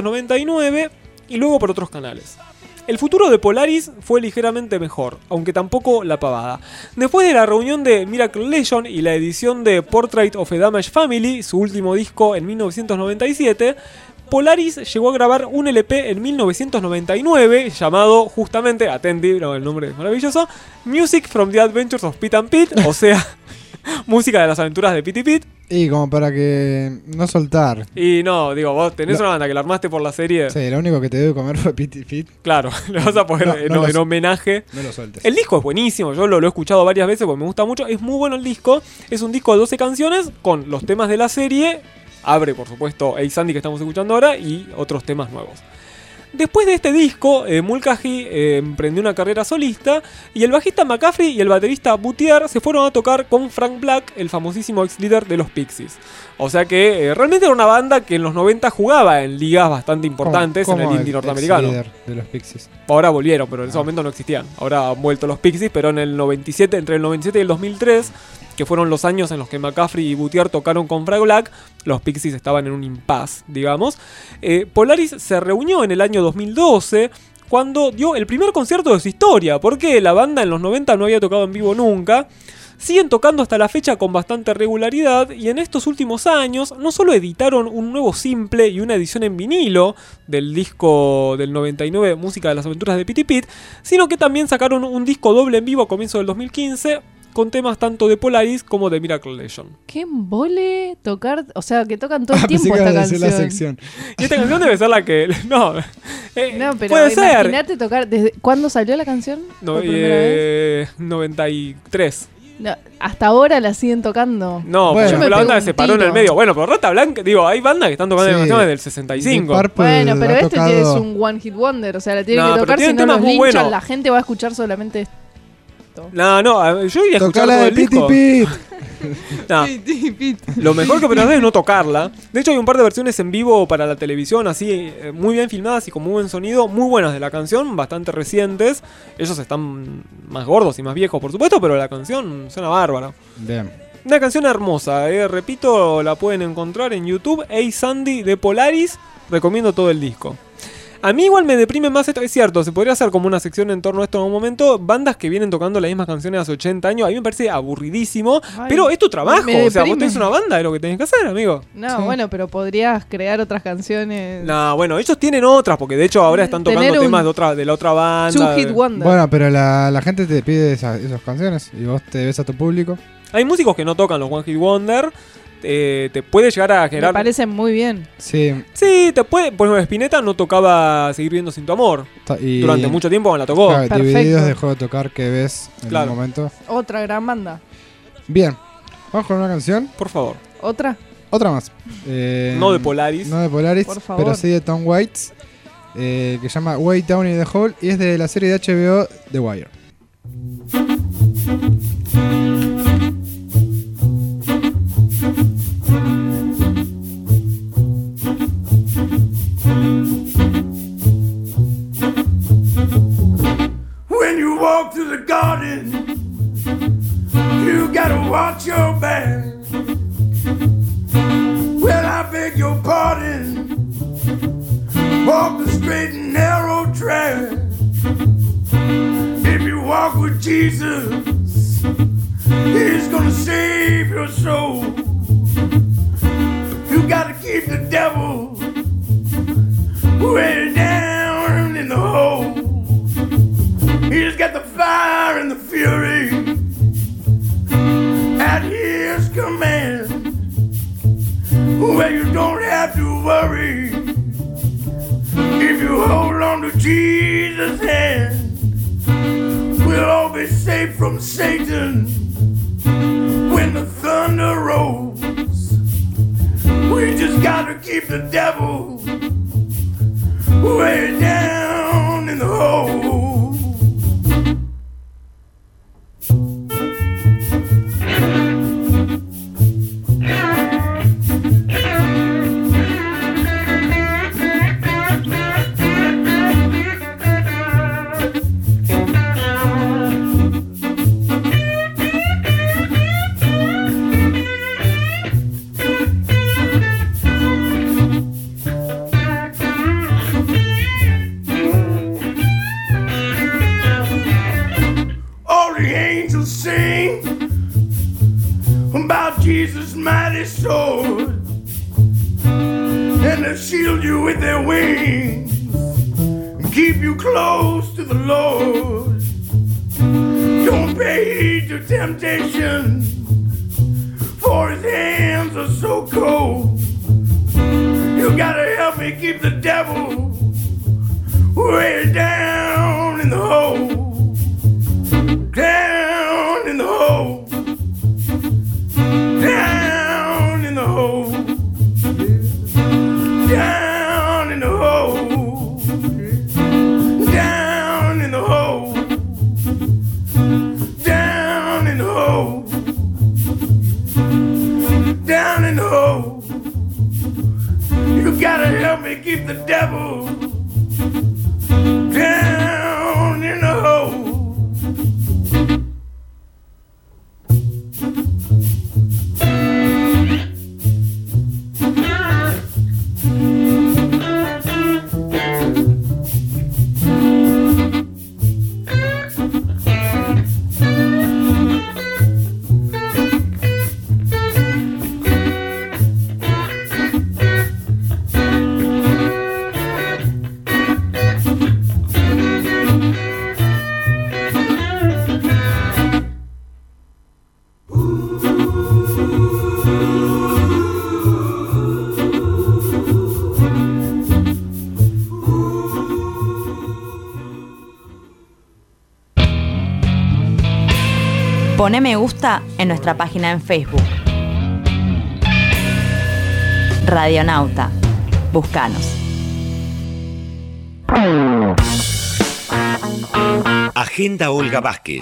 Speaker 3: 1999 y luego por otros canales. El futuro de Polaris fue ligeramente mejor, aunque tampoco la pavada. Después de la reunión de Miracle Legend y la edición de Portrait of a Damaged Family, su último disco en 1997, Polaris llegó a grabar un LP en 1999 llamado justamente, atendí, no, el nombre es maravilloso, Music from the Adventures of Pete and Pete, o sea, música de las aventuras de Pete y Pete.
Speaker 2: Y como para que no soltar.
Speaker 3: Y no, digo, vos tenés una banda que la armaste por la serie.
Speaker 2: Sí, lo único que te debo comer fue Pete y Pete.
Speaker 3: Claro, le vas a poner en homenaje.
Speaker 2: No lo sueltes.
Speaker 3: El disco es buenísimo, yo lo he escuchado varias veces porque me gusta mucho. Es muy bueno el disco. Es un disco de 12 canciones con los temas de la serie. Abre, por supuesto, Hey Sandy que estamos escuchando ahora y otros temas nuevos. Después de este disco, Mulcahy emprendió una carrera solista y el bajista McCaffrey y el baterista Boutier se fueron a tocar con Frank Black, el famosísimo ex líder de los Pixies. O sea que realmente era una banda que en los 90 jugaba en ligas bastante importantes en el indie norteamericano.
Speaker 2: Líder de los Pixies.
Speaker 3: Ahora volvieron, pero en ese momento no existían. Ahora han vuelto los Pixies, pero en el 97, entre el 97 y el 2003, que fueron los años en los que McCaffrey y Boutier tocaron con Frank Black, los Pixies estaban en un impasse, digamos. Polaris se reunió en el año 2012 cuando dio el primer concierto de su historia, porque la banda en los 90 no había tocado en vivo nunca. siguen tocando hasta la fecha con bastante regularidad y en estos últimos años no solo editaron un nuevo simple y una edición en vinilo del disco del 99 Música de las Aventuras de Piti Pit, sino que también sacaron un disco doble en vivo a comienzo del 2015 con temas tanto de Polaris como de Miracle Legend.
Speaker 1: Qué embole tocar, o sea, que tocan todo el
Speaker 2: Pensé
Speaker 1: tiempo
Speaker 2: que
Speaker 1: esta
Speaker 2: iba a decir
Speaker 1: canción.
Speaker 2: la sección.
Speaker 3: Y esta canción debe ser la que... No,
Speaker 1: No, pero
Speaker 3: puede ser.
Speaker 1: imagínate tocar. ¿Desde cuándo salió la canción?
Speaker 3: No,
Speaker 1: ¿Por primera vez?
Speaker 3: 93.
Speaker 1: No, hasta ahora la siguen tocando.
Speaker 3: No,
Speaker 2: Bueno.
Speaker 3: porque
Speaker 1: Yo me
Speaker 3: la banda
Speaker 1: pego
Speaker 3: se
Speaker 1: un
Speaker 3: paró en
Speaker 1: tiro.
Speaker 3: el medio. Bueno, pero Rata Blanca, digo, hay bandas que están tocando
Speaker 2: Sí.
Speaker 3: canciones del 65.
Speaker 2: Deep Purple
Speaker 1: Bueno, pero
Speaker 2: ha
Speaker 1: este
Speaker 2: tocado-
Speaker 1: es un one hit wonder, o sea, la tienen
Speaker 3: No,
Speaker 1: que
Speaker 3: pero
Speaker 1: tocar, si
Speaker 3: tienen
Speaker 1: no
Speaker 3: temas
Speaker 1: los
Speaker 3: muy
Speaker 1: linchan,
Speaker 3: buenos.
Speaker 1: la gente va a escuchar solamente esto.
Speaker 3: No, yo iría a escuchar
Speaker 2: Tocala
Speaker 3: todo
Speaker 2: de
Speaker 3: el
Speaker 2: Piti
Speaker 3: disco.
Speaker 2: Pit.
Speaker 3: No. Lo mejor que puedes hacer es no tocarla. De hecho, hay un par de versiones en vivo para la televisión, así, muy bien filmadas y con muy buen sonido, muy buenas de la canción, bastante recientes. Ellos están más gordos y más viejos, por supuesto, pero la canción suena bárbara.
Speaker 2: Bien.
Speaker 3: Una canción hermosa, repito, la pueden encontrar en YouTube. Hey Sandy de Polaris, recomiendo todo el disco. A mí igual me deprime más esto, es cierto, se podría hacer como una sección en torno a esto en un momento. Bandas que vienen tocando las mismas canciones hace 80 años, a mí me parece aburridísimo,
Speaker 1: Ay,
Speaker 3: pero es tu trabajo,
Speaker 1: me
Speaker 3: o sea, vos
Speaker 1: deprime.
Speaker 3: tenés una banda, es lo que tenés que hacer, amigo.
Speaker 1: No, bueno, pero podrías crear otras canciones.
Speaker 3: No, bueno, ellos tienen otras, porque de hecho ahora están tocando
Speaker 1: Tener un
Speaker 3: temas de la otra banda.
Speaker 1: Two Hit Wonder.
Speaker 2: Bueno, pero la gente te pide esas canciones y vos te ves a tu público.
Speaker 3: Hay músicos que no tocan los One Hit Wonder, te puede llegar a
Speaker 1: Me
Speaker 3: generar...
Speaker 1: parecen muy bien.
Speaker 2: Sí.
Speaker 3: Sí, te puede... Por ejemplo, Spinetta no tocaba Seguir Viendo Sin Tu Amor.
Speaker 2: Y
Speaker 3: Durante mucho tiempo la tocó.
Speaker 2: Claro,
Speaker 1: Perfecto.
Speaker 2: Divididos dejó de tocar que ves en
Speaker 3: Claro.
Speaker 2: un momento.
Speaker 1: Otra gran banda.
Speaker 2: Bien. Vamos con una canción.
Speaker 3: Por favor.
Speaker 1: ¿Otra?
Speaker 2: Otra más.
Speaker 3: No de Polaris.
Speaker 2: No de Polaris,
Speaker 1: Por favor.
Speaker 2: pero sí de Tom Waits. Que se llama Way Down in the Hole y es de la serie de HBO The Wire.
Speaker 19: When you walk through the garden, you gotta watch your back. Well, I beg your pardon. Walk the straight and narrow track. If you walk with Jesus, He's gonna save your soul. You gotta keep the devil way down in the hole. He's got the fire and the fury at his command. Well, you don't have to worry if you hold on to Jesus' hand. We'll all be safe from Satan when the thunder rolls. We just gotta keep the devil way down in the hole. All the angels sing about Jesus' mighty sword, and they'll shield you with their wings and keep you close to the Lord. Don't pay heed to temptation, for his hands are so cold. You gotta help me keep the devil way down in the hole. Down in the hole. Down in the hole. Down in the hole. Down in the hole. Down in the hole. Down in the hole. You gotta help me keep the devil down in the hole.
Speaker 12: Poné me gusta en nuestra página en Facebook. Radionauta. Búscanos.
Speaker 8: Agenda Olga Vázquez.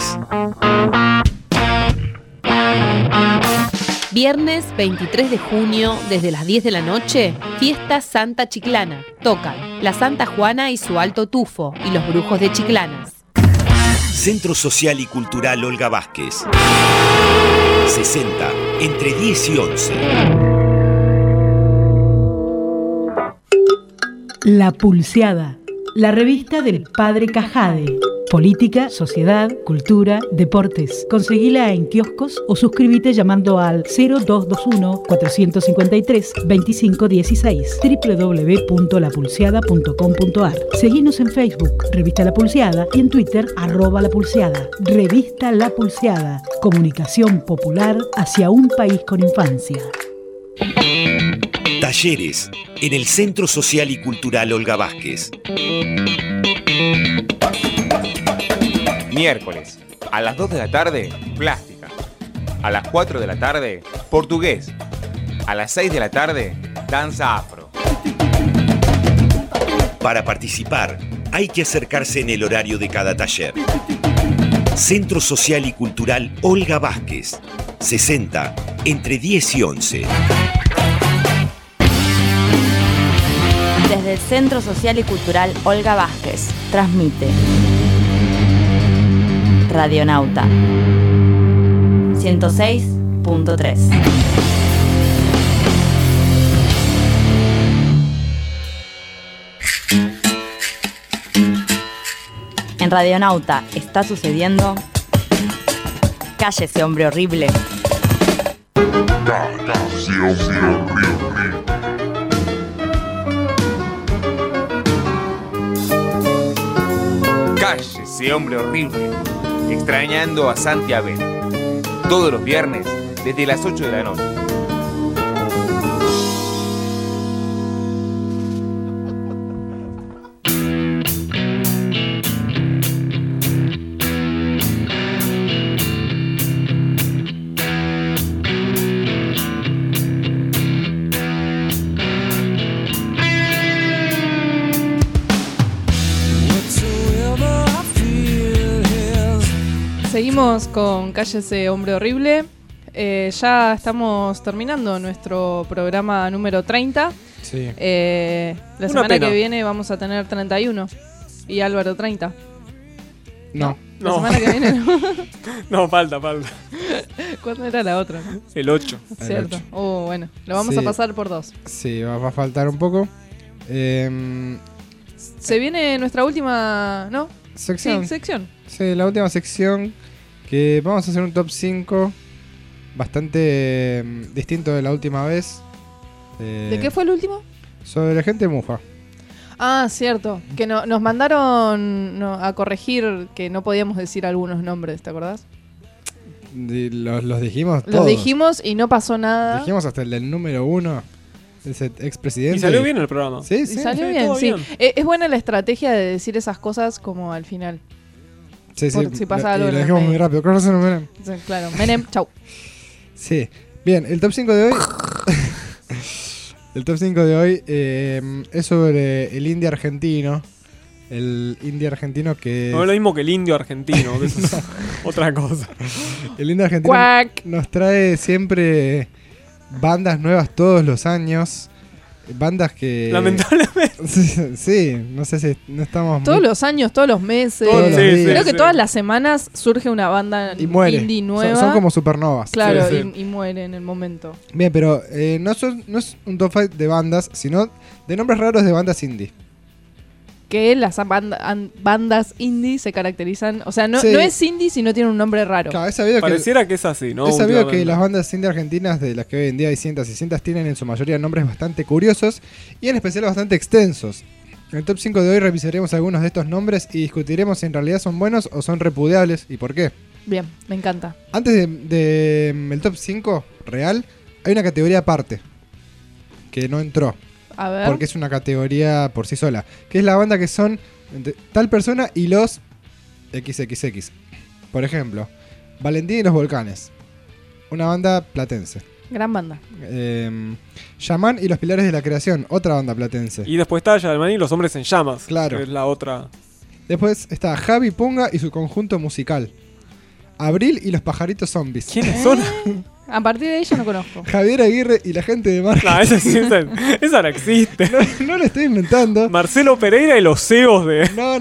Speaker 10: Viernes 23 de junio, desde las 10 de la noche, Fiesta Santa Chiclana. Tocan la Santa Juana y su Alto Tufo y los Brujos de Chiclanas.
Speaker 8: Centro Social y Cultural Olga Vázquez. 60, entre 10 y 11.
Speaker 9: La Pulseada, la revista del Padre Cajade. Política, sociedad, cultura, deportes. Conseguila en kioscos o suscríbete llamando al 0221-453-2516 www.lapulseada.com.ar. Seguinos en Facebook, Revista La Pulseada, y en Twitter, @lapulseada. Revista La Pulseada. Comunicación popular hacia un país con infancia.
Speaker 8: Talleres en el Centro Social y Cultural Olga Vázquez.
Speaker 6: Miércoles, a las 2 de la tarde, plástica. A las 4 de la tarde, portugués. A las 6 de la tarde, danza afro.
Speaker 8: Para participar, hay que acercarse en el horario de cada taller. Centro Social y Cultural Olga Vázquez. 60, entre 10 y 11.
Speaker 12: Desde el Centro Social y Cultural Olga Vázquez, transmite Radionauta 106.3. En Radionauta está sucediendo. Cállese, hombre horrible.
Speaker 6: Cállese, hombre horrible. Extrañando a Santi Abel. Todos los viernes, desde las 8 de la noche.
Speaker 1: Seguimos con Cállese, hombre horrible. Ya estamos terminando nuestro programa número 30.
Speaker 2: Sí.
Speaker 1: La semana que viene vamos a tener 31. Y Álvaro 30.
Speaker 2: No.
Speaker 1: La semana que viene no.
Speaker 3: No, falta.
Speaker 1: ¿Cuándo era la otra?
Speaker 3: El 8.
Speaker 1: Cierto. Bueno, lo vamos a pasar por 2.
Speaker 2: Sí, va a faltar un poco.
Speaker 1: Se viene nuestra última, ¿no?
Speaker 2: Sección.
Speaker 1: Sí, sección.
Speaker 2: Sí, la última sección, que vamos a hacer un top 5 bastante distinto de la última vez.
Speaker 1: ¿De qué fue el último?
Speaker 2: Sobre la gente mufa.
Speaker 1: Ah, cierto. Que nos mandaron a corregir que no podíamos decir algunos nombres, ¿te acordás?
Speaker 2: Los dijimos todos.
Speaker 1: Los dijimos y no pasó nada.
Speaker 2: Dijimos hasta el del número 1, ese expresidente.
Speaker 3: Y salió bien el programa.
Speaker 2: Sí.
Speaker 1: Y salió bien, sí. Es buena la estrategia de decir esas cosas como al final.
Speaker 2: Sí.
Speaker 1: Si pasa algo.
Speaker 2: Y lo dejamos muy rápido. Menem.
Speaker 1: Sí, claro. Menem, chau.
Speaker 2: Sí. Bien, el top 5 de hoy. El top 5 de hoy es sobre el indie argentino. El indie argentino que...
Speaker 3: No es lo mismo que el indio argentino, que eso es otra cosa.
Speaker 2: El indie argentino nos trae siempre bandas nuevas todos los años. Bandas que...
Speaker 3: Lamentablemente.
Speaker 2: Sí, no sé si no estamos...
Speaker 1: Todos los años, todos los meses. Creo que todas las semanas surge una banda indie nueva.
Speaker 2: Son como supernovas.
Speaker 1: Claro, y muere en el momento.
Speaker 2: Bien, pero no es un top 5 de bandas, sino de nombres raros de bandas indie.
Speaker 1: Que las bandas indie se caracterizan... O sea, no es indie si no tiene un nombre raro.
Speaker 2: Claro, es sabido
Speaker 3: Pareciera que es así, ¿no?
Speaker 2: Es sabido que las bandas indie argentinas, de las que hoy en día hay cientos y cientos, tienen en su mayoría nombres bastante curiosos y en especial bastante extensos. En el top 5 de hoy revisaremos algunos de estos nombres y discutiremos si en realidad son buenos o son repudiables y por qué.
Speaker 1: Bien, me encanta.
Speaker 2: Antes de el top 5 real, hay una categoría aparte que no entró.
Speaker 1: A ver.
Speaker 2: Porque es una categoría por sí sola. Que es la banda que son tal persona y los XXX. Por ejemplo, Valentín y los Volcanes, una banda platense.
Speaker 1: Gran banda.
Speaker 2: Yaman y los Pilares de la Creación, otra banda platense.
Speaker 3: Y después está Yaman y los Hombres en Llamas.
Speaker 2: Claro.
Speaker 3: Que es la otra.
Speaker 2: Después está Javi Punga y su conjunto musical. Abril y los Pajaritos Zombies.
Speaker 3: ¿Quiénes son?
Speaker 1: A partir de ahí yo no conozco.
Speaker 2: Javier Aguirre y la gente de marketing.
Speaker 3: No, esa no existe.
Speaker 2: No lo estoy inventando.
Speaker 3: Marcelo Pereira y los CEOs de...
Speaker 2: No.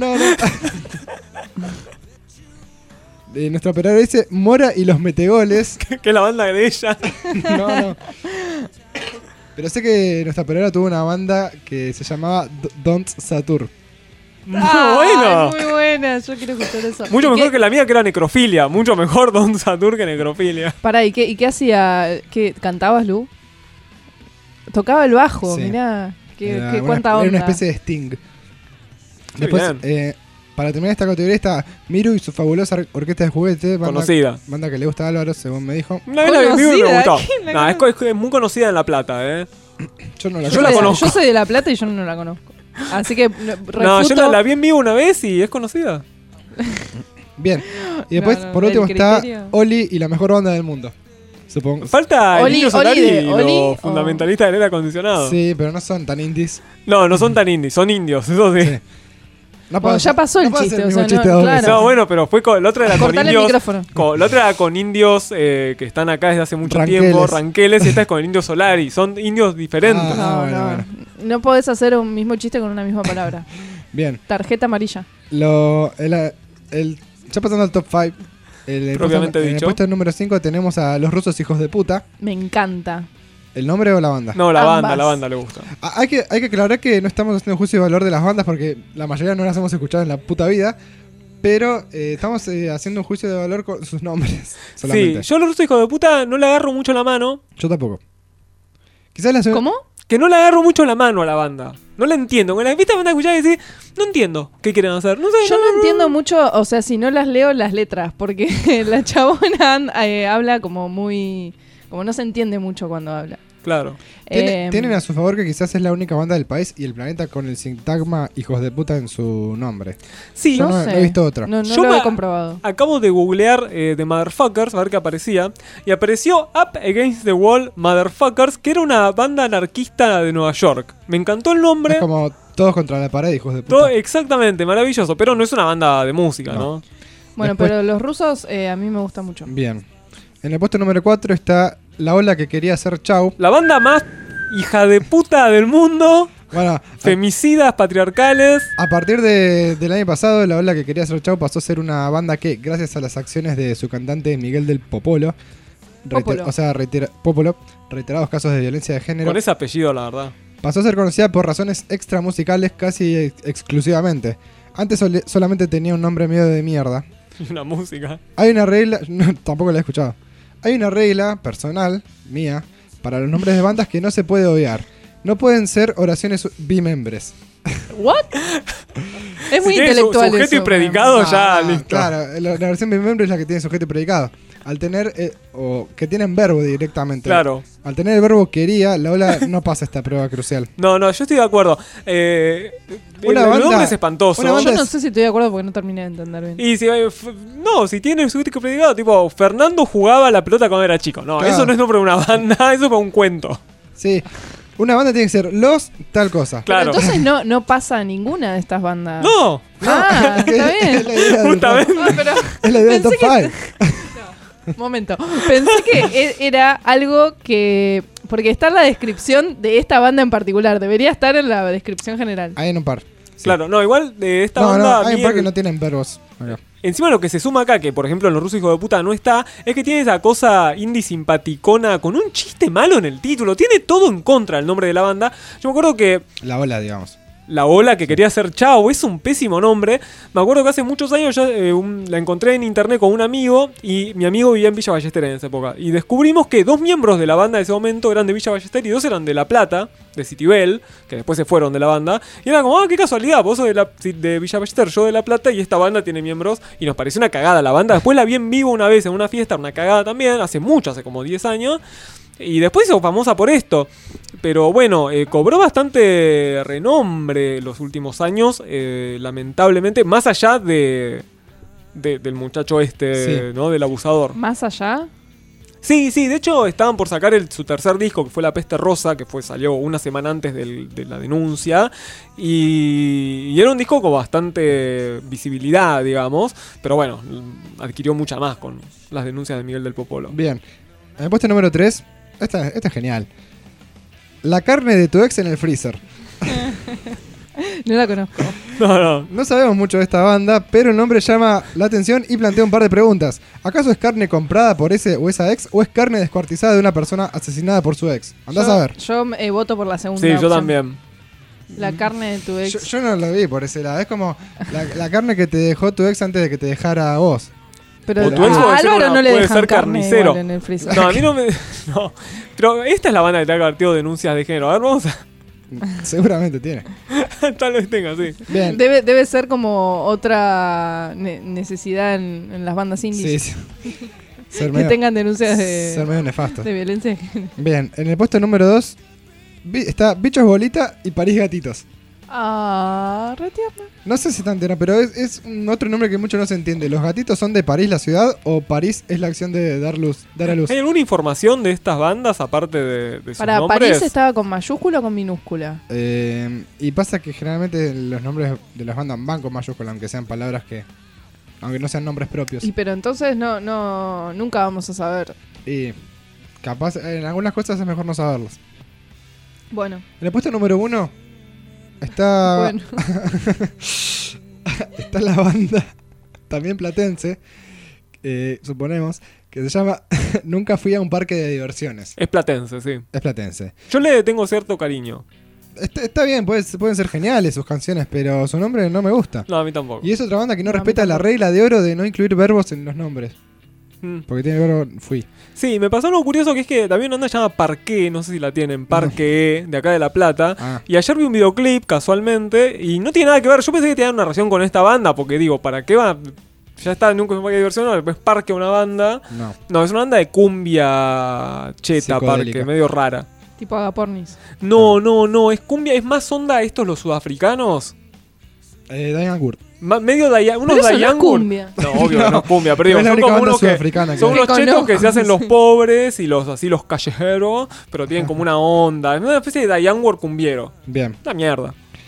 Speaker 2: Nuestro operador dice Mora y los Metegoles.
Speaker 3: Que es la banda de ella.
Speaker 2: No. Pero sé que nuestra operadora tuvo una banda que se llamaba Don't Satur.
Speaker 3: Muy bueno.
Speaker 1: Muy buena, yo quiero escuchar eso.
Speaker 3: Mucho
Speaker 1: ¿Y
Speaker 3: mejor
Speaker 1: qué-
Speaker 3: que la mía, que era necrofilia. Mucho mejor Don Satur que necrofilia.
Speaker 1: Pará, ¿y qué hacía? ¿Qué cantabas, Lu? Tocaba el bajo,
Speaker 2: Sí.
Speaker 1: mirá.
Speaker 2: Era
Speaker 1: ¿Cuánta
Speaker 2: Era
Speaker 1: onda?
Speaker 2: una especie de Sting. Después, para terminar esta categoría está Miru y su fabulosa orquesta de juguetes.
Speaker 3: Conocida.
Speaker 2: Banda que le gusta a Álvaro, según me dijo.
Speaker 3: Una vez la vi y me
Speaker 1: ¿Conocida?
Speaker 3: gustó.
Speaker 1: ¿Quién la
Speaker 3: No, es muy conocida en La Plata,
Speaker 2: Yo no la
Speaker 3: Yo la conozco.
Speaker 1: Yo soy de La Plata y yo no la conozco. Así que
Speaker 3: No, yo
Speaker 1: refuto.
Speaker 3: la vi en vivo una vez y es conocida.
Speaker 2: Bien. Y después,
Speaker 1: No,
Speaker 2: por último,
Speaker 1: el
Speaker 2: está
Speaker 1: criterio.
Speaker 2: Oli y la mejor banda del mundo. Supongo.
Speaker 3: Falta el
Speaker 1: Oli-
Speaker 3: Indio
Speaker 1: Oli
Speaker 3: Solari
Speaker 1: de-
Speaker 3: y
Speaker 1: Oli
Speaker 3: los fundamentalistas del aire acondicionado.
Speaker 2: Sí, pero no son tan indies.
Speaker 3: No son tan indies, son indios, eso sí.
Speaker 2: No
Speaker 1: Bueno, ya pasó el
Speaker 2: puedo
Speaker 1: chiste,
Speaker 2: hacer el
Speaker 1: o sea,
Speaker 2: mismo chiste
Speaker 1: no,
Speaker 2: dos
Speaker 1: claro.
Speaker 2: veces.
Speaker 3: No, bueno, pero fue con, la otra era con
Speaker 1: Cortale el
Speaker 3: indios.
Speaker 1: micrófono.
Speaker 3: La otra era con indios que están acá desde hace mucho
Speaker 2: Ranqueles.
Speaker 3: tiempo, ranqueles, y esta es con el Indio Solari. Son indios diferentes.
Speaker 2: Bueno.
Speaker 1: No podés hacer un mismo chiste con una misma palabra.
Speaker 2: Bien.
Speaker 1: Tarjeta amarilla.
Speaker 2: Ya pasando al top 5.
Speaker 3: Propiamente
Speaker 2: En el
Speaker 3: dicho.
Speaker 2: puesto número 5 tenemos a los rusos hijos de puta.
Speaker 1: Me encanta.
Speaker 2: ¿El nombre o la banda?
Speaker 3: No, la
Speaker 1: Ambas.
Speaker 3: banda le gusta.
Speaker 2: Hay que aclarar que no estamos haciendo juicio de valor de las bandas porque la mayoría no las hemos escuchado en la puta vida. Pero estamos haciendo un juicio de valor con sus nombres. Solamente.
Speaker 3: Sí, yo los rusos hijos de puta no le agarro mucho la mano.
Speaker 2: Yo tampoco. Quizás la
Speaker 1: ¿Cómo?
Speaker 3: Que no le agarro mucho la mano a la banda. No la entiendo. Con la vista van a escuchar y decir, no entiendo qué quieren hacer. No sé,
Speaker 1: Yo no entiendo mucho, o sea, si no las leo las letras, porque la chabona habla como muy... Como no se entiende mucho cuando habla.
Speaker 3: Claro.
Speaker 2: Tienen a su favor que quizás es la única banda del país y el planeta con el sintagma hijos de puta en su nombre.
Speaker 3: Sí,
Speaker 2: Yo
Speaker 1: no
Speaker 2: no
Speaker 1: sé.
Speaker 2: he visto otra.
Speaker 1: No
Speaker 3: Yo
Speaker 1: lo he
Speaker 3: me-
Speaker 1: comprobado.
Speaker 3: Acabo de googlear The Motherfuckers, a ver qué aparecía. Y apareció Up Against the Wall Motherfuckers, que era una banda anarquista de Nueva York. Me encantó el nombre.
Speaker 2: Es como todos contra la pared, hijos de puta.
Speaker 3: Todo exactamente, maravilloso. Pero no es una banda de música, ¿no?
Speaker 1: Bueno,
Speaker 2: Después-
Speaker 1: pero los rusos a mí me gustan mucho.
Speaker 2: Bien. En el puesto número 4 está La Ola que quería hacer Chau.
Speaker 3: La banda más hija de puta del mundo.
Speaker 2: Bueno,
Speaker 3: Femicidas, patriarcales.
Speaker 2: a partir del año pasado, La Ola que quería hacer Chau pasó a ser una banda que, gracias a las acciones de su cantante Miguel del Popolo,
Speaker 1: Popolo.
Speaker 2: Popolo, reiterados casos de violencia de género,
Speaker 3: Con ese apellido, la verdad.
Speaker 2: pasó a ser conocida por razones extramusicales casi exclusivamente. Antes solamente tenía un nombre medio de mierda.
Speaker 3: Y una música.
Speaker 2: Hay una regla, no, tampoco la he escuchado. Hay una regla personal, mía, para los nombres de bandas que no se puede obviar. No pueden ser oraciones bimembres.
Speaker 1: ¿What? Es muy
Speaker 3: Si tiene
Speaker 1: intelectual
Speaker 3: sujeto
Speaker 1: eso.
Speaker 3: y predicado, ya listo.
Speaker 2: Claro, la versión bimembre es la que tiene sujeto y predicado. Al tener, o que tienen verbo directamente.
Speaker 3: Claro.
Speaker 2: Al tener el verbo quería, la ola no pasa esta prueba crucial.
Speaker 3: No, yo estoy de acuerdo.
Speaker 2: Una
Speaker 3: el
Speaker 2: banda-
Speaker 3: nombre es espantoso.
Speaker 2: una banda
Speaker 1: Yo no sé si estoy de acuerdo porque no terminé de entender bien.
Speaker 3: Y si tiene sujeto y predicado, tipo, Fernando jugaba a la pelota cuando era chico. No,
Speaker 2: Claro.
Speaker 3: eso no es nombre de una banda, eso es un cuento.
Speaker 2: Sí, una banda tiene que ser los tal cosa.
Speaker 3: Claro.
Speaker 1: Pero entonces no pasa ninguna de estas bandas.
Speaker 3: No.
Speaker 1: Ah, está bien.
Speaker 2: Es la idea del
Speaker 3: Justamente.
Speaker 1: Ah, pero
Speaker 2: Es la idea del top
Speaker 1: pensé
Speaker 2: 5.
Speaker 1: momento. Pensé que era algo que... Porque está en la descripción de esta banda en particular. Debería estar en la descripción general.
Speaker 2: Hay en un par.
Speaker 3: Claro, no, igual de esta
Speaker 2: No,
Speaker 3: banda.
Speaker 2: no,
Speaker 3: a
Speaker 2: hay
Speaker 3: mí
Speaker 2: un par que
Speaker 3: el-
Speaker 2: no tienen verbos. Acá.
Speaker 3: Encima lo que se suma acá, que por ejemplo en los rusos hijos de puta no está, es que tiene esa cosa indie simpaticona con un chiste malo en el título. Tiene todo en contra el nombre de la banda. Yo me acuerdo que
Speaker 2: La ola, digamos.
Speaker 3: La Ola que quería ser Chao es un pésimo nombre. Me acuerdo que hace muchos años yo la encontré en internet con un amigo y mi amigo vivía en Villa Ballester en esa época. Y descubrimos que 2 miembros de la banda de ese momento eran de Villa Ballester y 2 eran de La Plata, de Citibel, que después se fueron de la banda. Y era como, qué casualidad, vos sos de Villa Ballester, yo de La Plata y esta banda tiene miembros. Y nos pareció una cagada la banda. Después la vi en vivo una vez en una fiesta, una cagada también, hace mucho, hace como 10 años. Y después hizo famosa por esto. Pero bueno, cobró bastante renombre los últimos años, lamentablemente, más allá de del muchacho ¿no? Del abusador.
Speaker 1: ¿Más allá?
Speaker 3: Sí, de hecho estaban por sacar su tercer disco, que fue La Peste Rosa, que salió una semana antes de la denuncia, y era un disco con bastante visibilidad, digamos, pero bueno, adquirió mucha más con las denuncias de Miguel del Popolo.
Speaker 2: Bien, en el puesto número 3, esta es genial. La carne de tu ex en el freezer.
Speaker 1: No la conozco.
Speaker 2: No sabemos mucho de esta banda, pero el nombre llama la atención y plantea un par de preguntas. ¿Acaso es carne comprada por ese o esa ex o es carne descuartizada de una persona asesinada por su ex? Andás a ver.
Speaker 1: Yo voto por la segunda
Speaker 3: Sí, yo
Speaker 1: opción.
Speaker 3: también.
Speaker 1: La carne de tu ex.
Speaker 2: Yo no lo vi por ese lado. Es como la carne que te dejó tu ex antes de que te dejara a vos.
Speaker 1: Pero
Speaker 3: O tu ex
Speaker 1: a
Speaker 3: puede ser
Speaker 1: Álvaro no le
Speaker 3: puede
Speaker 1: dejan
Speaker 3: ser
Speaker 1: carne
Speaker 3: carnicero.
Speaker 1: igual en el freezer.
Speaker 3: No, a mí no me... No. Pero esta es la banda que te ha compartido denuncias de género. A ver, vamos a...
Speaker 2: Seguramente tiene.
Speaker 3: Tal vez tenga, sí.
Speaker 2: Bien.
Speaker 1: Debe ser como otra necesidad en las bandas indies.
Speaker 2: Sí. Ser
Speaker 1: Que
Speaker 2: medio-
Speaker 1: tengan denuncias
Speaker 2: ser medio nefasto.
Speaker 1: de violencia de género.
Speaker 2: Bien, en el puesto número 2 está Bichos Bolita y París Gatitos.
Speaker 1: Ah, re tierno.
Speaker 2: No sé si tan tierno, pero es un otro nombre que mucho no se entiende. ¿Los gatitos son de París, la ciudad, o París es la acción de dar a luz?
Speaker 3: ¿Hay alguna información de estas bandas aparte de sus
Speaker 1: Para
Speaker 3: nombres?
Speaker 1: París estaba con mayúscula o con minúscula.
Speaker 2: Y pasa que generalmente los nombres de las bandas van con mayúscula, aunque sean palabras que... Aunque no sean nombres propios.
Speaker 1: Pero entonces nunca vamos a saber.
Speaker 2: Y capaz, en algunas cosas es mejor no saberlos.
Speaker 1: Bueno.
Speaker 2: En el puesto número 1 está...
Speaker 1: Bueno.
Speaker 2: está la banda, también platense, suponemos, que se llama Nunca fui a un parque de diversiones.
Speaker 3: Es platense, sí.
Speaker 2: Es platense.
Speaker 3: Yo le tengo cierto cariño.
Speaker 2: Está bien, pueden ser geniales sus canciones, pero su nombre no me gusta.
Speaker 3: No, a mí tampoco.
Speaker 2: Y es otra banda que no
Speaker 3: A mí
Speaker 2: respeta la
Speaker 3: tampoco.
Speaker 2: regla de oro de no incluir verbos en los nombres.
Speaker 3: Mm.
Speaker 2: Porque tiene el verbo fui.
Speaker 3: Sí, me pasó algo curioso que es que también una banda se llama Parqué, no sé si la tienen, Parque, de acá de La Plata. Y ayer vi un videoclip casualmente y no tiene nada que ver. Yo pensé que tenía una relación con esta banda porque digo, ¿para qué va? Ya está, nunca es un parque de diversión, no, después Parque una banda. No, es una banda de cumbia cheta,
Speaker 2: Psicodélica.
Speaker 3: Parque, medio rara.
Speaker 1: Tipo Agapornis.
Speaker 3: No, es cumbia, es más onda estos los sudafricanos.
Speaker 2: Diane Gurt.
Speaker 3: Medio unos
Speaker 1: Pero eso no es
Speaker 3: Diane Gurt.
Speaker 1: cumbia.
Speaker 3: No, obvio que no es cumbia, pero
Speaker 2: No
Speaker 3: digo,
Speaker 2: es la
Speaker 3: son
Speaker 2: única
Speaker 3: como
Speaker 2: banda
Speaker 3: unos
Speaker 2: sudafricana que
Speaker 3: son
Speaker 2: hay.
Speaker 3: unos
Speaker 1: Que
Speaker 3: chetos
Speaker 1: conozco,
Speaker 3: que se hacen los
Speaker 1: sí.
Speaker 3: pobres y los callejeros, pero tienen como una onda, es una especie de Diane Gurt cumbiero.
Speaker 2: Bien.
Speaker 3: Una mierda.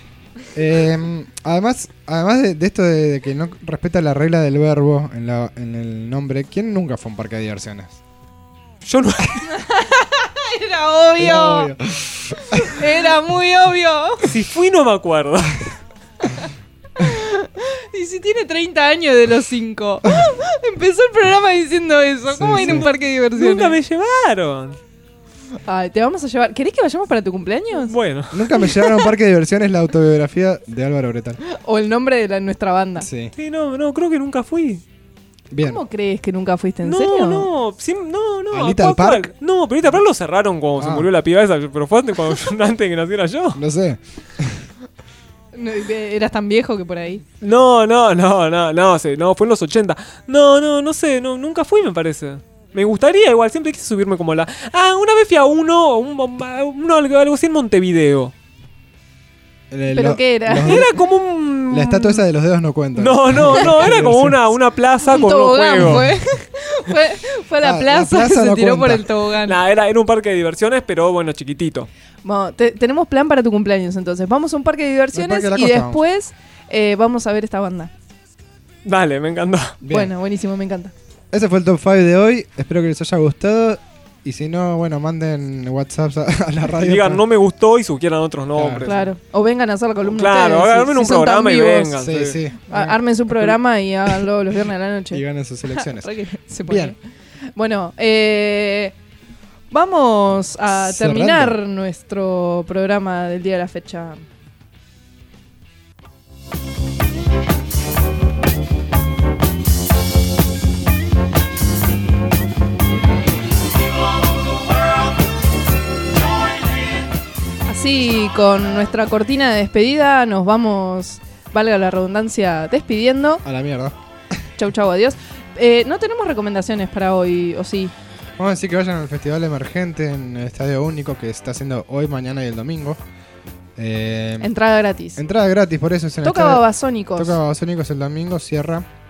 Speaker 2: Además de esto de que no respeta la regla del verbo en el nombre, ¿quién nunca fue a un parque de diversiones?
Speaker 3: Yo no.
Speaker 1: Era obvio. Era muy obvio.
Speaker 3: Si fui no me acuerdo.
Speaker 1: Y si tiene 30 años de los 5. Empezó el programa diciendo eso. ¿Cómo ir a un parque de diversiones?
Speaker 3: Nunca me llevaron.
Speaker 1: Ay, te vamos a llevar. ¿Querés que vayamos para tu cumpleaños?
Speaker 3: Bueno.
Speaker 2: Nunca me llevaron a un parque de diversiones la autobiografía de Álvaro Bretal.
Speaker 1: O el nombre de nuestra banda.
Speaker 2: Sí.
Speaker 3: Sí, no, creo que nunca fui.
Speaker 2: Bien.
Speaker 1: ¿Cómo crees que nunca fuiste? ¿En serio?
Speaker 3: No.
Speaker 2: ¿A Little Park?
Speaker 3: No, pero Little Park lo cerraron cuando se murió la piba esa, pero fue antes, antes de que naciera yo.
Speaker 2: No sé.
Speaker 1: No, eras tan viejo que por ahí.
Speaker 3: No, fue en los 80. No sé, nunca fui, me parece. Me gustaría igual, siempre quise subirme como la... una vez fui a algo así en Montevideo.
Speaker 1: ¿Pero qué era?
Speaker 3: Era como un...
Speaker 2: La estatua esa de los dedos no cuenta.
Speaker 3: No, era como una plaza
Speaker 1: Un
Speaker 3: con unos
Speaker 1: tobogán
Speaker 3: juegos.
Speaker 1: fue a la plaza
Speaker 2: plaza
Speaker 1: que se
Speaker 2: no
Speaker 1: tiró por
Speaker 2: cuenta.
Speaker 1: el tobogán.
Speaker 3: Nah, era un parque de diversiones, pero bueno, chiquitito.
Speaker 1: Bueno, tenemos plan para tu cumpleaños entonces. Vamos a un parque de diversiones
Speaker 2: Parque de la
Speaker 1: y
Speaker 2: Costa
Speaker 1: después vamos a ver esta banda.
Speaker 3: Dale, me encantó.
Speaker 2: Bien.
Speaker 1: Bueno, buenísimo, me encanta.
Speaker 2: Ese fue el top 5 de hoy. Espero que les haya gustado. Y si no, bueno, manden WhatsApp a la radio.
Speaker 3: Digan,
Speaker 2: para-
Speaker 3: no me gustó y sugieran otros nombres.
Speaker 1: Claro. O vengan a hacer la columna.
Speaker 3: Claro,
Speaker 1: ustedes,
Speaker 3: armen
Speaker 1: si
Speaker 3: un
Speaker 1: son tan
Speaker 3: programa y
Speaker 1: vivos.
Speaker 3: vengan.
Speaker 2: Sí.
Speaker 1: Armen su programa y háganlo los viernes de la noche.
Speaker 2: Y ganen sus elecciones.
Speaker 1: Re que se pone.
Speaker 2: Bien.
Speaker 1: Bueno, vamos a
Speaker 2: Cerrando.
Speaker 1: terminar nuestro programa del día de la fecha. Así, con nuestra cortina de despedida, nos vamos, valga la redundancia, despidiendo.
Speaker 2: A la mierda.
Speaker 1: Chau, adiós. No tenemos recomendaciones para hoy, ¿o sí?
Speaker 2: Vamos a decir que vayan al Festival Emergente en el Estadio Único que se está haciendo hoy, mañana y el domingo.
Speaker 1: Entrada gratis.
Speaker 2: Entrada gratis, por eso es en el
Speaker 1: Toca
Speaker 2: estadio-
Speaker 1: Babasónicos.
Speaker 2: Toca Babasónicos el domingo, cierra.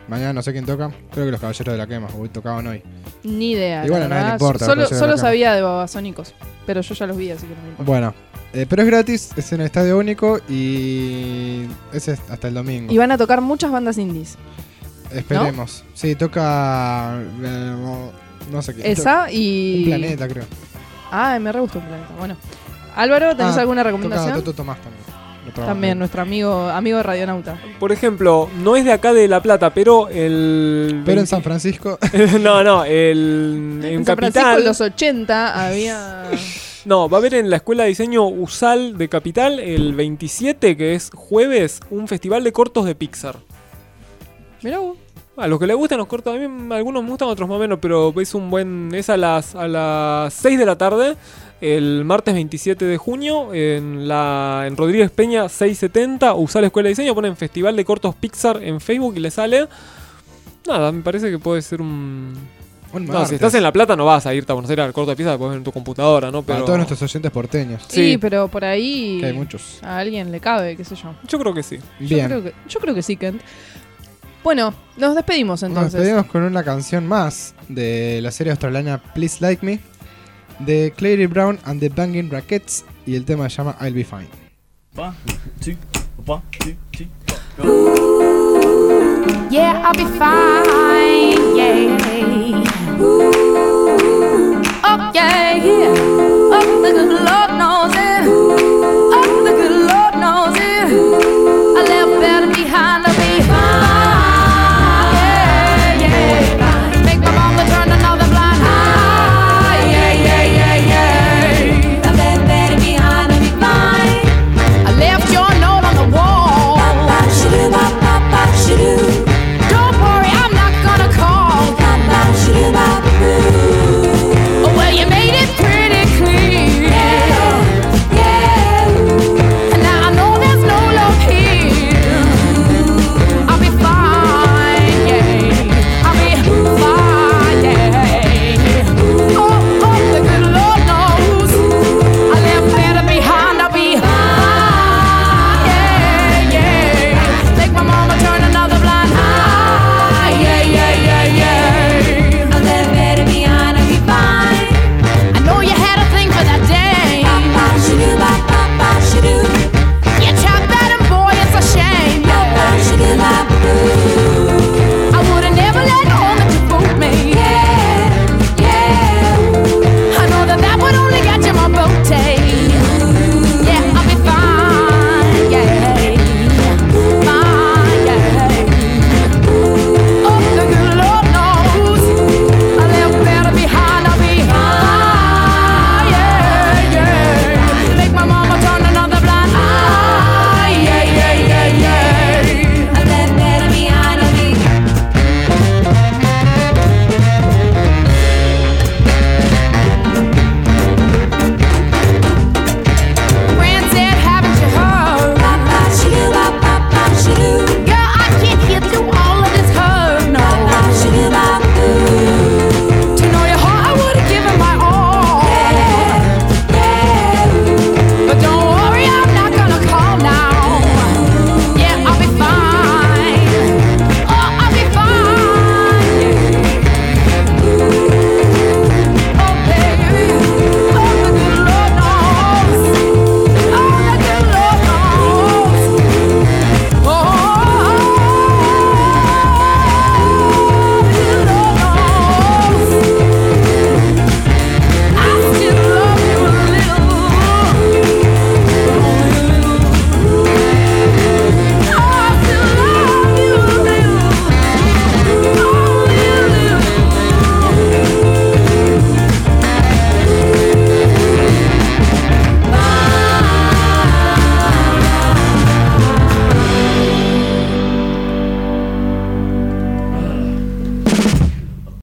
Speaker 2: Mañana no sé quién toca. Creo que los Caballeros de la Quema. Hoy tocaban hoy.
Speaker 1: Ni idea.
Speaker 2: Igual
Speaker 1: la
Speaker 2: a nadie le
Speaker 1: verdad.
Speaker 2: importa.
Speaker 1: Solo sabía de Babasónicos. Pero yo ya los vi, así que no me importa.
Speaker 2: Bueno, pero es gratis, es en el Estadio Único y es hasta el domingo.
Speaker 1: Y van a tocar muchas bandas indies.
Speaker 2: Esperemos. ¿No? Sí, toca. No sé qué.
Speaker 1: Esa y.
Speaker 2: Un planeta, creo.
Speaker 1: Ah, me re gustó Un Planeta. Bueno. Álvaro, ¿tenés alguna recomendación?
Speaker 2: Toca Toto Tomás también.
Speaker 1: También, nuestro amigo radionauta.
Speaker 3: Por ejemplo, no es de acá de La Plata, pero el...
Speaker 2: Pero en San Francisco.
Speaker 3: no,
Speaker 1: en San
Speaker 3: Capital.
Speaker 1: Francisco en los 80 había...
Speaker 3: No, va a haber en la Escuela de Diseño USAL de Capital el 27, que es jueves, un festival de cortos de Pixar.
Speaker 1: Mirá vos.
Speaker 3: A los que les gustan los cortos, a mí algunos me gustan, otros más o menos, pero es un buen... Es a las 6 de la tarde, el martes 27 de junio, en Rodríguez Peña 670, USAL Escuela de Diseño, ponen Festival de Cortos Pixar en Facebook y le sale... Nada, me parece que puede ser un... No, si estás en La Plata no vas a irte a Buenos Aires al corto de Pixar, puedes ver en tu computadora, ¿no? Pero...
Speaker 2: Para todos nuestros oyentes porteños.
Speaker 1: Sí, pero por ahí...
Speaker 2: Que hay muchos.
Speaker 1: A alguien le cabe, qué sé yo.
Speaker 3: Yo creo que sí.
Speaker 2: Bien.
Speaker 1: Yo creo que sí, Kent. Bueno, nos despedimos entonces.
Speaker 2: Nos despedimos con una canción más de la serie australiana Please Like Me, de Clary Brown and the Banging Rackets, y el tema se llama I'll Be Fine.
Speaker 7: 1, 2, 1, 2, 3, 4.
Speaker 14: Yeah, I'll be fine.